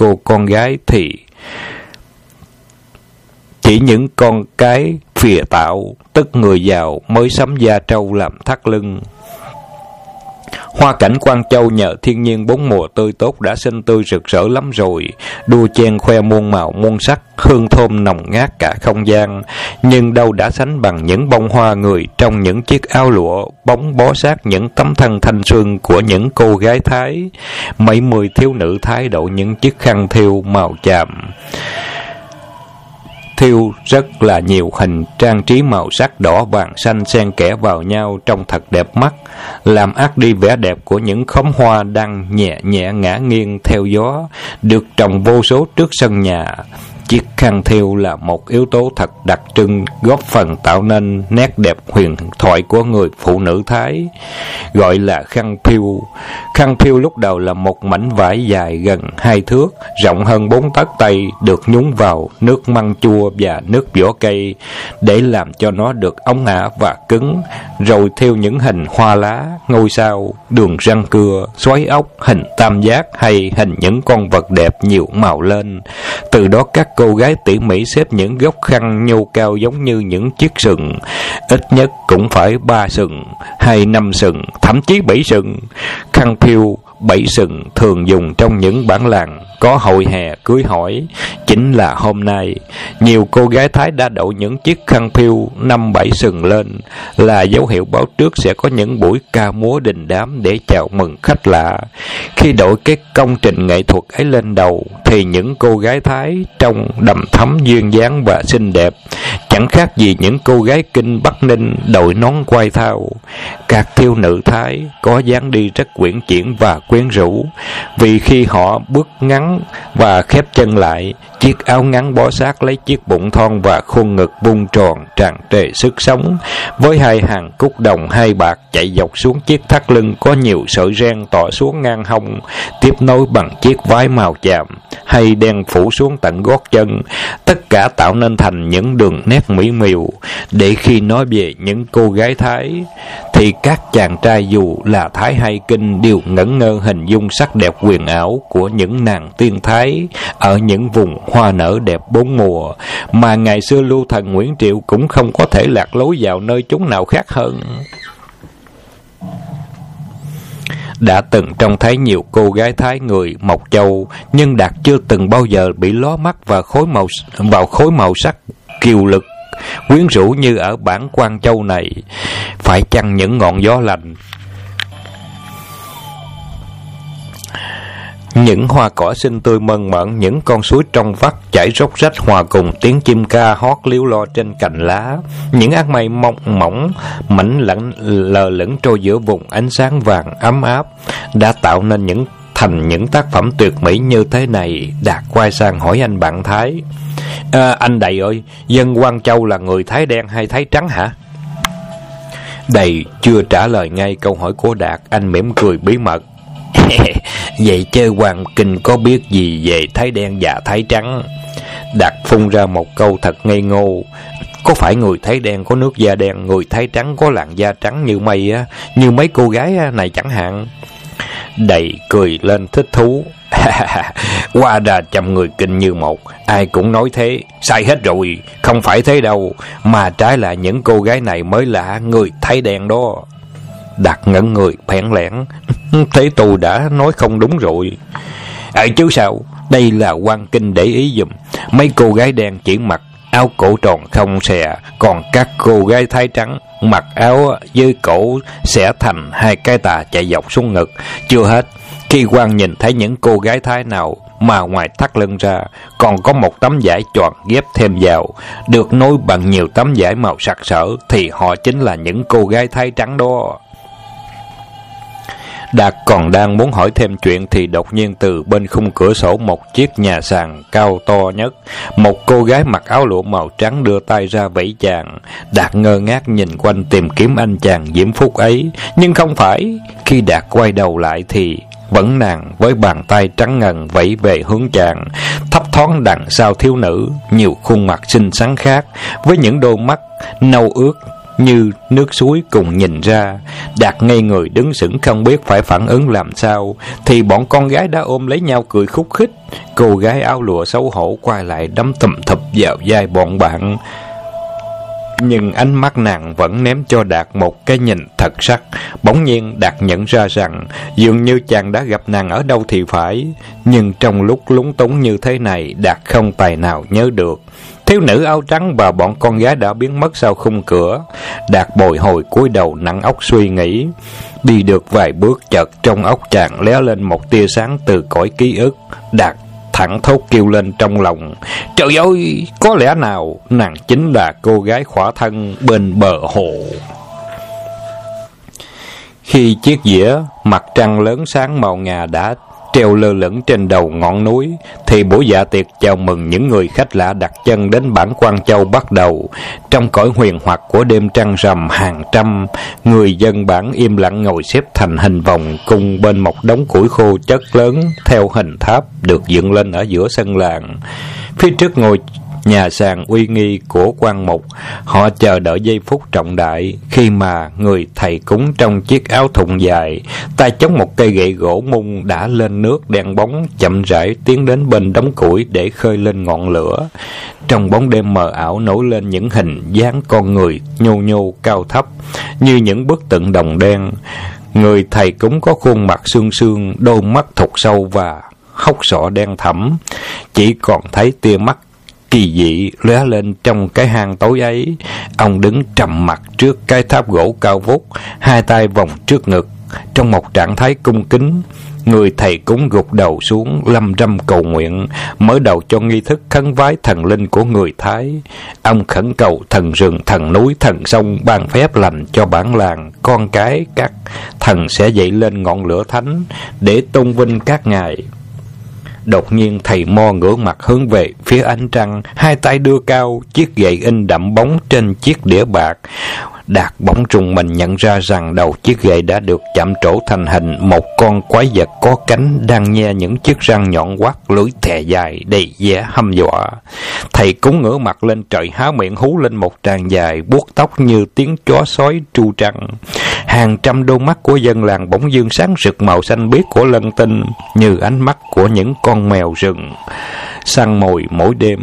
con cái phìa tạo, tức người giàu mới sắm da trâu làm thắt lưng. Hoa cảnh Quang Châu nhờ thiên nhiên bốn mùa tươi tốt đã xinh tươi rực rỡ lắm rồi, đua chen khoe muôn màu muôn sắc, hương thơm nồng ngát cả không gian. Nhưng đâu đã sánh bằng những bông hoa người trong những chiếc áo lụa bóng bó sát những tấm thân thanh xuân của những cô gái Thái. Mấy mươi thiếu nữ Thái đội những chiếc khăn thêu màu chàm, thêu rất là nhiều hình trang trí màu sắc đỏ vàng xanh xen kẽ vào nhau trông thật đẹp mắt, làm át đi vẻ đẹp của những khóm hoa đang nhẹ nhẹ ngả nghiêng theo gió, được trồng vô số trước sân nhà. Chiếc khăn thêu là một yếu tố thật đặc trưng, góp phần tạo nên nét đẹp huyền thoại của người phụ nữ Thái. Gọi là khăn phiêu. Khăn phiêu lúc đầu là một mảnh vải dài gần 2 thước, rộng hơn 4 tấc tay, được nhúng vào nước măng chua và nước vỏ cây để làm cho nó được óng ả và cứng, rồi thêu những hình hoa lá, ngôi sao, đường răng cưa, xoáy ốc, hình tam giác hay hình những con vật đẹp nhiều màu lên. Từ đó các cô gái tỉ mỉ xếp những góc khăn nhô cao giống như những chiếc sừng, ít nhất cũng phải 3 sừng, hay 5 sừng, thậm chí 7 sừng. Khăn phiêu 7 sừng thường dùng trong những bản làng có hội hè cưới hỏi. Chính là hôm nay, nhiều cô gái Thái đã đội những chiếc khăn phiêu 5-7 sừng lên, là dấu hiệu báo trước sẽ có những buổi ca múa đình đám để chào mừng khách lạ. Khi đội cái công trình nghệ thuật ấy lên đầu, thì những cô gái Thái trông đầm thắm duyên dáng và xinh đẹp, chẳng khác gì những cô gái Kinh Bắc Ninh đội nón quai thao. Các thiếu nữ Thái có dáng đi rất uyển chuyển và quyến rũ, vì khi họ bước ngắn và khép chân lại, chiếc áo ngắn bó sát lấy chiếc bụng thon và khuôn ngực vuông tròn tràn trề sức sống, với hai hàng cúc đồng hai bạc chạy dọc xuống chiếc thắt lưng có nhiều sợi ren tỏ xuống ngang hông, tiếp nối bằng chiếc váy màu chàm hay đen phủ xuống tận gót chân, tất cả tạo nên thành những đường nét mỹ miều. Để khi nói về những cô gái Thái, thì các chàng trai dù là Thái hay Kinh đều ngẩn ngơ hình dung sắc đẹp huyền ảo của những nàng tiên Thái ở những vùng hoa nở đẹp bốn mùa, mà ngày xưa lưu thần Nguyễn Triệu cũng không có thể lạc lối vào nơi chúng nào khác hơn. Đã từng trông thấy nhiều cô gái Thái người Mộc Châu, nhưng Đạt chưa từng bao giờ bị ló mắt vào khối màu sắc kiều lực quyến rũ như ở bản Quan Châu này. Phải chăng những ngọn gió lành, những hoa cỏ xinh tươi mơn mởn, những con suối trong vắt chảy róc rách hòa cùng tiếng chim ca hót líu lo trên cành lá, những áng mây mỏng mảnh lặng lờ lững trôi giữa vùng ánh sáng vàng ấm áp, đã tạo nên thành những tác phẩm tuyệt mỹ như thế này. Đạt quay sang hỏi anh bạn Thái: anh Đầy ơi, dân Quan Châu là người Thái đen hay Thái trắng hả? Đầy chưa trả lời ngay câu hỏi của Đạt, anh mỉm cười bí mật: vậy chơi Hoàng Kinh có biết gì về Thái đen và Thái trắng? Đạt phun ra một câu thật ngây ngô: có phải người Thái đen có nước da đen, người Thái trắng có làn da trắng như mây á, như mấy cô gái này chẳng hạn? Đầy cười lên thích thú: qua ra chăm người Kinh như một, ai cũng nói thế. Sai hết rồi, không phải thế đâu, mà trái lại những cô gái này mới là người Thái đen đó. Đạt ngẩn người phèn lẻn: thế tôi đã nói không đúng rồi. Chứ sao, đây là Quan Kinh để ý giùm. Mấy cô gái đen chỉ mặc áo cổ tròn không xè, còn các cô gái Thái trắng mặc áo dưới cổ xẻ thành hai cái tà chạy dọc xuống ngực. Chưa hết, khi Quan nhìn thấy những cô gái Thái nào mà ngoài thắt lưng ra còn có một tấm vải tròn ghép thêm vào, được nối bằng nhiều tấm vải màu sặc sỡ, thì họ chính là những cô gái Thái trắng đó. Đạt còn đang muốn hỏi thêm chuyện thì đột nhiên từ bên khung cửa sổ một chiếc nhà sàn cao to nhất, một cô gái mặc áo lụa màu trắng đưa tay ra vẫy chàng. Đạt ngơ ngác nhìn quanh tìm kiếm anh chàng diễm phúc ấy, nhưng không phải. Khi Đạt quay đầu lại thì vẫn nàng với bàn tay trắng ngần vẫy về hướng chàng. Thấp thoáng đằng sau thiếu nữ, nhiều khuôn mặt xinh xắn khác, với những đôi mắt nâu ướt như nước suối cùng nhìn ra. Đạt ngây người đứng sững không biết phải phản ứng làm sao, thì bọn con gái đã ôm lấy nhau cười khúc khích. Cô gái áo lụa xấu hổ quay lại đấm thùm thụp vào vai bọn bạn, nhưng ánh mắt nàng vẫn ném cho Đạt một cái nhìn thật sắc. Bỗng nhiên Đạt nhận ra rằng dường như chàng đã gặp nàng ở đâu thì phải, nhưng trong lúc lúng túng như thế này, Đạt không tài nào nhớ được. Thiếu nữ áo trắng và bọn con gái đã biến mất sau khung cửa. Đạt bồi hồi cúi đầu nặng óc suy nghĩ. Đi được vài bước, chợt trong óc chàng lóe lên một tia sáng từ cõi ký ức. Đạt thẳng thốt kêu lên trong lòng: Trời ơi, có lẽ nào nàng chính là cô gái khỏa thân bên bờ hồ. Khi chiếc dĩa mặt trăng lớn sáng màu ngà đã treo lơ lửng trên đầu ngọn núi, thì buổi dạ tiệc chào mừng những người khách lạ đặt chân đến bản Quan Châu bắt đầu. Trong cõi huyền hoặc của đêm trăng rằm, hàng trăm người dân bản im lặng ngồi xếp thành hình vòng cùng bên một đống củi khô chất lớn theo hình tháp được dựng lên ở giữa sân làng. Phía trước ngồi nhà sàn uy nghi của quan mục, họ chờ đợi giây phút trọng đại khi mà người thầy cúng trong chiếc áo thụng dài, tay chống một cây gậy gỗ mung đã lên nước đen bóng, chậm rãi tiến đến bên đống củi để khơi lên ngọn lửa. Trong bóng đêm mờ ảo nổi lên những hình dáng con người nhô nhô cao thấp như những bức tượng đồng đen. Người thầy cúng có khuôn mặt xương xương, đôi mắt thục sâu và hốc sọ đen thẫm, chỉ còn thấy tia mắt kỳ dị lóe lên trong cái hang tối ấy. Ông đứng trầm mặc trước cái tháp gỗ cao vút, hai tay vòng trước ngực trong một trạng thái cung kính. Người thầy cúng gục đầu xuống lâm râm cầu nguyện, mở đầu cho nghi thức khấn vái thần linh của người Thái. Ông khẩn cầu thần rừng, thần núi, thần sông ban phép lành cho bản làng, con cái các thần sẽ dậy lên ngọn lửa thánh để tôn vinh các ngài. Đột nhiên thầy Mo ngửa mặt hướng về phía ánh trăng, hai tay đưa cao chiếc gậy in đậm bóng trên chiếc đĩa bạc. Đạt bỗng trùng mình nhận ra rằng đầu chiếc gậy đã được chạm trổ thành hình một con quái vật có cánh đang nhe những chiếc răng nhọn hoắt, lưỡi thè dài đầy vẻ hăm dọa. Thầy cúng ngửa mặt lên trời, há miệng hú lên một tràng dài, buốt tóc như tiếng chó sói tru trăng. Hàng trăm đôi mắt của dân làng bỗng dưng sáng rực màu xanh biếc của lân tinh, như ánh mắt của những con mèo rừng săn mồi mỗi đêm.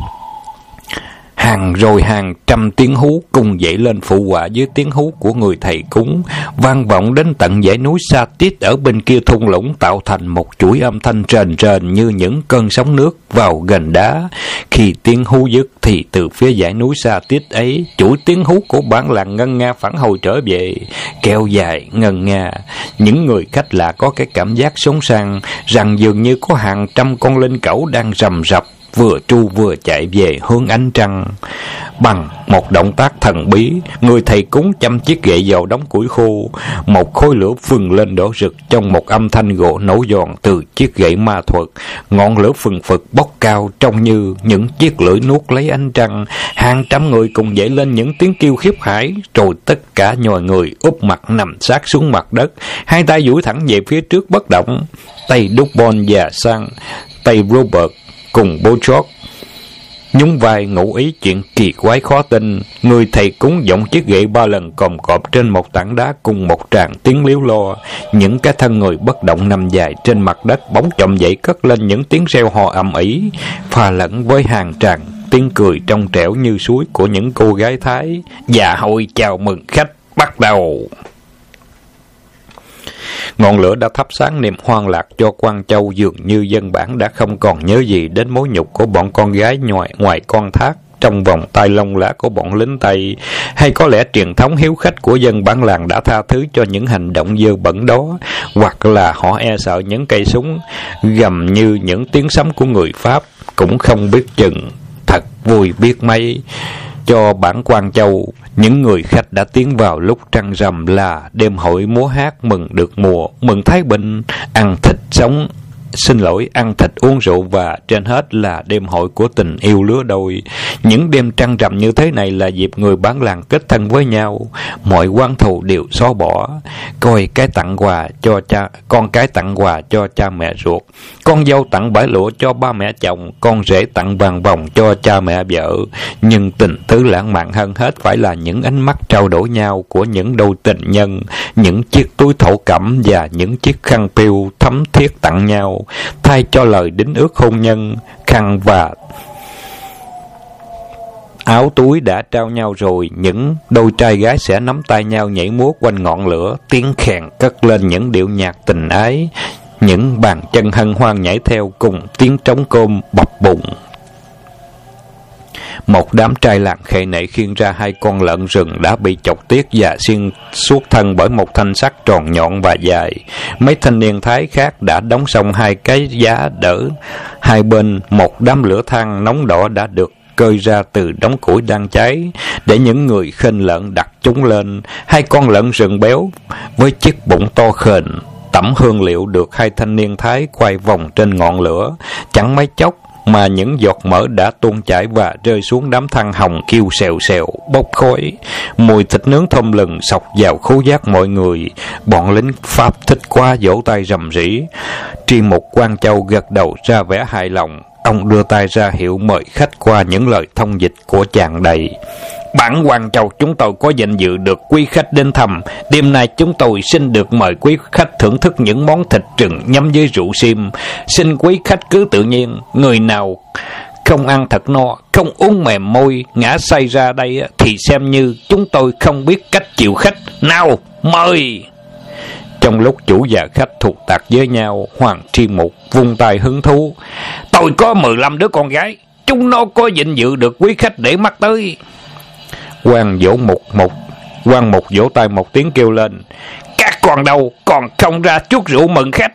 Hàng trăm tiếng hú cùng dậy lên phụ họa với tiếng hú của người thầy cúng, vang vọng đến tận dãy núi Sa Tiết ở bên kia thung lũng, tạo thành một chuỗi âm thanh rền rền như những cơn sóng nước vào gần đá. Khi tiếng hú dứt thì từ phía dãy núi Sa Tiết ấy, chuỗi tiếng hú của bản làng ngân nga phản hồi trở về, kéo dài ngân nga. Những người khách lạ có cái cảm giác sống sang rằng dường như có hàng trăm con linh cẩu đang rầm rập vừa tru vừa chạy về hướng ánh trăng. Bằng một động tác thần bí, người thầy cúng châm chiếc gậy vào đống củi khô. Một khối lửa phừng lên đỏ rực trong một âm thanh gỗ nổ giòn từ chiếc gậy ma thuật. Ngọn lửa phừng phực bốc cao trông như những chiếc lưỡi nuốt lấy ánh trăng. Hàng trăm người cùng dậy lên những tiếng kêu khiếp hãi, rồi tất cả nhòi người úp mặt nằm sát xuống mặt đất, hai tay duỗi thẳng về phía trước bất động. Tay Dupont và Sang, tay Robert cùng Bochok nhún vai ngụ ý chuyện kỳ quái khó tin. Người thầy cúng giọng chiếc gậy 3 lần còm cọp trên một tảng đá cùng một tràng tiếng líu lo. Những cái thân người bất động nằm dài trên mặt đất bỗng chậm dậy cất lên những tiếng reo hò ầm ĩ, pha lẫn với hàng tràng tiếng cười trong trẻo như suối của những cô gái Thái. Dạ hội chào mừng khách bắt đầu. Ngọn lửa đã thắp sáng niềm hoang lạc cho Quan Châu, dường như dân bản đã không còn nhớ gì đến mối nhục của bọn con gái ngoài con thác trong vòng tay lông lá của bọn lính Tây. Hay có lẽ truyền thống hiếu khách của dân bản làng đã tha thứ cho những hành động dơ bẩn đó, hoặc là họ e sợ những cây súng gầm như những tiếng sấm của người Pháp, cũng không biết chừng. Thật vui biết mấy cho bản Quan Châu, những người khách đã tiến vào lúc trăng rằm là đêm hội múa hát mừng được mùa, mừng Thái Bình, ăn thịt ăn thịt uống rượu, và trên hết là đêm hội của tình yêu lứa đôi. Những đêm trăng rằm như thế này là dịp người bản làng kết thân với nhau, mọi oán thù đều xóa bỏ. Con cái tặng quà cho cha mẹ ruột, con dâu tặng bãi lụa cho ba mẹ chồng, con rể tặng vàng vòng cho cha mẹ vợ. Nhưng tình tứ lãng mạn hơn hết phải là những ánh mắt trao đổi nhau của những đôi tình nhân, những chiếc túi thổ cẩm và những chiếc khăn piêu thấm thiết tặng nhau. Thay cho lời đính ước hôn nhân, khăn và áo túi đã trao nhau rồi, những đôi trai gái sẽ nắm tay nhau nhảy múa quanh ngọn lửa, tiếng khèn cất lên những điệu nhạc tình ái, những bàn chân hân hoan nhảy theo cùng tiếng trống côm bập bùng. Một đám trai làng khệ nệ khiêng ra 2 con lợn rừng đã bị chọc tiết và xiên suốt thân bởi một thanh sắt tròn nhọn và dài. Mấy thanh niên Thái khác đã đóng xong 2 cái giá đỡ hai bên. Một đám lửa than nóng đỏ đã được cơi ra từ đống củi đang cháy, để những người khênh lợn đặt chúng lên. 2 con lợn rừng béo với chiếc bụng to khền tẩm hương liệu được 2 thanh niên Thái quay vòng trên ngọn lửa. Chẳng mấy chốc mà những giọt mỡ đã tuôn chảy và rơi xuống đám than hồng kêu xèo xèo bốc khói. Mùi thịt nướng thơm lừng xộc vào khứu giác mọi người. Bọn lính Pháp thích quá, vỗ tay rầm rĩ. Tri Mục Quang Châu gật đầu ra vẻ hài lòng. Ông đưa tay ra hiệu mời khách qua những lời thông dịch của chàng đầy. Bản Quang Châu chúng tôi có vinh dự được quý khách đến thăm. Đêm nay chúng tôi xin được mời quý khách thưởng thức những món thịt rừng nhắm với rượu sim. Xin quý khách cứ tự nhiên. Người nào không ăn thật no, không uống mềm môi, ngã say ra đây thì xem như chúng tôi không biết cách chịu khách. Nào, mời! Trong lúc chủ và khách thuộc tạc với nhau, Hoàng Tri Mục vung tay hứng thú. Tôi có 15 đứa con gái, chúng nó có vinh dự được quý khách để mắt tới. Quan Mục vỗ tay một tiếng kêu lên. Các con đâu còn không ra chút rượu mừng khách.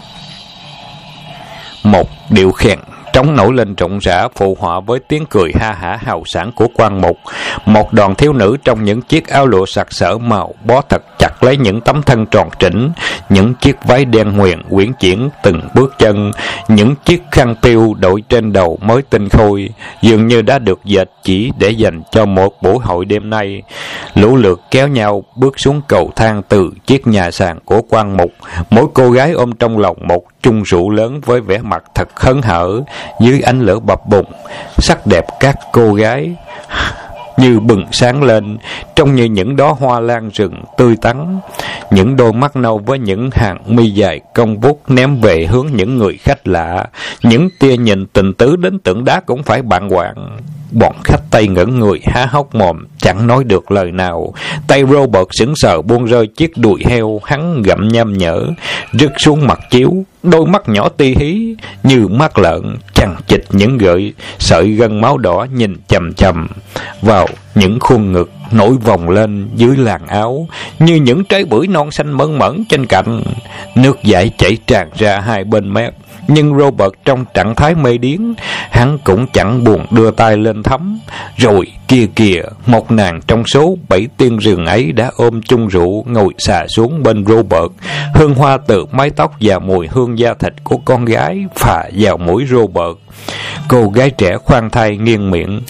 Một điệu khen trống nổi lên rộn rã, phụ họa với tiếng cười ha hả hào sảng của Quan Mục. Một đoàn thiếu nữ trong những chiếc áo lụa sặc sỡ màu bó thật chặt lấy những tấm thân tròn trĩnh, những chiếc váy đen huyền uyển chuyển từng bước chân, những chiếc khăn piêu đội trên đầu mới tinh khôi, dường như đã được dệt chỉ để dành cho một buổi hội đêm nay. Lũ lượt kéo nhau bước xuống cầu thang từ chiếc nhà sàn của Quan Mục. Mỗi cô gái ôm trong lòng một chung rượu lớn với vẻ mặt thật hớn hở. Dưới ánh lửa bập bùng, sắc đẹp các cô gái như bừng sáng lên, trông như những đóa hoa lan rừng tươi tắn. Những đôi mắt nâu với những hàng mi dài cong vút ném về hướng những người khách lạ. Những tia nhìn tình tứ đến tượng đá cũng phải bàng hoàng. Bọn khách Tây ngẩn người há hốc mồm, chẳng nói được lời nào. Tay Robert sững sờ buông rơi chiếc đùi heo hắn gặm nham nhở, rớt xuống mặt chiếu. Đôi mắt nhỏ ti hí như mắt lợn chằng chịt những gợi sợi gân máu đỏ nhìn chằm chằm vào những khuôn ngực nổi vòng lên dưới làn áo như những trái bưởi non xanh mơn mởn trên cạnh. Nước dãi chảy tràn ra 2 bên mép, nhưng Robert trong trạng thái mê điếng, hắn cũng chẳng buồn đưa tay lên thấm. Rồi kia kìa, một nàng trong số 7 tiên rừng ấy đã ôm chung rượu ngồi xà xuống bên Robert. Hương hoa từ mái tóc và mùi hương da thịt của con gái phả vào mũi Robert. Cô gái trẻ khoan thai nghiêng miệng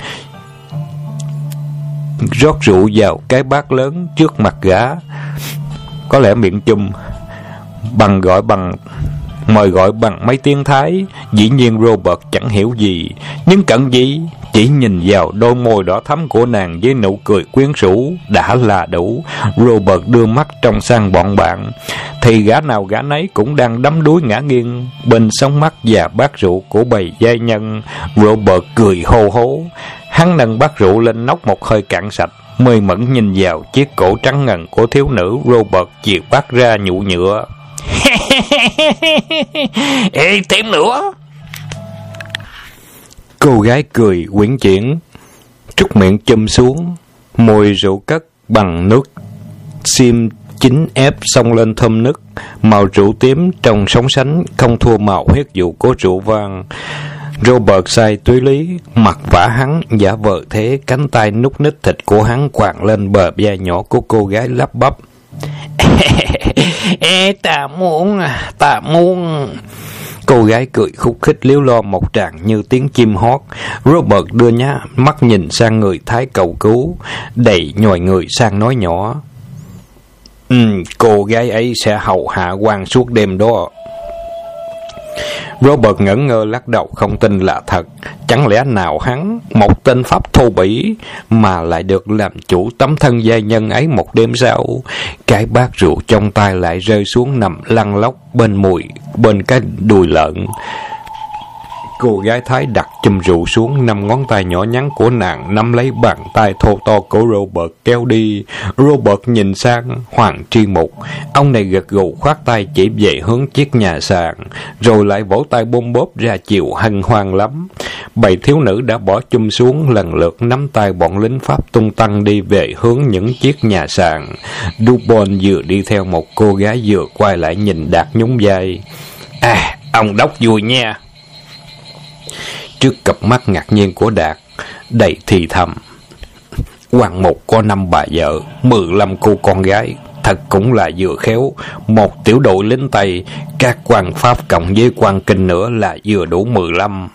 rót rượu vào cái bát lớn trước mặt gã. Có lẽ miệng chum mời gọi bằng mấy tiếng Thái. Dĩ nhiên Robert chẳng hiểu gì, nhưng cận gì chỉ nhìn vào đôi môi đỏ thắm của nàng với nụ cười quyến rũ đã là đủ. Robert đưa mắt trông sang bọn bạn, thì gã nào gã nấy cũng đang đắm đuối ngã nghiêng bên sóng mắt và bát rượu của bầy giai nhân. Robert cười hô hố. Hắn nâng bát rượu lên nốc một hơi cạn sạch, mê mẩn nhìn vào chiếc cổ trắng ngần của thiếu nữ. Robert chìa bát ra nhụ nhựa. Ê, thêm nữa. Cô gái cười uyển chuyển, trút miệng chum xuống. Mùi rượu cất bằng nước sim chín ép xông lên thơm nức. Màu rượu tím trong sóng sánh không thua màu huyết dụ của rượu vang. Robert say túy lý, mặt vả hắn giả vờ thế, cánh tay nút nít thịt của hắn quàng lên bờ vai nhỏ của cô gái lắp bắp. Ê, ta muốn. Cô gái cười khúc khích líu lo một tràng như tiếng chim hót. Robert đưa nhá mắt nhìn sang người Thái cầu cứu, đầy nhòi người sang nói nhỏ. Cô gái ấy sẽ hầu hạ quan suốt đêm đó. Robert ngẩn ngơ lắc đầu không tin là thật. Chẳng lẽ nào hắn, một tên Pháp thô bỉ, mà lại được làm chủ tấm thân giai nhân ấy một đêm sau? Cái bát rượu trong tay lại rơi xuống nằm lăn lóc bên cái đùi lợn. Cô gái Thái đặt chùm rượu xuống, 5 ngón tay nhỏ nhắn của nàng nắm lấy bàn tay thô to của Robert kéo đi. Robert nhìn sang Hoàng Tri Mục. Ông này gật gù khoát tay chỉ về hướng chiếc nhà sàn, rồi lại vỗ tay bôm bốp ra chiều hân hoan lắm. bầy thiếu nữ đã bỏ chum xuống, lần lượt nắm tay bọn lính Pháp tung tăng đi về hướng những chiếc nhà sàn. Dupont vừa đi theo một cô gái vừa quay lại nhìn Đạt nhún vai. Ông đốc vui nha. Trước cặp mắt ngạc nhiên của Đạt, đầy thì thầm: Quan Mục có 5 bà vợ, 15 cô con gái, thật cũng là vừa khéo. Một tiểu đội lính Tây, các quan Pháp cộng với quan Kinh nữa là vừa đủ 15.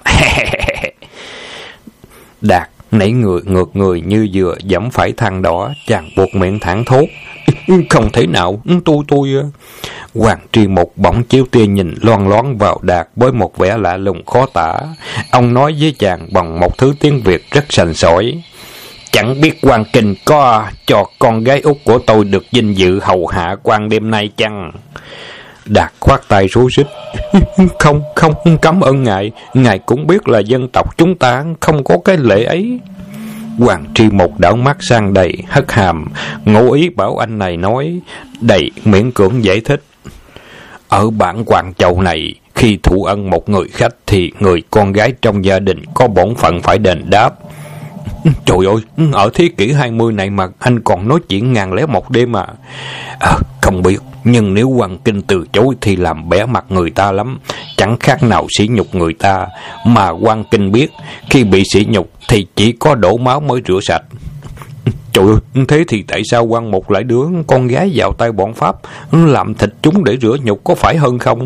Đạt nảy người ngược người như vừa giẫm phải than đỏ, chàng buộc miệng thẳng thốt: Không thể nào, tôi. Hoàng Tri Mục bỗng chiếu tia nhìn loan loáng vào Đạt với một vẻ lạ lùng khó tả. Ông nói với chàng bằng một thứ tiếng Việt rất sành sỏi: Chẳng biết quan Kinh có cho con gái út của tôi được vinh dự hầu hạ quan đêm nay chăng? Đạt khoát tay rối rít: Không, cảm ơn ngài. Ngài cũng biết là dân tộc chúng ta không có cái lễ ấy. Hoàng Tri Mục đảo mắt sang đầy hất hàm, ngụ ý bảo anh này nói, đầy miễn cưỡng giải thích: Ở bản Hoàng Châu này, khi thụ ân một người khách thì người con gái trong gia đình có bổn phận phải đền đáp. Trời ơi, ở thế kỷ 20 này mà anh còn nói chuyện 1001 đêm à? Không biết, nhưng nếu Hoàng Kinh từ chối thì làm bẽ mặt người ta lắm, chẳng khác nào sỉ nhục người ta. Mà Hoàng Kinh biết, khi bị sỉ nhục thì chỉ có đổ máu mới rửa sạch. Trời ơi, thế thì tại sao Quan Mục lại đưa con gái vào tay bọn Pháp, làm thịt chúng để rửa nhục, có phải hơn không?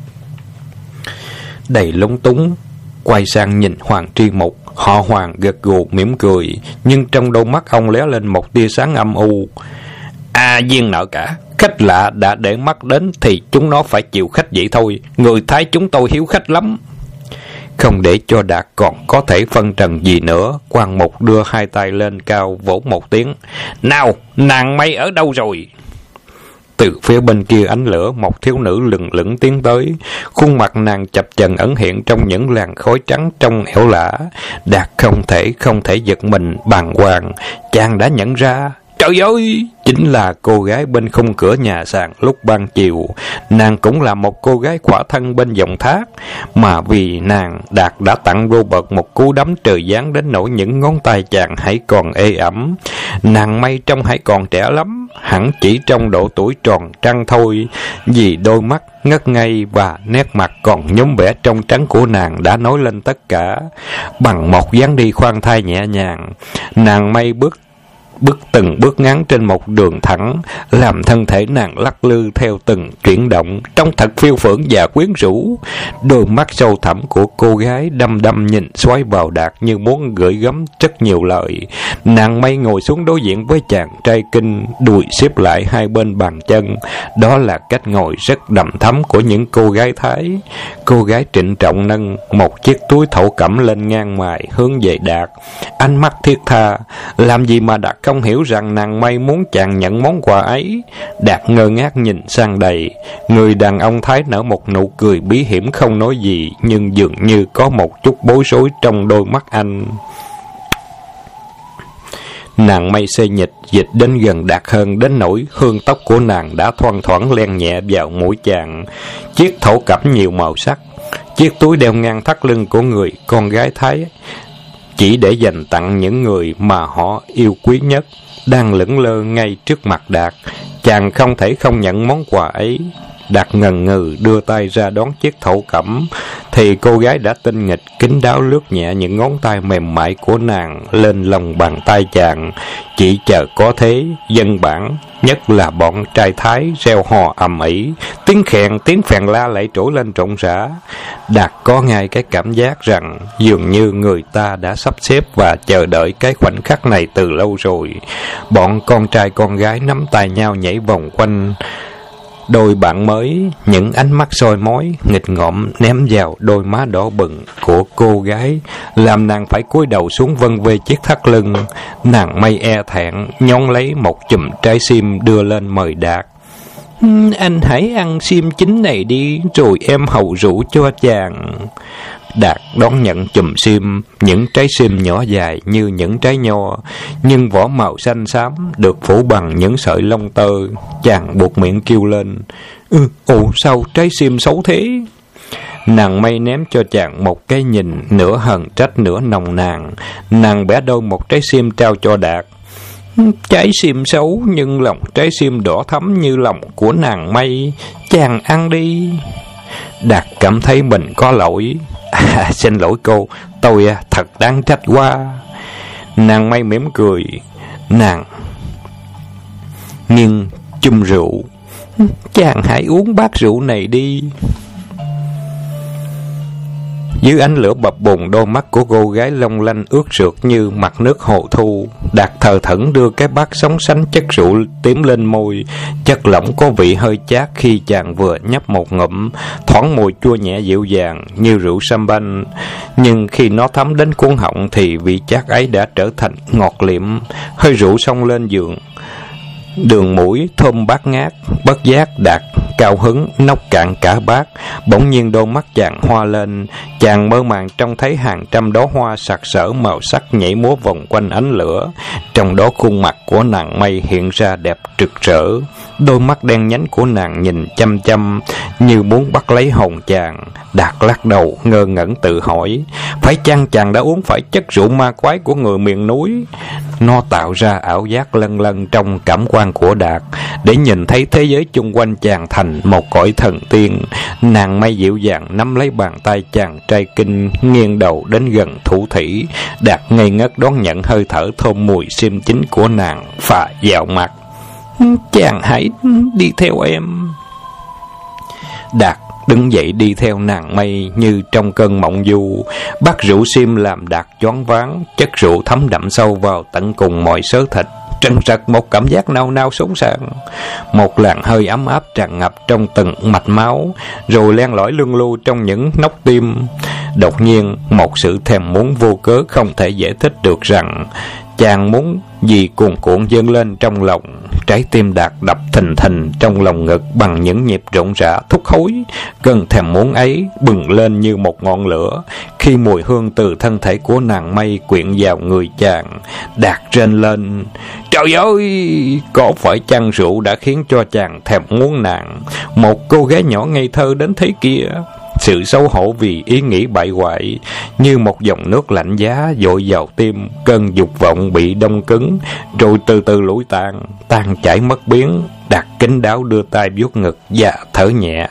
Đầy lúng túng, quay sang nhìn Hoàng Tri Mục. Họ Hoàng gật gù mỉm cười, nhưng trong đôi mắt ông lóe lên một tia sáng âm u. Duyên nợ cả, khách lạ đã để mắt đến thì chúng nó phải chịu khách vậy thôi. Người Thái chúng tôi hiếu khách lắm. Không để cho Đạt còn có thể phân trần gì nữa, Quan Mục đưa hai tay lên cao vỗ một tiếng: Nào, nàng May ở đâu rồi? Từ phía bên kia ánh lửa, một thiếu nữ lừng lững tiến tới. Khuôn mặt nàng chập chờn ẩn hiện trong những làn khói trắng trong ẻo lả. Đạt không thể giật mình bàng hoàng. Chàng đã nhận ra, trời ơi, chính là cô gái bên khung cửa nhà sàn lúc ban chiều. Nàng cũng là một cô gái khỏa thân bên dòng thác, mà vì nàng, Đạt đã tặng Robert một cú đấm trời giáng đến nỗi những ngón tay chàng hãy còn ê ẩm. Nàng May trông hãy còn trẻ lắm, hẳn chỉ trong độ tuổi tròn trăng thôi, vì đôi mắt ngất ngây và nét mặt còn nhúm vẻ trong trắng của nàng đã nói lên tất cả. Bằng một dáng đi khoan thai nhẹ nhàng, nàng May bước từng bước ngắn trên một đường thẳng, làm thân thể nàng lắc lư theo từng chuyển động, trông thật phiêu phượng và quyến rũ. Đôi mắt sâu thẳm của cô gái đăm đăm nhìn xoáy vào Đạt như muốn gửi gắm rất nhiều lời. Nàng May ngồi xuống đối diện với chàng trai Kinh, đùi xếp lại hai bên bàn chân. Đó là cách ngồi rất đầm thấm của những cô gái Thái. Cô gái trịnh trọng nâng một chiếc túi thổ cẩm lên ngang mài hướng về Đạt, ánh mắt thiết tha. Làm gì mà Đạt không hiểu rằng nàng May muốn chàng nhận món quà ấy. Đạt ngơ ngác nhìn sang đầy. Người đàn ông Thái nở một nụ cười bí hiểm không nói gì, nhưng dường như có một chút bối rối trong đôi mắt anh. Nàng May xê dịch đến gần Đạt hơn đến nỗi hương tóc của nàng đã thoang thoảng len nhẹ vào mũi chàng. Chiếc thổ cẩm nhiều màu sắc, chiếc túi đeo ngang thắt lưng của người con gái Thái, chỉ để dành tặng những người mà họ yêu quý nhất, đang lững lơ ngay trước mặt Đạt. Chàng không thể không nhận món quà ấy. Đạt ngần ngừ đưa tay ra đón chiếc thổ cẩm, thì cô gái đã tinh nghịch kín đáo lướt nhẹ những ngón tay mềm mại của nàng lên lòng bàn tay chàng. Chỉ chờ có thế, dân bản, nhất là bọn trai Thái reo hò ầm ĩ, tiếng khèn tiếng phèn la lại trỗi lên rộn rã. Đạt có ngay cái cảm giác rằng dường như người ta đã sắp xếp và chờ đợi cái khoảnh khắc này từ lâu rồi. Bọn con trai con gái nắm tay nhau nhảy vòng quanh đôi bạn mới, những ánh mắt soi mói nghịch ngợm ném vào đôi má đỏ bừng của cô gái, làm nàng phải cúi đầu xuống vân vê chiếc thắt lưng. Nàng May e thẹn nhón lấy một chùm trái sim đưa lên mời Đạt. Anh hãy ăn sim chín này đi, rồi em hầu rượu cho chàng. Đạt đón nhận chùm sim, những trái sim nhỏ dài như những trái nho, nhưng vỏ màu xanh xám, được phủ bằng những sợi lông tơ. Chàng buột miệng kêu lên: Ồ, sao trái sim xấu thế? Nàng Mây ném cho chàng một cái nhìn nửa hờn trách nửa nồng nàn. Nàng bẻ đôi một trái sim trao cho Đạt. Trái sim xấu nhưng lòng trái sim đỏ thắm như lòng của nàng Mây, chàng ăn đi. Đạt cảm thấy mình có lỗi. Xin lỗi cô, tôi thật đáng trách quá. Nàng Mây mỉm cười. Nàng nghiêng chum rượu. Chàng hãy uống bát rượu này đi. Dưới ánh lửa bập bùng, đôi mắt của cô gái long lanh ướt rượt như mặt nước hồ thu. Đạt thờ thẫn đưa cái bát sóng sánh chất rượu tím lên môi. Chất lỏng có vị hơi chát khi chàng vừa nhấp một ngụm, thoáng mùi chua nhẹ dịu dàng như rượu champagne. Nhưng khi nó thấm đến cuống họng thì vị chát ấy đã trở thành ngọt liệm. Hơi rượu xông lên giường đường mũi thơm bát ngát. Bất giác Đạt cao hứng nốc cạn cả bát. Bỗng nhiên đôi mắt chàng hoa lên. Chàng mơ màng trông thấy hàng trăm đóa hoa sặc sỡ màu sắc nhảy múa vòng quanh ánh lửa. Trong đó khuôn mặt của nàng Mây hiện ra đẹp rực rỡ. Đôi mắt đen nhánh của nàng nhìn chăm chăm như muốn bắt lấy hồn chàng. Đạt lắc đầu ngơ ngẩn tự hỏi, phải chăng chàng đã uống phải chất rượu ma quái của người miền núi? Nó tạo ra ảo giác lân lân trong cảm quan của Đạt, để nhìn thấy thế giới chung quanh chàng thành một cõi thần tiên. Nàng Mây dịu dàng nắm lấy bàn tay chàng trai kinh, nghiêng đầu đến gần thủ thỉ. Đạt ngây ngất đón nhận hơi thở thơm mùi sim chính của nàng phả vào mặt. Chàng hãy đi theo em. Đạt đứng dậy đi theo nàng Mây như trong cơn mộng du. Bát rượu sim làm Đạt choáng váng. Chất rượu thấm đậm sâu vào tận cùng mọi xớ thịt. Trần trật một cảm giác nao nao sốn sàng. Một làn hơi ấm áp tràn ngập trong từng mạch máu, rồi len lỏi luân lưu trong những nóc tim. Đột nhiên một sự thèm muốn vô cớ không thể giải thích được rằng chàng muốn gì cuồn cuộn dâng lên trong lòng. Trái tim Đạt đập thình thình trong lòng ngực bằng những nhịp rộn rã thúc hối. Cơn thèm muốn ấy bừng lên như một ngọn lửa khi mùi hương từ thân thể của nàng Mây quyện vào người chàng. Đạt rên lên, trời ơi, có phải chăng rượu đã khiến cho chàng thèm muốn nàng, một cô gái nhỏ ngây thơ đến thế kia? Sự xấu hổ vì ý nghĩ bại hoại như một dòng nước lạnh giá dội vào tim. Cơn dục vọng bị đông cứng rồi từ từ lủi tan chảy mất biến. Đạt kín đáo đưa tay vuốt ngực và thở nhẹ.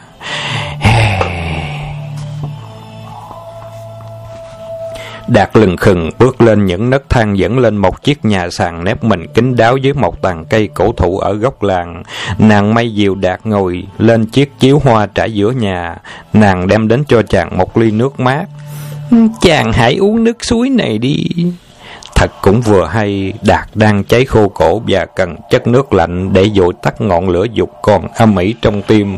Đạt lừng khừng bước lên những nấc thang dẫn lên một chiếc nhà sàn nép mình kín đáo dưới một tàn cây cổ thụ ở góc làng. Nàng Mây dìu Đạt ngồi lên chiếc chiếu hoa trải giữa nhà. Nàng đem đến cho chàng một ly nước mát. Chàng hãy uống nước suối này đi. Thật cũng vừa hay, Đạt đang cháy khô cổ và cần chất nước lạnh để dội tắt ngọn lửa dục còn âm ỉ trong tim.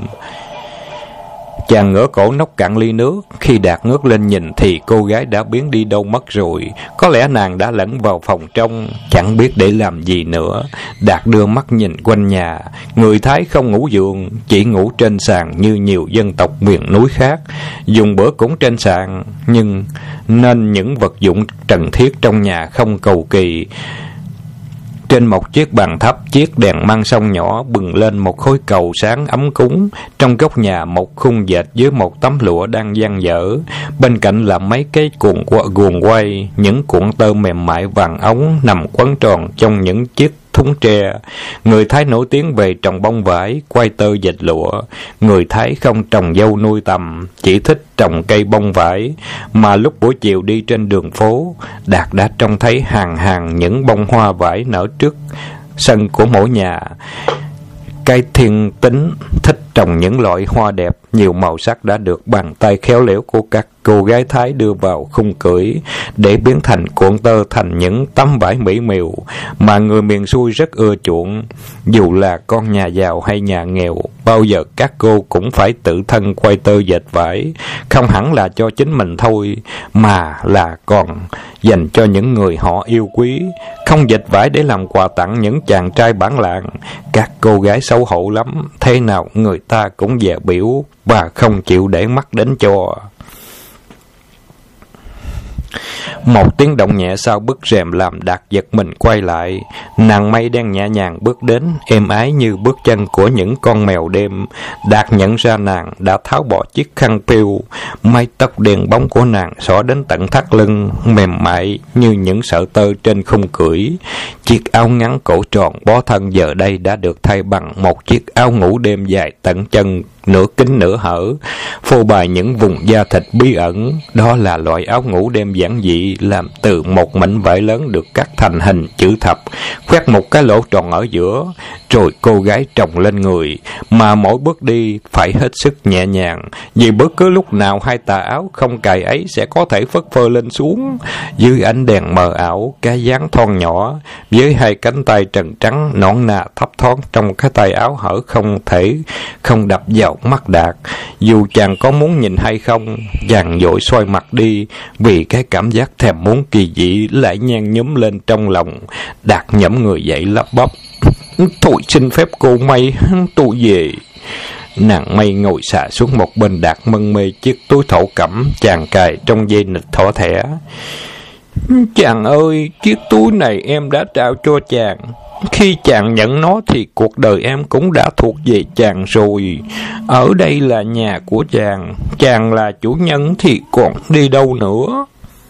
Chàng ngửa cổ nốc cạn ly nước. Khi Đạt ngước lên nhìn thì cô gái đã biến đi đâu mất rồi. Có lẽ nàng đã lẫn vào phòng trong, chẳng biết để làm gì nữa. Đạt đưa mắt nhìn quanh nhà. Người Thái không ngủ giường, chỉ ngủ trên sàn như nhiều dân tộc miền núi khác. Dùng bữa cũng trên sàn, nhưng nên những vật dụng cần thiết trong nhà không cầu kỳ. Trên một chiếc bàn thấp, chiếc đèn mang sông nhỏ bừng lên một khối cầu sáng ấm cúng. Trong góc nhà một khung dệt dưới một tấm lụa đang dang dở. Bên cạnh là mấy cái guồng quay, những cuộn tơ mềm mại vàng ống nằm quấn tròn trong những chiếc thúng tre. Người Thái nổi tiếng về trồng bông vải, quay tơ dệt lụa. Người Thái không trồng dâu nuôi tầm, chỉ thích trồng cây bông vải. Mà lúc buổi chiều đi trên đường phố, Đạt đã trông thấy hàng hàng những bông hoa vải nở trước sân của mỗi nhà. Cái thiên tính thích trồng những loại hoa đẹp, nhiều màu sắc đã được bàn tay khéo léo của các cô gái Thái đưa vào khung cưỡi để biến thành cuộn tơ thành những tấm vải mỹ miều mà người miền xuôi rất ưa chuộng. Dù là con nhà giàu hay nhà nghèo, bao giờ các cô cũng phải tự thân quay tơ dệt vải, không hẳn là cho chính mình thôi, mà là còn dành cho những người họ yêu quý. Không dệt vải để làm quà tặng những chàng trai bản làng. Các cô gái xấu hổ lắm, thế nào người ta cũng dè biểu và không chịu để mắt đến cho. Một tiếng động nhẹ sau bức rèm làm Đạt giật mình quay lại. Nàng Mây đang nhẹ nhàng bước đến, êm ái như bước chân của những con mèo đêm. Đạt nhận ra nàng đã tháo bỏ chiếc khăn piêu, mái tóc đen bóng của nàng xõa đến tận thắt lưng, mềm mại như những sợi tơ trên khung cưỡi. Chiếc áo ngắn cổ tròn bó thân giờ đây đã được thay bằng một chiếc áo ngủ đêm dài tận chân, nửa kín nửa hở, phô bày những vùng da thịt bí ẩn. Đó là loại áo ngủ đêm giản dị, làm từ một mảnh vải lớn được cắt thành hình chữ thập, khoét một cái lỗ tròn ở giữa, rồi cô gái trồng lên người, mà mỗi bước đi phải hết sức nhẹ nhàng, vì bất cứ lúc nào hai tà áo không cài ấy sẽ có thể phất phơ lên xuống. Dưới ánh đèn mờ ảo, cái dáng thon nhỏ với hai cánh tay trần trắng nõn nà thấp thoáng trong cái tay áo hở không thể không đập vào mắt Đạt. Dù chàng có muốn nhìn hay không, chàng vội xoay mặt đi, vì cái cảm giác thèm muốn kỳ dị lại nhen nhóm lên trong lòng. Đạt nhẫm người dậy lắp bắp: "Thôi xin phép cô Mây, tôi về." Nàng Mây ngồi xà xuống một bên. Đạt mân mê chiếc túi thổ cẩm chàng cài trong dây nịt thỏ thẻ. "Chàng ơi, chiếc túi này em đã trao cho chàng. Khi chàng nhận nó thì cuộc đời em cũng đã thuộc về chàng rồi. Ở đây là nhà của chàng, chàng là chủ nhân thì còn đi đâu nữa."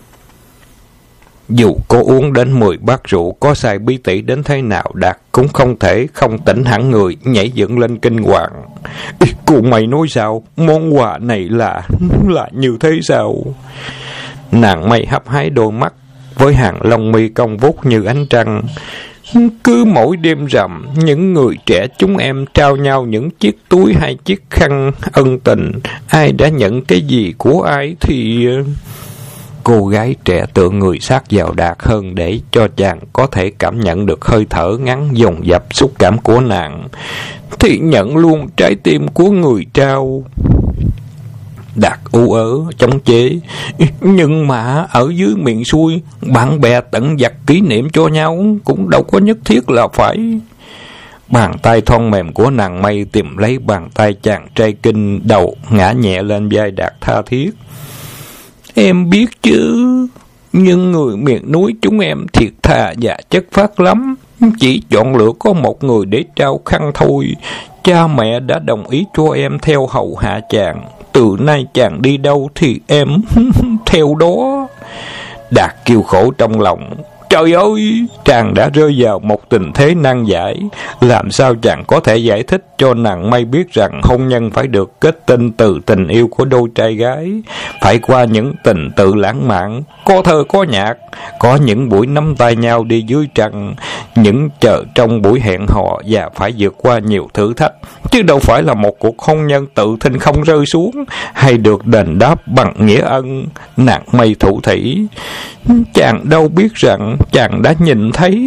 Dù có uống đến 10 bát rượu, có xài bí tỉ đến thế nào, Đạt cũng không thể không tỉnh hẳn người, nhảy dựng lên kinh hoàng. "Cô Mày nói sao? Món quà này là như thế sao?" Nàng Mây hấp háy đôi mắt với hàng lông mi cong vút như ánh trăng. "Cứ mỗi đêm rằm, những người trẻ chúng em trao nhau những chiếc túi hay chiếc khăn ân tình. Ai đã nhận cái gì của ai thì..." Cô gái trẻ tựa người sát vào Đạt hơn để cho chàng có thể cảm nhận được hơi thở ngắn dồn dập xúc cảm của nàng. "Thì nhận luôn trái tim của người trao." Đạt ú ớ chống chế: "Nhưng mà ở dưới miền xuôi, bạn bè tận vặt kỷ niệm cho nhau, cũng đâu có nhất thiết là phải..." Bàn tay thon mềm của nàng Mây tìm lấy bàn tay chàng trai kinh, đầu ngã nhẹ lên vai Đạt tha thiết: "Em biết chứ, nhưng người miền núi chúng em thiệt thà và chất phác lắm. Chỉ chọn lựa có một người để trao khăn thôi. Cha mẹ đã đồng ý cho em theo hầu hạ chàng. Từ nay chàng đi đâu thì em theo đó." Đạt kêu khổ trong lòng. Trời ơi, chàng đã rơi vào một tình thế nan giải. Làm sao chàng có thể giải thích cho nàng Mây biết rằng hôn nhân phải được kết tinh từ tình yêu của đôi trai gái, phải qua những tình tự lãng mạn, có thơ có nhạc, có những buổi nắm tay nhau đi dưới trăng, những chờ trong buổi hẹn hò, và phải vượt qua nhiều thử thách, chứ đâu phải là một cuộc hôn nhân tự thinh không rơi xuống, hay được đền đáp bằng nghĩa ân. Nàng Mây thủ thỉ: "Chàng đâu biết rằng chàng đã nhìn thấy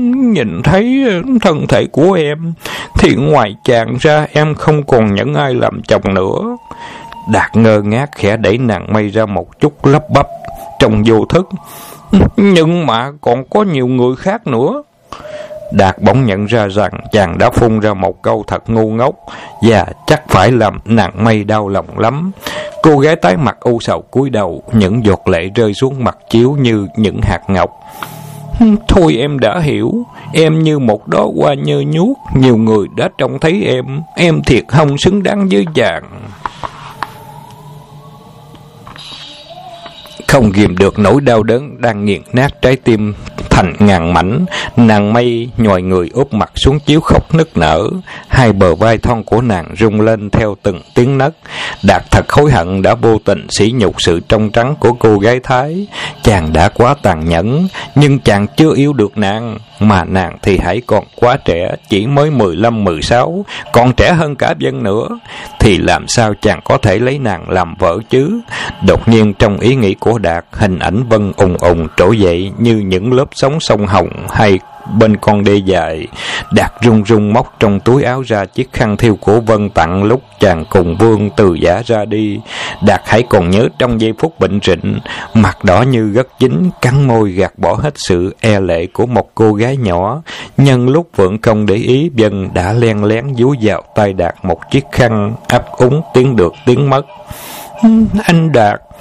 thân thể của em, thì ngoài chàng ra em không còn những ai làm chồng nữa." Đạt ngơ ngác khẽ đẩy nàng Mây ra một chút, lắp bắp trong vô thức: "Nhưng mà còn có nhiều người khác nữa." Đạt bỗng nhận ra rằng chàng đã phun ra một câu thật ngu ngốc, và chắc phải làm nàng Mây đau lòng lắm. Cô gái tái mặt u sầu cúi đầu, những giọt lệ rơi xuống mặt chiếu như những hạt ngọc. "Thôi em đã hiểu, em như một đóa hoa nhơ nhuốc, nhiều người đã trông thấy em thiệt không xứng đáng với chàng." Không ghìm được nỗi đau đớn đang nghiền nát trái tim thành ngàn mảnh, nàng Mây nhòi người úp mặt xuống chiếu khóc nức nở. Hai bờ vai thon của nàng rung lên theo từng tiếng nấc. Đạt thật hối hận đã vô tình sỉ nhục sự trong trắng của cô gái Thái. Chàng đã quá tàn nhẫn, nhưng chàng chưa yêu được nàng, mà nàng thì hãy còn quá trẻ, chỉ mới 15-16, còn trẻ hơn cả Vân nữa, thì làm sao chàng có thể lấy nàng làm vợ chứ? Đột nhiên trong ý nghĩ của Đạt, hình ảnh Vân ùng ùng trỗi dậy như những lớp sóng sông Hồng hay bên con đê dài. Đạt run run móc trong túi áo ra chiếc khăn thiêu của Vân tặng lúc chàng cùng Vương từ giã ra đi. Đạt hãy còn nhớ trong giây phút bệnh rịnh, mặt đỏ như gất chín, cắn môi gạt bỏ hết sự e lệ của một cô gái nhỏ. Nhân lúc vẫn không để ý, Vân đã len lén dúi vào tay Đạt một chiếc khăn, ấp úng tiếng được tiếng mất. "Anh Đạt,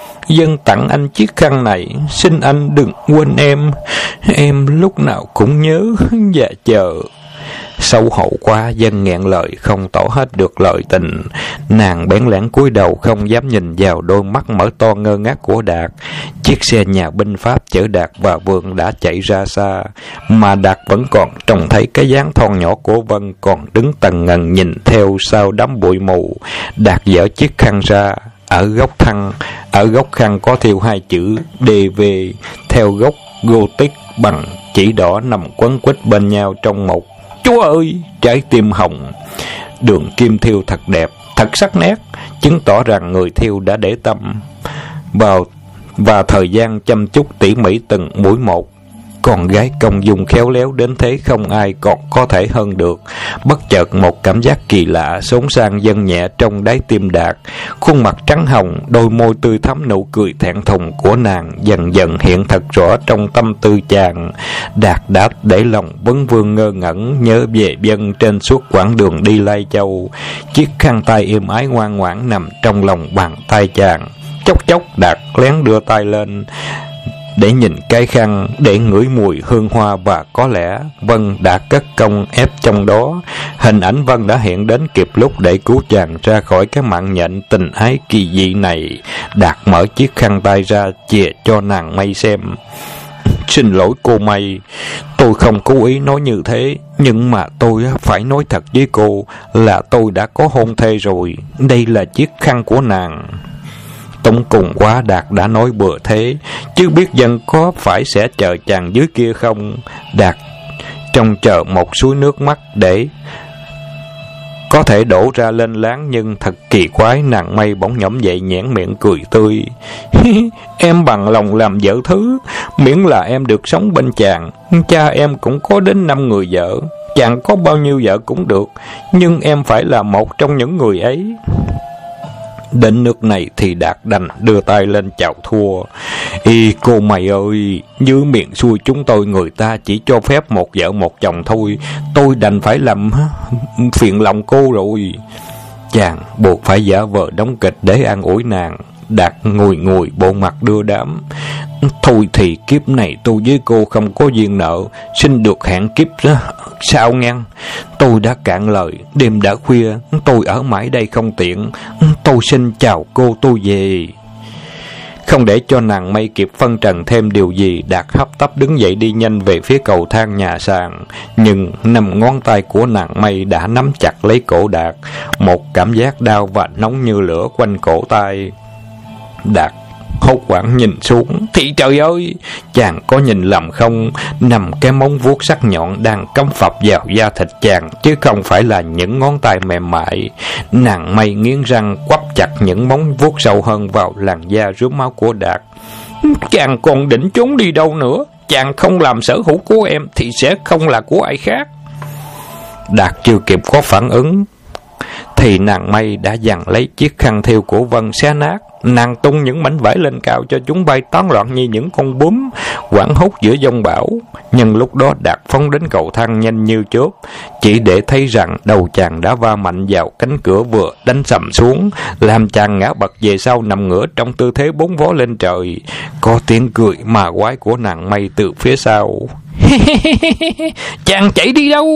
Dân tặng anh chiếc khăn này, xin anh đừng quên em lúc nào cũng nhớ và chờ. Xấu hổ quá, Dân nghẹn lời không tỏ hết được lời tình. Nàng bẽn lẽn cúi đầu không dám nhìn vào đôi mắt mở to ngơ ngác của Đạt. Chiếc xe nhà binh Pháp chở Đạt và Vượng đã chạy ra xa, mà Đạt vẫn còn trông thấy cái dáng thon nhỏ của Vân còn đứng tần ngần nhìn theo sau đám bụi mù. Đạt giở chiếc khăn ra, ở góc khăn có thêu hai chữ DV theo gốc Gothic bằng chỉ đỏ nằm quấn quýt bên nhau trong một Chúa ơi, trái tim hồng. Đường kim thêu thật đẹp, thật sắc nét, chứng tỏ rằng người thêu đã để tâm vào và thời gian chăm chút tỉ mỉ từng mũi một. Con gái công dung khéo léo đến thế không ai còn có thể hơn được. Bất chợt một cảm giác kỳ lạ xốn sang dâng nhẹ trong đáy tim Đạt. Khuôn mặt trắng hồng, đôi môi tươi thắm, nụ cười thẹn thùng của nàng dần dần hiện thật rõ trong tâm tư chàng. Đạt đã để lòng vấn vương ngơ ngẩn nhớ về Vân trên suốt quãng đường đi Lai Châu. Chiếc khăn tay êm ái ngoan ngoãn nằm trong lòng bàn tay chàng. Chốc chốc Đạt lén đưa tay lên để nhìn cái khăn, để ngửi mùi hương hoa, và có lẽ Vân đã cất công ép trong đó. Hình ảnh Vân đã hiện đến kịp lúc để cứu chàng ra khỏi cái mạng nhện tình ái kỳ dị này. Đạt mở chiếc khăn tay ra chìa cho nàng Mây xem. Xin lỗi cô Mây, tôi không cố ý nói như thế, nhưng mà tôi phải nói thật với cô là tôi đã có hôn thê rồi. Đây là chiếc khăn của nàng. Tống cùng quá, Đạt đã nói bừa thế, chứ biết Dân có phải sẽ chờ chàng dưới kia không? Đạt trông chờ một suối nước mắt để có thể đổ ra lên láng, nhưng thật kỳ quái, nàng Mây bỗng nhõm dậy nhoẻn miệng cười tươi. Em bằng lòng làm vợ thứ, miễn là em được sống bên chàng. Cha em cũng có đến 5 người vợ, chàng có bao nhiêu vợ cũng được, nhưng em phải là một trong những người ấy. Đến nước này thì Đạt đành đưa tay lên chào thua. Cô Mày ơi, dưới miệng xuôi chúng tôi người ta chỉ cho phép một vợ một chồng thôi, tôi đành phải làm phiền lòng cô rồi. Chàng buộc phải giả vờ đóng kịch để an ủi nàng. Đạt ngùi bộ mặt đưa đám. Thôi thì kiếp này tôi với cô không có duyên nợ, xin được hẹn kiếp sau ngang. Tôi đã cạn lời, đêm đã khuya, tôi ở mãi đây không tiện. Tôi xin chào cô, tôi về. Không để cho nàng Mây kịp phân trần thêm điều gì, Đạt hấp tấp đứng dậy đi nhanh về phía cầu thang nhà sàn. Nhưng 5 ngón tay của nàng Mây đã nắm chặt lấy cổ Đạt. Một cảm giác đau và nóng như lửa quanh cổ tay. Đạt hốt hoảng nhìn xuống, thì trời ơi, chàng có nhìn lầm không? 5 cái móng vuốt sắc nhọn đang cắm phập vào da thịt chàng, chứ không phải là những ngón tay mềm mại. Nàng Mây nghiến răng quắp chặt những móng vuốt sâu hơn vào làn da rướm máu của Đạt. Chàng còn định trốn đi đâu nữa? Chàng không làm sở hữu của em thì sẽ không là của ai khác. Đạt chưa kịp có phản ứng thì nàng Mây đã giằng lấy chiếc khăn thêu của Vân xé nát. Nàng tung những mảnh vải lên cao cho chúng bay tán loạn như những con bướm hoảng hốt giữa giông bão. Nhưng lúc đó Đạt phóng đến cầu thang nhanh như chớp, chỉ để thấy rằng đầu chàng đã va mạnh vào cánh cửa vừa đánh sầm xuống, làm chàng ngã bật về sau nằm ngửa trong tư thế bốn vó lên trời. Có tiếng cười ma quái của nàng Mây từ phía sau. Chàng chạy đi đâu?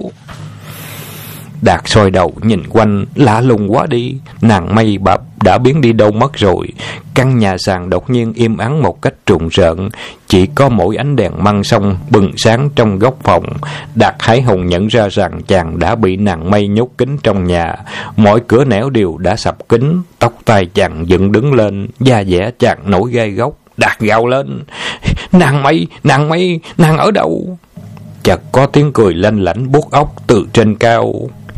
Đạt soi đầu nhìn quanh, lạ lùng quá đi, nàng Mây đã biến đi đâu mất rồi. Căn nhà sàn đột nhiên im ắng một cách trùng rợn, chỉ có mỗi ánh đèn măng sông bừng sáng trong góc phòng. Đạt hãi hùng nhận ra rằng chàng đã bị nàng Mây nhốt kín trong nhà, mọi cửa nẻo đều đã sập kín. Tóc tai chàng dựng đứng lên, da dẻ chàng nổi gai góc. Đạt gào lên, nàng Mây, nàng ở đâu? Chợt có tiếng cười lanh lảnh buốt óc từ trên cao.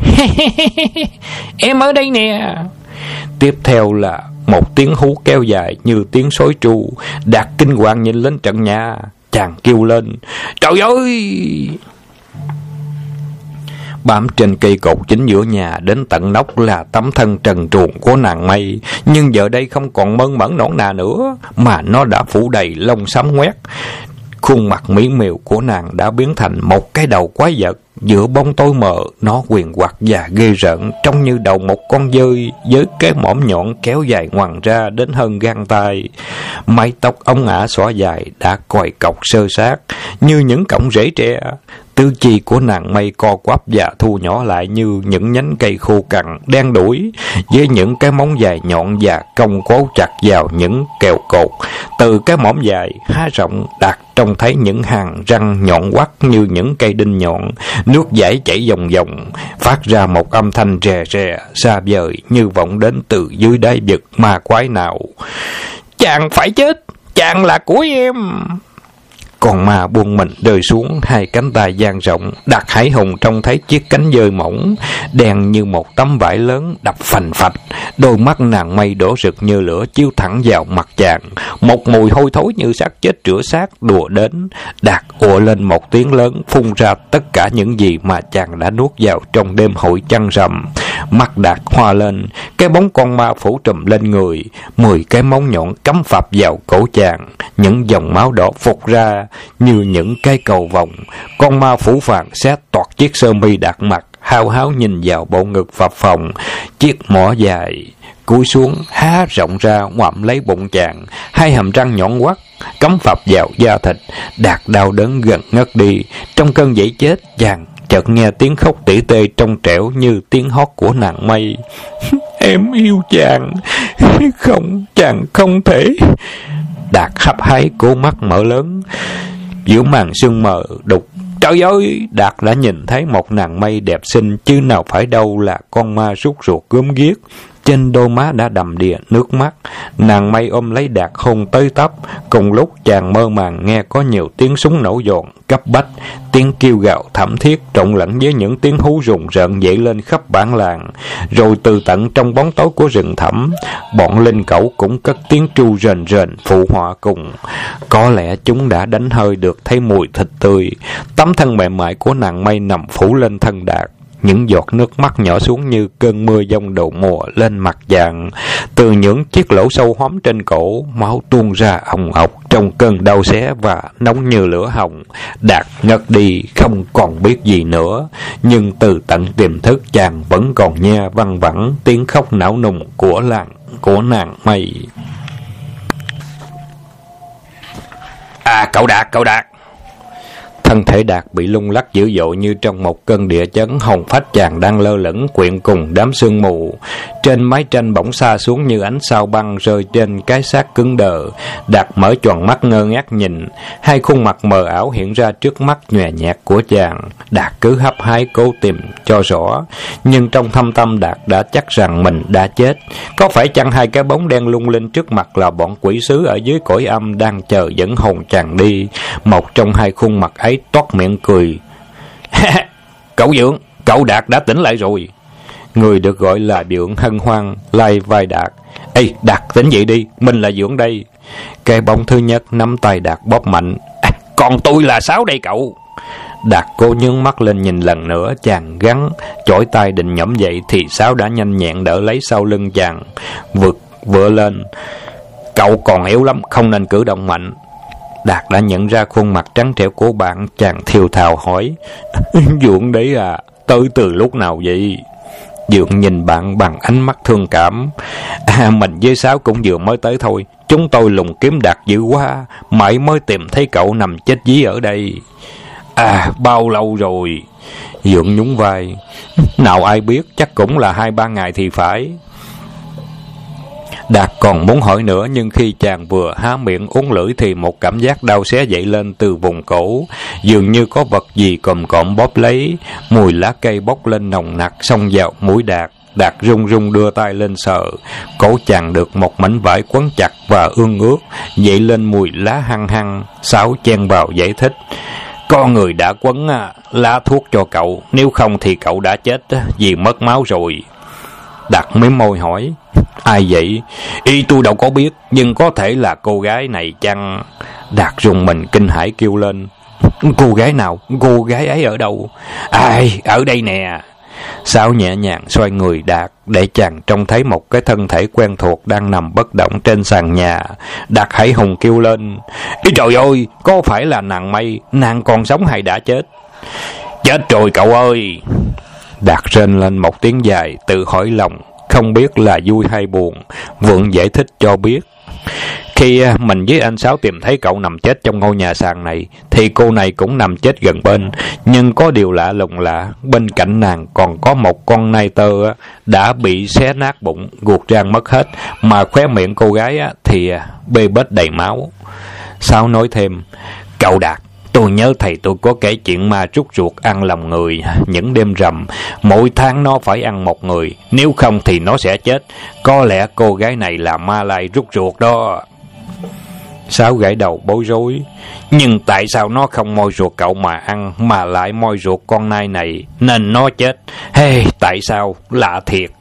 Em ở đây nè. Tiếp theo là một tiếng hú kéo dài như tiếng sói tru. Đạt kinh hoàng nhìn lên trần nhà, chàng kêu lên, trời ơi! Bám trên cây cột chính giữa nhà đến tận nóc là tấm thân trần truồng của nàng Mây, nhưng giờ đây không còn mơn mởn nõn nà nữa, mà nó đã phủ đầy lông xám ngoét. Khuôn mặt mỹ miều của nàng đã biến thành một cái đầu quái vật. Giữa bóng tối mờ, nó quyền quặt và ghê rợn, trông như đầu một con dơi với cái mõm nhọn kéo dài ngoằn ra đến hơn gang tay. Mái tóc ống ả xõa dài đã còi cọc sơ sát như những cọng rễ tre. Tứ chi của nàng mây co quắp và thu nhỏ lại như những nhánh cây khô cằn đen đủi, với những cái móng dài nhọn và cong cố chặt vào những kèo cột. Từ cái mõm dài há rộng, Đạt trông thấy những hàng răng nhọn quắt như những cây đinh nhọn. Nước dãi chảy dòng dòng, phát ra một âm thanh rè rè xa vời như vọng đến từ dưới đáy vực ma quái nào. Chàng phải chết, chàng là của em. Con ma buông mình rơi xuống, hai cánh tay dang rộng. Đạt Hải Hùng trông thấy chiếc cánh dơi mỏng đen như một tấm vải lớn đập phành phạch. Đôi mắt nàng mây đỏ rực như lửa chiếu thẳng vào mặt chàng. Một mùi hôi thối như xác chết rửa xác đùa đến. Đạt ùa lên một tiếng lớn, phun ra tất cả những gì mà chàng đã nuốt vào trong đêm hội trăng rằm. Mắt Đạt hoa lên, cái bóng con ma phủ trùm lên người. 10 cái móng nhọn cắm phập vào cổ chàng. Những dòng máu đỏ phụt ra như những cái cầu vồng. Con ma phủ phàng xé toạc chiếc sơ mi Đạt mặc, hao háo nhìn vào bộ ngực phập phồng. Chiếc mỏ dài cúi xuống há rộng ra ngoạm lấy bụng chàng. Hai hàm răng nhọn quắt cắm phập vào da thịt. Đạt đau đớn gần ngất đi. Trong cơn dãy chết, chàng chợt nghe tiếng khóc tỉ tê trong trẻo như tiếng hót của nàng mây. Em yêu chàng. Không, chàng không thể. Đạt hấp háy, cố mắt mở lớn. Giữa màn sương mờ đục, trời ơi, Đạt đã nhìn thấy một nàng mây đẹp xinh, chứ nào phải đâu là con ma rút ruột gớm ghiếc. Trên đôi má đã đầm đìa nước mắt. Nàng mây ôm lấy Đạt hôn tới tấp. Cùng lúc chàng mơ màng nghe có nhiều tiếng súng nổ dồn cấp bách, tiếng kêu gào thảm thiết trộn lẫn với những tiếng hú rùng rợn dậy lên khắp bản làng. Rồi từ tận trong bóng tối của rừng thẳm, bọn linh cẩu cũng cất tiếng tru rền rền phụ họa cùng. Có lẽ chúng đã đánh hơi được thấy mùi thịt tươi. Tấm thân mềm mại của nàng mây nằm phủ lên thân Đạt. Những giọt nước mắt nhỏ xuống như cơn mưa giông đầu mùa lên mặt chàng. Từ những chiếc lỗ sâu hoắm trên cổ, máu tuôn ra ồng ọc trong cơn đau xé và nóng như lửa hồng. Đạt ngất đi không còn biết gì nữa. Nhưng từ tận tiềm thức, chàng vẫn còn nghe văng vẳng tiếng khóc não nùng của nàng mây. Cậu Đạt. Thân thể Đạt bị lung lắc dữ dội như trong một cơn địa chấn. Hồn phách chàng đang lơ lửng quyện cùng đám sương mù. Trên mái tranh bỗng xa xuống như ánh sao băng rơi trên cái xác cứng đờ. Đạt mở choàng mắt ngơ ngác nhìn. Hai khuôn mặt mờ ảo hiện ra trước mắt nhòe nhạt của chàng. Đạt cứ hấp hái cố tìm cho rõ. Nhưng trong thâm tâm Đạt đã chắc rằng mình đã chết. Có phải chăng hai cái bóng đen lung linh trước mặt là bọn quỷ sứ ở dưới cõi âm đang chờ dẫn hồn chàng đi? Một trong hai khuôn mặt ấy toát miệng cười. Cậu Dượng, cậu Đạt đã tỉnh lại rồi. Người được gọi là Dượng hân hoan lai vai Đạt. Ê Đạt, tỉnh dậy đi, mình là Dượng đây. Cái bóng thứ nhất nắm tay Đạt bóp mạnh. Còn tôi là Sáu đây cậu. Đạt cố nhướng mắt lên nhìn lần nữa. Chàng gắng chổi tay định nhổm dậy thì Sáu đã nhanh nhẹn đỡ lấy sau lưng chàng, vựa lên. Cậu còn yếu lắm, không nên cử động mạnh. Đạt đã nhận ra khuôn mặt trắng trẻo của bạn. Chàng thiều thào hỏi. Dượng đấy à, tới từ lúc nào vậy? Dượng nhìn bạn bằng ánh mắt thương cảm. Mình với Sáu cũng vừa mới tới thôi. Chúng tôi lùng kiếm Đạt dữ quá, mãi mới tìm thấy cậu nằm chết dí ở đây. Bao lâu rồi? Dượng nhún vai. Nào ai biết, chắc cũng là 2-3 ngày thì phải. Đạt còn muốn hỏi nữa, nhưng khi chàng vừa há miệng uốn lưỡi thì một cảm giác đau xé dậy lên từ vùng cổ. Dường như có vật gì còm cộm bóp lấy. Mùi lá cây bốc lên nồng nặc xông vào mũi Đạt. Đạt run run đưa tay lên sờ. Cổ chàng được một mảnh vải quấn chặt và ương ướt, dậy lên mùi lá hăng hăng. Sáu chen vào giải thích. Con người đã quấn lá thuốc cho cậu, nếu không thì cậu đã chết vì mất máu rồi. Đạt mím môi hỏi. Ai vậy? Tôi đâu có biết, nhưng có thể là cô gái này chăng? Đạt rùng mình kinh hãi kêu lên. Cô gái nào? Cô gái ấy ở đâu? Ở đây nè. Sáu nhẹ nhàng xoay người Đạt, để chàng trông thấy một cái thân thể quen thuộc đang nằm bất động trên sàn nhà. Đạt hãi hùng kêu lên: Ý trời ơi, có phải là nàng Mây? Nàng còn sống hay đã chết? Chết rồi cậu ơi! Đạt rên lên một tiếng dài, tự hỏi lòng, không biết là vui hay buồn. Vượng giải thích cho biết: Khi mình với anh Sáu tìm thấy cậu nằm chết trong ngôi nhà sàn này, thì cô này cũng nằm chết gần bên. Nhưng có điều lạ lùng là bên cạnh nàng còn có một con nai tơ đã bị xé nát bụng, ruột rang mất hết, mà khóe miệng cô gái thì bê bết đầy máu. Sáu nói thêm: Cậu Đạt, tôi nhớ thầy tôi có kể chuyện ma rút ruột ăn lòng người. Những đêm rằm, mỗi tháng nó phải ăn một người, nếu không thì nó sẽ chết. Có lẽ cô gái này là ma lai rút ruột đó. Sáu gãi đầu bối rối: Nhưng tại sao nó không moi ruột cậu mà ăn, mà lại moi ruột con nai này, nên nó chết? Hey, tại sao? Lạ thiệt.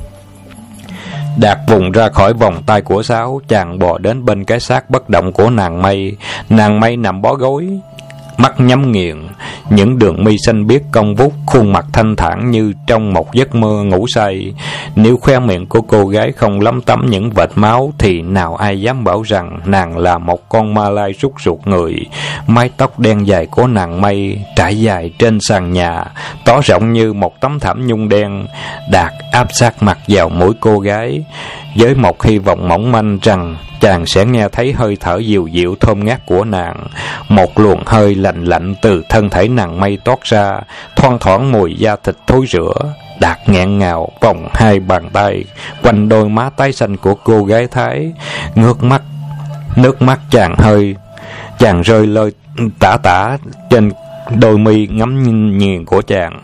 Đạt vùng ra khỏi vòng tay của Sáu, chàng bò đến bên cái xác bất động của nàng Mây. Nàng Mây nằm bó gối, mắt nhắm nghiền, những đường mi xanh biếc cong vút, khuôn mặt thanh thản như trong một giấc mơ ngủ say. Nếu khoe miệng của cô gái không lấm tấm những vệt máu, thì nào ai dám bảo rằng nàng là một con ma lai rút ruột người. Mái tóc đen dài của nàng Mây trải dài trên sàn nhà, tỏ rộng như một tấm thảm nhung đen. Đạt áp sát mặt vào mũi cô gái, với một hy vọng mỏng manh rằng chàng sẽ nghe thấy hơi thở dịu dịu thơm ngát của nàng. Một luồng hơi lạnh lạnh từ thân thể nàng Mây toát ra, thoang thoảng mùi da thịt thối rữa. Đạt nghẹn ngào vòng hai bàn tay quanh đôi má tái xanh của cô gái Thái, ngước mắt, nước mắt chàng rơi lơi tả tả trên đôi mi ngắm nghiền của chàng.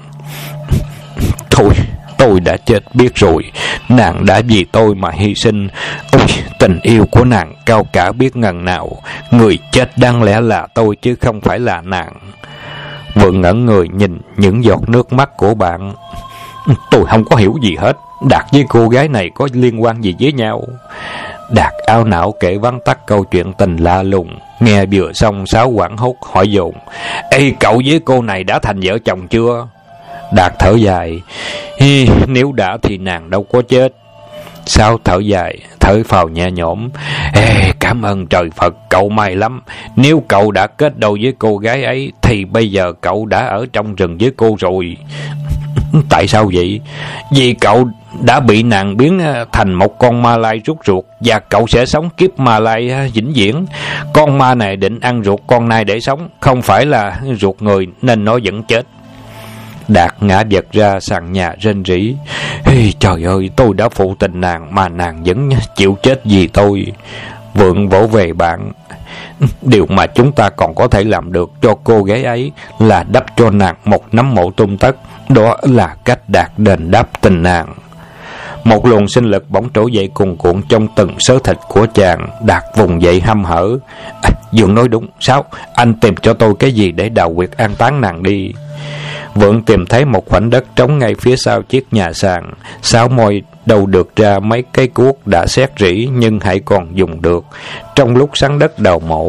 Tôi đã chết biết rồi, nàng đã vì tôi mà hy sinh. Ôi, tình yêu của nàng cao cả biết ngần nào. Người chết đáng lẽ là tôi chứ không phải là nàng. Vượng ngẩn người nhìn những giọt nước mắt của bạn. Tôi không có hiểu gì hết. Đạt với cô gái này có liên quan gì với nhau? Đạt áo não kể vắn tắt câu chuyện tình lạ lùng. Nghe vừa xong, Sáu hoảng hốt hỏi dồn: Ê, cậu với cô này đã thành vợ chồng chưa? Đạt thở dài: Nếu đã thì nàng đâu có chết. Sáu thở dài, thở phào nhẹ nhõm: Cảm ơn trời Phật, cậu may lắm. Nếu cậu đã kết đôi với cô gái ấy, thì bây giờ cậu đã ở trong rừng với cô rồi. Tại sao vậy? Vì cậu đã bị nàng biến thành một con ma lai rút ruột, và cậu sẽ sống kiếp ma lai vĩnh viễn. Con ma này định ăn ruột con nai để sống, không phải là ruột người, nên nó vẫn chết. Đạt ngã vật ra sàn nhà rên rỉ: Trời ơi, tôi đã phụ tình nàng mà nàng vẫn chịu chết vì tôi. Vượng vỗ về bạn: Điều mà chúng ta còn có thể làm được cho cô gái ấy là đắp cho nàng một nắm mộ tung tất. Đó là cách Đạt đền đáp tình nàng. Một luồng sinh lực bỗng trỗi dậy cuồn cuộn trong từng xớ thịt của chàng. Đạt vùng dậy hăm hở: Vượng nói đúng. Sáu, anh tìm cho tôi cái gì để đào huyệt an táng nàng đi. Vượng tìm thấy một khoảnh đất trống ngay phía sau chiếc nhà sàn. Sáu moi đâu được ra mấy cái cuốc đã xét rỉ nhưng hãy còn dùng được. Trong lúc sắn đất đào mộ,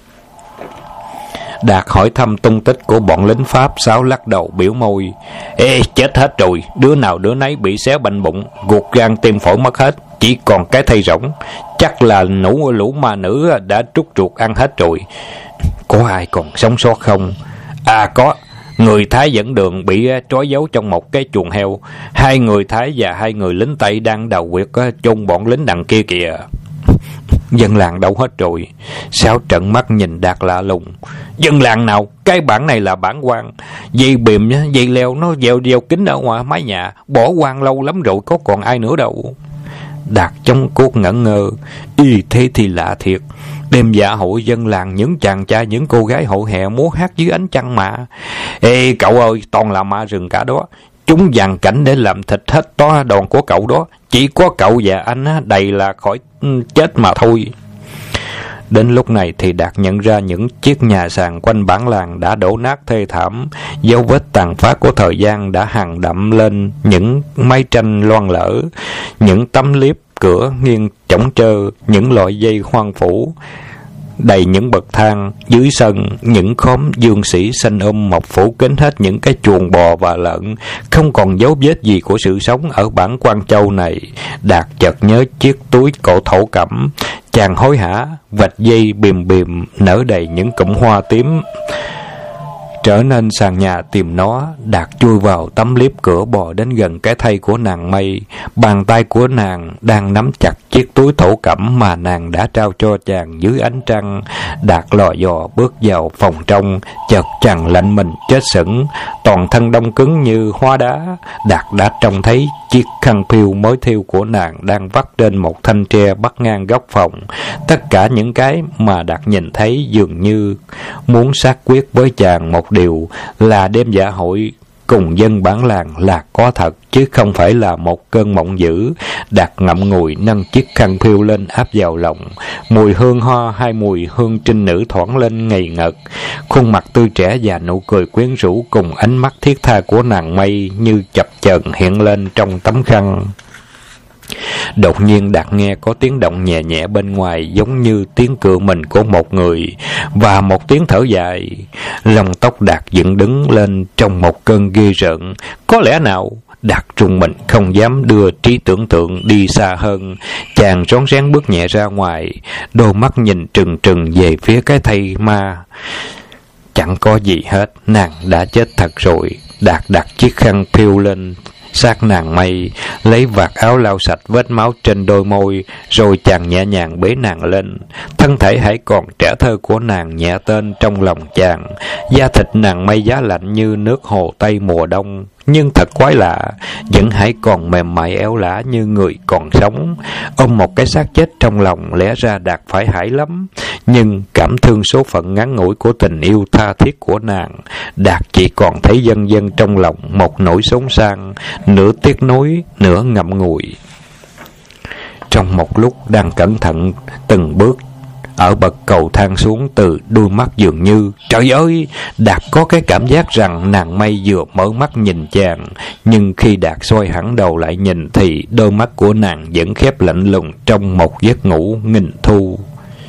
Đạt hỏi thăm tung tích của bọn lính Pháp. Sáu lắc đầu biểu môi: Chết hết rồi, đứa nào đứa nấy bị xé bệnh bụng, ruột gan tim phổi mất hết, chỉ còn cái thây rỗng. Chắc là lũ ma nữ đã trút ruột ăn hết rồi. Có ai còn sống sót không? À có, người Thái dẫn đường bị trói giấu trong một cái chuồng heo. 2 người Thái và 2 người lính Tây đang đào huyệt chôn bọn lính đằng kia kìa. Dân làng đâu hết rồi? Sáu trợn mắt nhìn Đạt lạ lùng: Dân làng nào? Cái bản này là bản quan. Dây bìm, dây leo nó gieo kính ở ngoài mái nhà, bỏ quan lâu lắm rồi, có còn ai nữa đâu. Đạt chống cuốc ngẩn ngơ: Thế thì lạ thiệt. Đêm dạ hội dân làng, những chàng trai những cô gái hội hè múa hát dưới ánh trăng mà. Cậu ơi, toàn là ma rừng cả đó. Chúng dàn cảnh để làm thịt hết to đòn của cậu đó. Chỉ có cậu và anh đầy là khỏi chết mà thôi. Đến lúc này thì Đạt nhận ra những chiếc nhà sàn quanh bản làng đã đổ nát thê thảm. Dấu vết tàn phá của thời gian đã hằn đậm lên những mái tranh loang lỡ, những tấm liếp cửa nghiêng chỏng trơ, những loại dây hoang phủ đầy những bậc thang. Dưới sân, những khóm dương sĩ xanh mọc phủ kín hết những cái chuồng bò và lợn, không còn dấu vết gì của sự sống ở bản Quan Châu này. Đạt chợt nhớ chiếc túi cổ thổ cẩm, chàng hối hả vạch dây bìm bìm nở đầy những cụm hoa tím. Trở nên sàn nhà tìm nó, Đạt chui vào tấm liếp cửa, bò đến gần cái thây của nàng Mây. Bàn tay của nàng đang nắm chặt chiếc túi thổ cẩm mà nàng đã trao cho chàng dưới ánh trăng. Đạt lò dò bước vào phòng trong, chợt chàng lạnh mình chết sững, toàn thân đông cứng như hóa đá. Đạt đã trông thấy chiếc khăn piêu mới thiêu của nàng đang vắt trên một thanh tre bắt ngang góc phòng. Tất cả những cái mà Đạt nhìn thấy dường như muốn xác quyết với chàng một điều là đêm dạ hội cùng dân bản làng là có thật, chứ không phải là một cơn mộng dữ. Đạt ngậm ngùi nâng chiếc khăn phiêu lên áp vào lòng. Mùi hương hoa hay mùi hương trinh nữ thoảng lên ngây ngật. Khuôn mặt tươi trẻ và nụ cười quyến rũ cùng ánh mắt thiết tha của nàng Mây như chập chờn hiện lên trong tấm khăn. Đột nhiên Đạt nghe có tiếng động nhẹ nhẹ bên ngoài, giống như tiếng cựa mình của một người, và một tiếng thở dài. Lông tóc Đạt dựng đứng lên trong một cơn ghê rợn. Có lẽ nào? Đạt trùng mình không dám đưa trí tưởng tượng đi xa hơn. Chàng rón rén bước nhẹ ra ngoài, đôi mắt nhìn trừng trừng về phía cái thây ma. Chẳng có gì hết, nàng đã chết thật rồi. Đạt đặt chiếc khăn phiêu lên sát nàng Mây, lấy vạt áo lau sạch vết máu trên đôi môi, rồi chàng nhẹ nhàng bế nàng lên. Thân thể hãy còn trẻ thơ của nàng nhẹ tên trong lòng chàng. Da thịt nàng Mây giá lạnh như nước hồ Tây mùa đông, nhưng thật quái lạ, vẫn hãy còn mềm mại éo lả như người còn sống. Ôm một cái xác chết trong lòng, lẽ ra Đạt phải hãi lắm, nhưng cảm thương số phận ngắn ngủi của tình yêu tha thiết của nàng, Đạt chỉ còn thấy dâng dâng trong lòng một nỗi xốn sang, nửa tiếc nuối, nửa ngậm ngùi. Trong một lúc đang cẩn thận từng bước ở bậc cầu thang xuống, từ đôi mắt dường như, trời ơi, Đạt có cái cảm giác rằng nàng Mây vừa mở mắt nhìn chàng, nhưng khi Đạt xoay hẳn đầu lại nhìn thì đôi mắt của nàng vẫn khép lạnh lùng trong một giấc ngủ nghìn thu.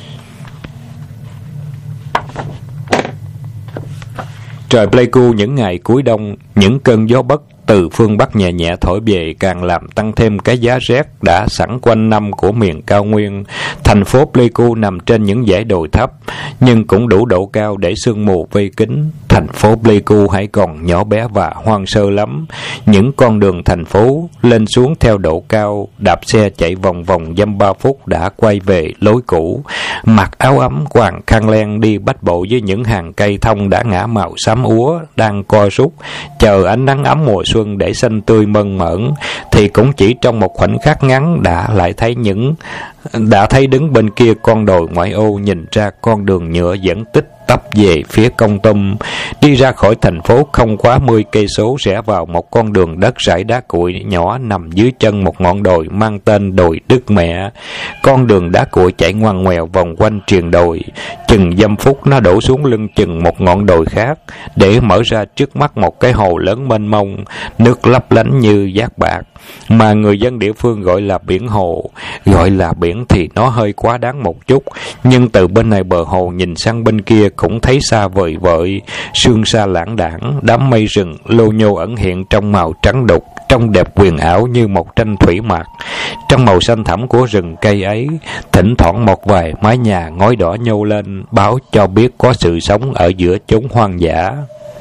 Trời Pleiku những ngày cuối đông, những cơn gió bất từ phương Bắc nhẹ nhẹ thổi về càng làm tăng thêm cái giá rét đã sẵn quanh năm của miền cao nguyên. Thành phố Pleiku nằm trên những dãy đồi thấp, nhưng cũng đủ độ cao để sương mù vây kín. Thành phố Pleiku hãy còn nhỏ bé và hoang sơ lắm. Những con đường thành phố lên xuống theo độ cao, đạp xe chạy vòng vòng dăm 3 phút đã quay về lối cũ. Mặc áo ấm, quàng khăn len, đi bách bộ với những hàng cây thông đã ngã màu xám úa đang co rút, chờ ánh nắng ấm mùa xuân để xanh tươi mơn mởn, thì cũng chỉ trong một khoảnh khắc ngắn đã thấy đứng bên kia con đồi ngoại ô, nhìn ra con đường nhựa dẫn tích tấp về phía Kon Tum. Đi ra khỏi thành phố không quá 10 cây số, rẽ vào một con đường đất rải đá cuội nhỏ nằm dưới chân một ngọn đồi mang tên đồi Đức Mẹ. Con đường đá cuội chạy ngoằn ngoèo vòng quanh triền đồi, chừng dăm phút nó đổ xuống lưng chừng một ngọn đồi khác, để mở ra trước mắt một cái hồ lớn mênh mông, nước lấp lánh như dát bạc, mà người dân địa phương gọi là biển hồ. Gọi là biển thì nó hơi quá đáng một chút, nhưng từ bên này bờ hồ nhìn sang bên kia cũng thấy xa vời vợi, sương sa lãng đãng, đám mây rừng lô nhô ẩn hiện trong màu trắng đục, trông đẹp huyền ảo như một tranh thủy mặc. Trong màu xanh thẳm của rừng cây ấy, thỉnh thoảng một vài mái nhà ngói đỏ nhô lên, báo cho biết có sự sống ở giữa chốn hoang dã.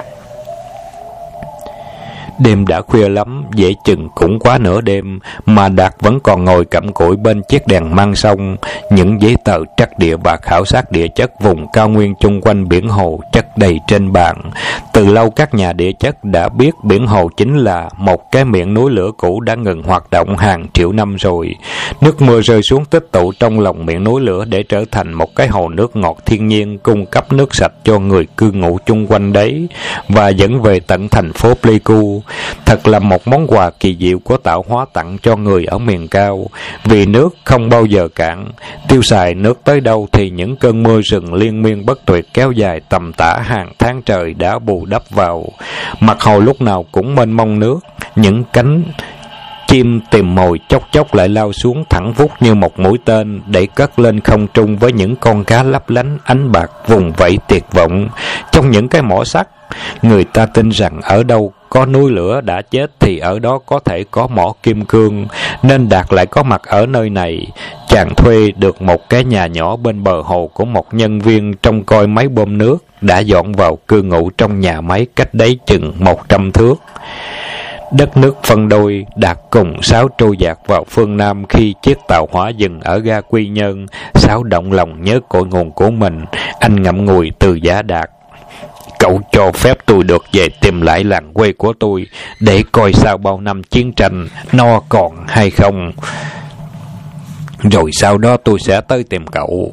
Đêm đã khuya lắm, dễ chừng cũng quá nửa đêm, mà Đạt vẫn còn ngồi cặm cụi bên chiếc đèn mang sông. Những giấy tờ trắc địa và khảo sát địa chất vùng cao nguyên chung quanh biển hồ chất đầy trên bàn. Từ lâu các nhà địa chất đã biết biển hồ chính là một cái miệng núi lửa cũ đã ngừng hoạt động hàng triệu năm rồi. Nước mưa rơi xuống tích tụ trong lòng miệng núi lửa để trở thành một cái hồ nước ngọt thiên nhiên, cung cấp nước sạch cho người cư ngụ chung quanh đấy, và dẫn về tận thành phố Pleiku. Thật là một món quà kỳ diệu của tạo hóa tặng cho người ở miền cao, vì nước không bao giờ cạn. Tiêu xài nước tới đâu thì những cơn mưa rừng liên miên bất tuyệt kéo dài tầm tả hàng tháng trời đã bù đắp vào. Mặt hồ lúc nào cũng mênh mông nước, những cánh Chim tìm mồi chốc chốc lại lao xuống thẳng vút như một mũi tên để cất lên không trung với những con cá lấp lánh ánh bạc vùng vẫy tuyệt vọng trong những cái mỏ sắt. Người ta tin rằng ở đâu có núi lửa đã chết thì ở đó có thể có mỏ kim cương, nên Đạt lại có mặt ở nơi này. Chàng thuê được một cái nhà nhỏ bên bờ hồ của một nhân viên trông coi máy bơm nước, đã dọn vào cư ngụ trong nhà máy cách đấy chừng 100 thước. Đất nước phân đôi, Đạt cùng Sáu trôi dạt vào phương Nam khi chiếc tàu hỏa dừng ở ga Quy Nhơn. Sáu động lòng nhớ cội nguồn của mình, anh ngậm ngùi từ giả Đạt: "Cậu cho phép tôi được về tìm lại làng quê của tôi, để coi sau bao năm chiến tranh nó còn hay không. Rồi sau đó tôi sẽ tới tìm cậu."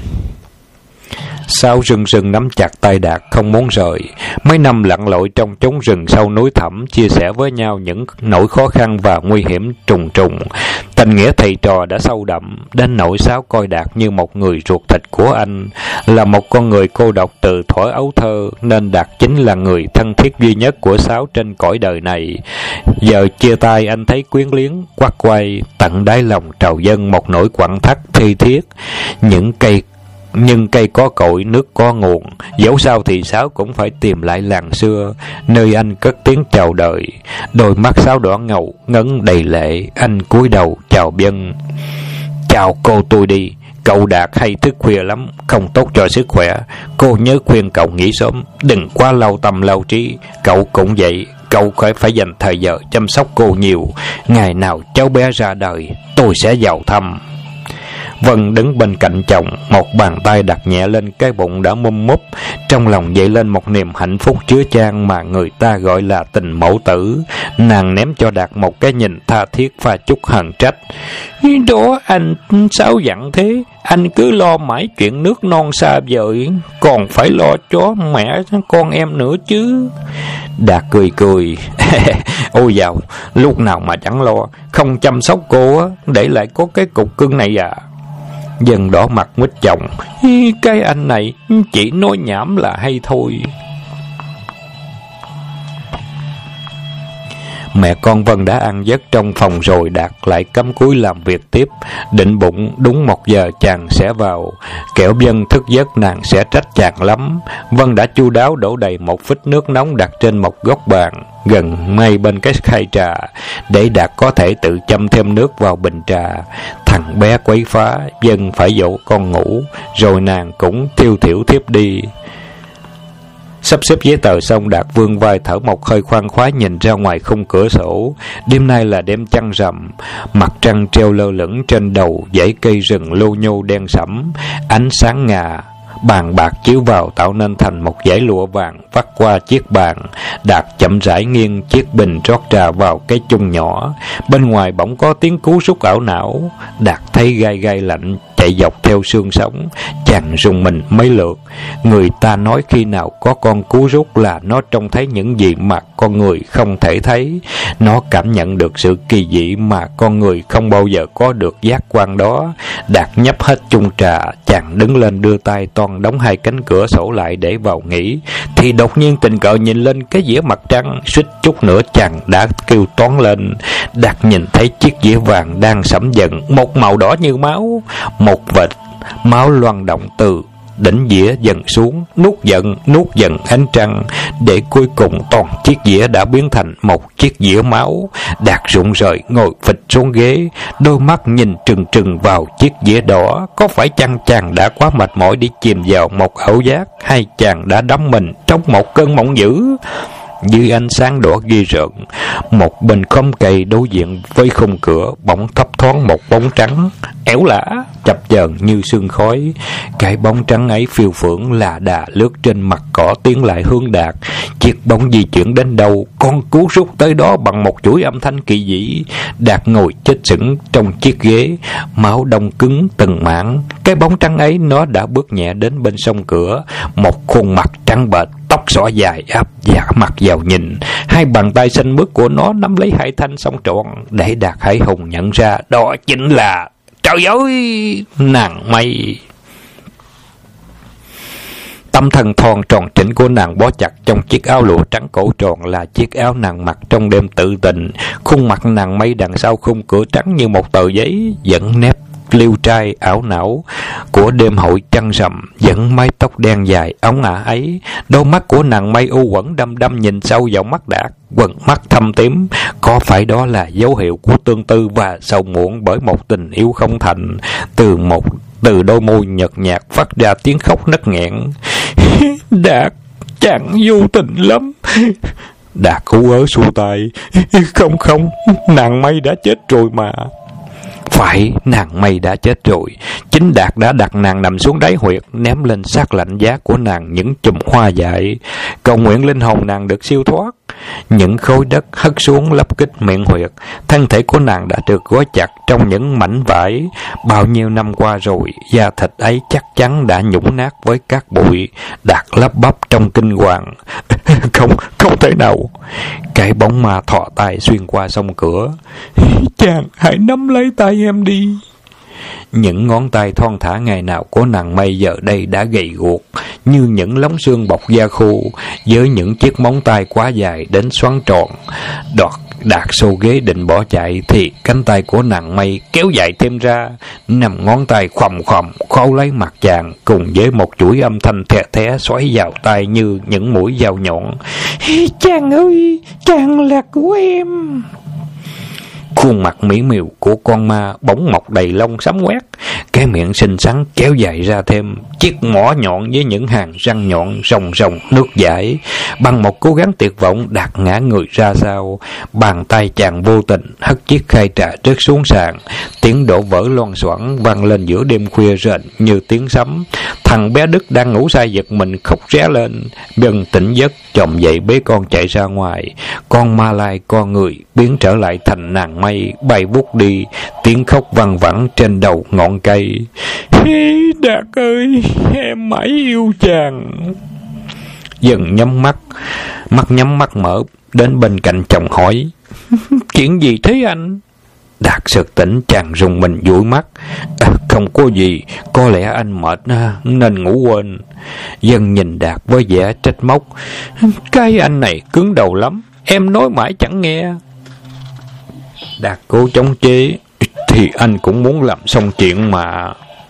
Sáu rưng rưng nắm chặt tay Đạt, không muốn rời. Mấy năm lặn lội trong chốn rừng sâu núi thẳm, chia sẻ với nhau những nỗi khó khăn và nguy hiểm trùng trùng. Tình nghĩa thầy trò đã sâu đậm, đến nỗi Sáu coi Đạt như một người ruột thịt của anh, là một con người cô độc từ thuở ấu thơ, nên Đạt chính là người thân thiết duy nhất của Sáu trên cõi đời này. Giờ chia tay, anh thấy quyến liếng, quắt quay, tận đáy lòng trào dâng một nỗi quặn thắt thi thiết. Nhưng cây có cội, nước có nguồn, dẫu sao thì Sáu cũng phải tìm lại làng xưa, nơi anh cất tiếng chào đời. Đôi mắt Sáu đỏ ngầu, ngấn đầy lệ, anh cúi đầu chào Vân: "Chào cô tôi đi, cậu Đạt hay thức khuya lắm, không tốt cho sức khỏe. Cô nhớ khuyên cậu nghỉ sớm, đừng quá lâu tâm lâu trí. Cậu cũng vậy, cậu phải dành thời giờ chăm sóc cô nhiều. Ngày nào cháu bé ra đời, tôi sẽ vào thăm." Vân đứng bên cạnh chồng, một bàn tay đặt nhẹ lên cái bụng đã mum múp. Trong lòng dậy lên một niềm hạnh phúc chứa chan mà người ta gọi là tình mẫu tử. Nàng ném cho Đạt một cái nhìn tha thiết pha chút hờn trách: "Đó anh Sáu dặn thế, anh cứ lo mãi chuyện nước non xa vời, còn phải lo cho mẹ con em nữa chứ." Đạt cười cười: "Ôi dào, lúc nào mà chẳng lo, không chăm sóc cô á, để lại có cái cục cưng này à." Dần đỏ mặt nguýt chồng: "Cái anh này chỉ nói nhảm là hay thôi." Mẹ con Vân đã ăn giấc trong phòng rồi, Đạt lại cắm cúi làm việc tiếp. Định bụng đúng 1 giờ chàng sẽ vào, kẻo Vân thức giấc nàng sẽ trách chàng lắm. Vân đã chu đáo đổ đầy một phích nước nóng đặt trên một góc bàn gần ngay bên cái khay trà, để Đạt có thể tự châm thêm nước vào bình trà. Thằng bé quấy phá, Vân phải dỗ con ngủ, rồi nàng cũng thiêu thiểu thiếp đi. Sắp xếp giấy tờ xong, Đạt vươn vai thở một hơi khoan khoái nhìn ra ngoài khung cửa sổ. Đêm nay là đêm trăng rằm, mặt trăng treo lơ lửng trên đầu dãy cây rừng lô nhô đen sẫm, ánh sáng ngà bàn bạc chiếu vào tạo nên thành một dải lụa vàng vắt qua chiếc bàn. Đạt chậm rãi nghiêng chiếc bình rót trà vào cái chung nhỏ. Bên ngoài bỗng có tiếng cú rút ảo não. Đạt thấy gai gai lạnh chạy dọc theo xương sống, chàng rùng mình mấy lượt. Người ta nói khi nào có con cú rút là nó trông thấy những gì mà con người không thể thấy. Nó cảm nhận được sự kỳ dị mà con người không bao giờ có được giác quan đó. Đạt nhấp hết chung trà, chàng đứng lên đưa tay toan đóng 2 cánh cửa sổ lại để vào nghỉ, thì đột nhiên tình cờ nhìn lên cái dĩa mặt trăng, suýt chút nữa chàng đã kêu toán lên. Đạt nhìn thấy chiếc dĩa vàng đang sẫm dần, một màu đỏ như máu. Một vệt máu loang động từ đỉnh dĩa dần xuống, nuốt dần ánh trăng, để cuối cùng toàn chiếc dĩa đã biến thành một chiếc dĩa máu. Đạt rụng rời ngồi phịch xuống ghế, đôi mắt nhìn trừng trừng vào chiếc dĩa đỏ. Có phải chăng chàng đã quá mệt mỏi để chìm vào một ảo giác, hay chàng đã đắm mình trong một cơn mộng dữ? Dưới ánh sáng đỏ ghi rợn, một bên khóm cây đối diện với khung cửa bỗng thấp thoáng một bóng trắng ẻo lả chập chờn như sương khói. Cái bóng trắng ấy phiêu phượng là đà lướt trên mặt cỏ tiến lại hướng Đạt. Chiếc bóng di chuyển đến đâu, con cú rút tới đó bằng một chuỗi âm thanh kỳ dị. Đạt ngồi chết sững trong chiếc ghế, máu đông cứng từng mảng. Cái bóng trắng ấy nó đã bước nhẹ đến bên sông cửa, một khuôn mặt trắng bệch, tóc xõa dài áp và mặt vào nhìn. 2 bàn tay xanh mướt của nó nắm lấy 2 thanh song tròn, để Đạt Hải Hùng nhận ra đó chính là, trời ơi, nàng Mây. Tấm thân thon tròn trĩnh của nàng bó chặt trong chiếc áo lụa trắng cổ tròn là chiếc áo nàng mặc trong đêm tự tình. Khuôn mặt nàng mây đằng sau khung cửa trắng như một tờ giấy, vẫn nếp liêu trai ảo não của đêm hội trăng rằm, vẫn mái tóc đen dài óng ả ấy. Đôi mắt của nàng mây u uẩn đăm đăm nhìn sâu vào mắt Đạt, quầng mắt thâm tím. Có phải đó là dấu hiệu của tương tư và sầu muộn bởi một tình yêu không thành? Từ đôi môi nhợt nhạt phát ra tiếng khóc nấc nghẹn. Đạt, chàng vô tình lắm. Đạt ú ớ xua tay. Không, nàng mây đã chết rồi mà. Phải, nàng mây đã chết rồi. Chính Đạt đã đặt nàng nằm xuống đáy huyệt, ném lên xác lạnh giá của nàng những chùm hoa dại, cầu nguyện linh hồn nàng được siêu thoát. Những khối đất hất xuống lấp kích miệng huyệt. Thân thể của nàng đã được gói chặt trong những mảnh vải. Bao nhiêu năm qua rồi, da thịt ấy chắc chắn đã nhũn nát với cát bụi. Đạt lắp bắp trong kinh hoàng. Không thể nào. Cái bóng ma thò tay xuyên qua song cửa. Chàng hãy nắm lấy tay em đi. Những ngón tay thon thả ngày nào của nàng mây giờ đây đã gầy guộc như những lóng xương bọc da khô, với những chiếc móng tay quá dài đến xoắn tròn. Đạt xô ghế định bỏ chạy thì cánh tay của nàng mây kéo dài thêm ra, 5 ngón tay khoằm khâu lấy mặt chàng, cùng với một chuỗi âm thanh thè thé xoáy vào tai như những mũi dao nhọn. Chàng ơi, chàng là của em. Khuôn mặt mỹ miều của con ma bỗng mọc đầy lông xám quét, cái miệng xinh xắn kéo dài ra thêm, chiếc mỏ nhọn với những hàng răng nhọn ròng nước dãi. Bằng một cố gắng tuyệt vọng, Đạt ngã người ra sau. Bàn tay chàng vô tình hất chiếc khay trà rớt xuống sàn, tiếng đổ vỡ loang xoảng vang lên giữa đêm khuya rền như tiếng sấm. Thằng bé Đức đang ngủ say giật mình khóc ré lên. Dần tỉnh giấc, chồng dậy bế con chạy ra ngoài. Con ma lai con người biến trở lại thành nàng mây bay vút đi, tiếng khóc văng vẳng trên đầu ngọn cây. Đạt ơi, em mãi yêu chàng. Dần nhắm mắt mắt mở đến bên cạnh chồng hỏi. Chuyện gì thế anh? Đạt sực tỉnh, chàng rùng mình dụi mắt. Không có gì, có lẽ anh mệt nên ngủ quên. Dần nhìn Đạt với vẻ trách móc. Cái anh này cứng đầu lắm, em nói mãi chẳng nghe. Đạt cố chống chế. Thì anh cũng muốn làm xong chuyện mà.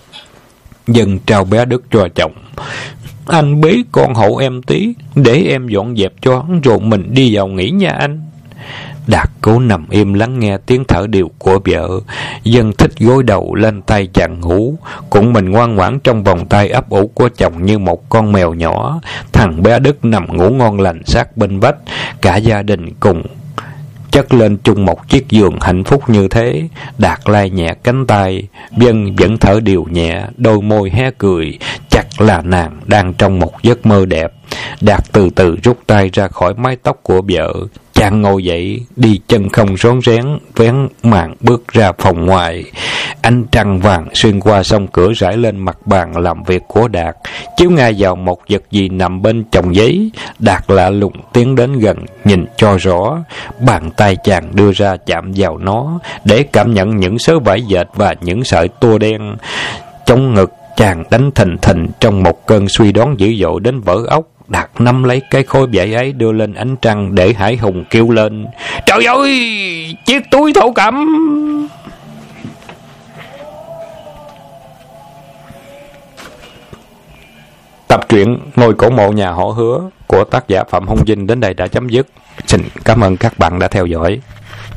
Dần trao bé Đức cho chồng. Anh bế con hộ em tí, để em dọn dẹp cho rồi mình đi vào nghỉ nha anh. Đạt cố nằm im lắng nghe tiếng thở đều của vợ. Dân thích gối đầu lên tay chàng ngủ, cũng mình ngoan ngoãn trong vòng tay ấp ủ của chồng như một con mèo nhỏ. Thằng bé Đức nằm ngủ ngon lành sát bên vách. Cả gia đình cùng chất lên chung một chiếc giường hạnh phúc như thế. Đạt lai nhẹ cánh tay, Vân vẫn thở đều nhẹ, đôi môi hé cười, chắc là nàng đang trong một giấc mơ đẹp. Đạt từ từ rút tay ra khỏi mái tóc của vợ. Chàng ngồi dậy, đi chân không rón rén, vén màn bước ra phòng ngoài. Ánh trăng vàng xuyên qua song cửa rải lên mặt bàn làm việc của Đạt, chiếu ngay vào một vật gì nằm bên chồng giấy. Đạt lạ lùng tiến đến gần, nhìn cho rõ. Bàn tay chàng đưa ra chạm vào nó, để cảm nhận những sớ vải dệt và những sợi tua đen. Trong ngực chàng đánh thình thình trong một cơn suy đoán dữ dội đến vỡ óc. Đạt nắm lấy cái khối vải ấy đưa lên ánh trăng để Hải Hùng kêu lên. Trời ơi, chiếc túi thổ cẩm! Tập truyện Ngôi cổ mộ nhà họ Hứa của tác giả Phạm Hồng Vinh đến đây đã chấm dứt. Xin cảm ơn các bạn đã theo dõi.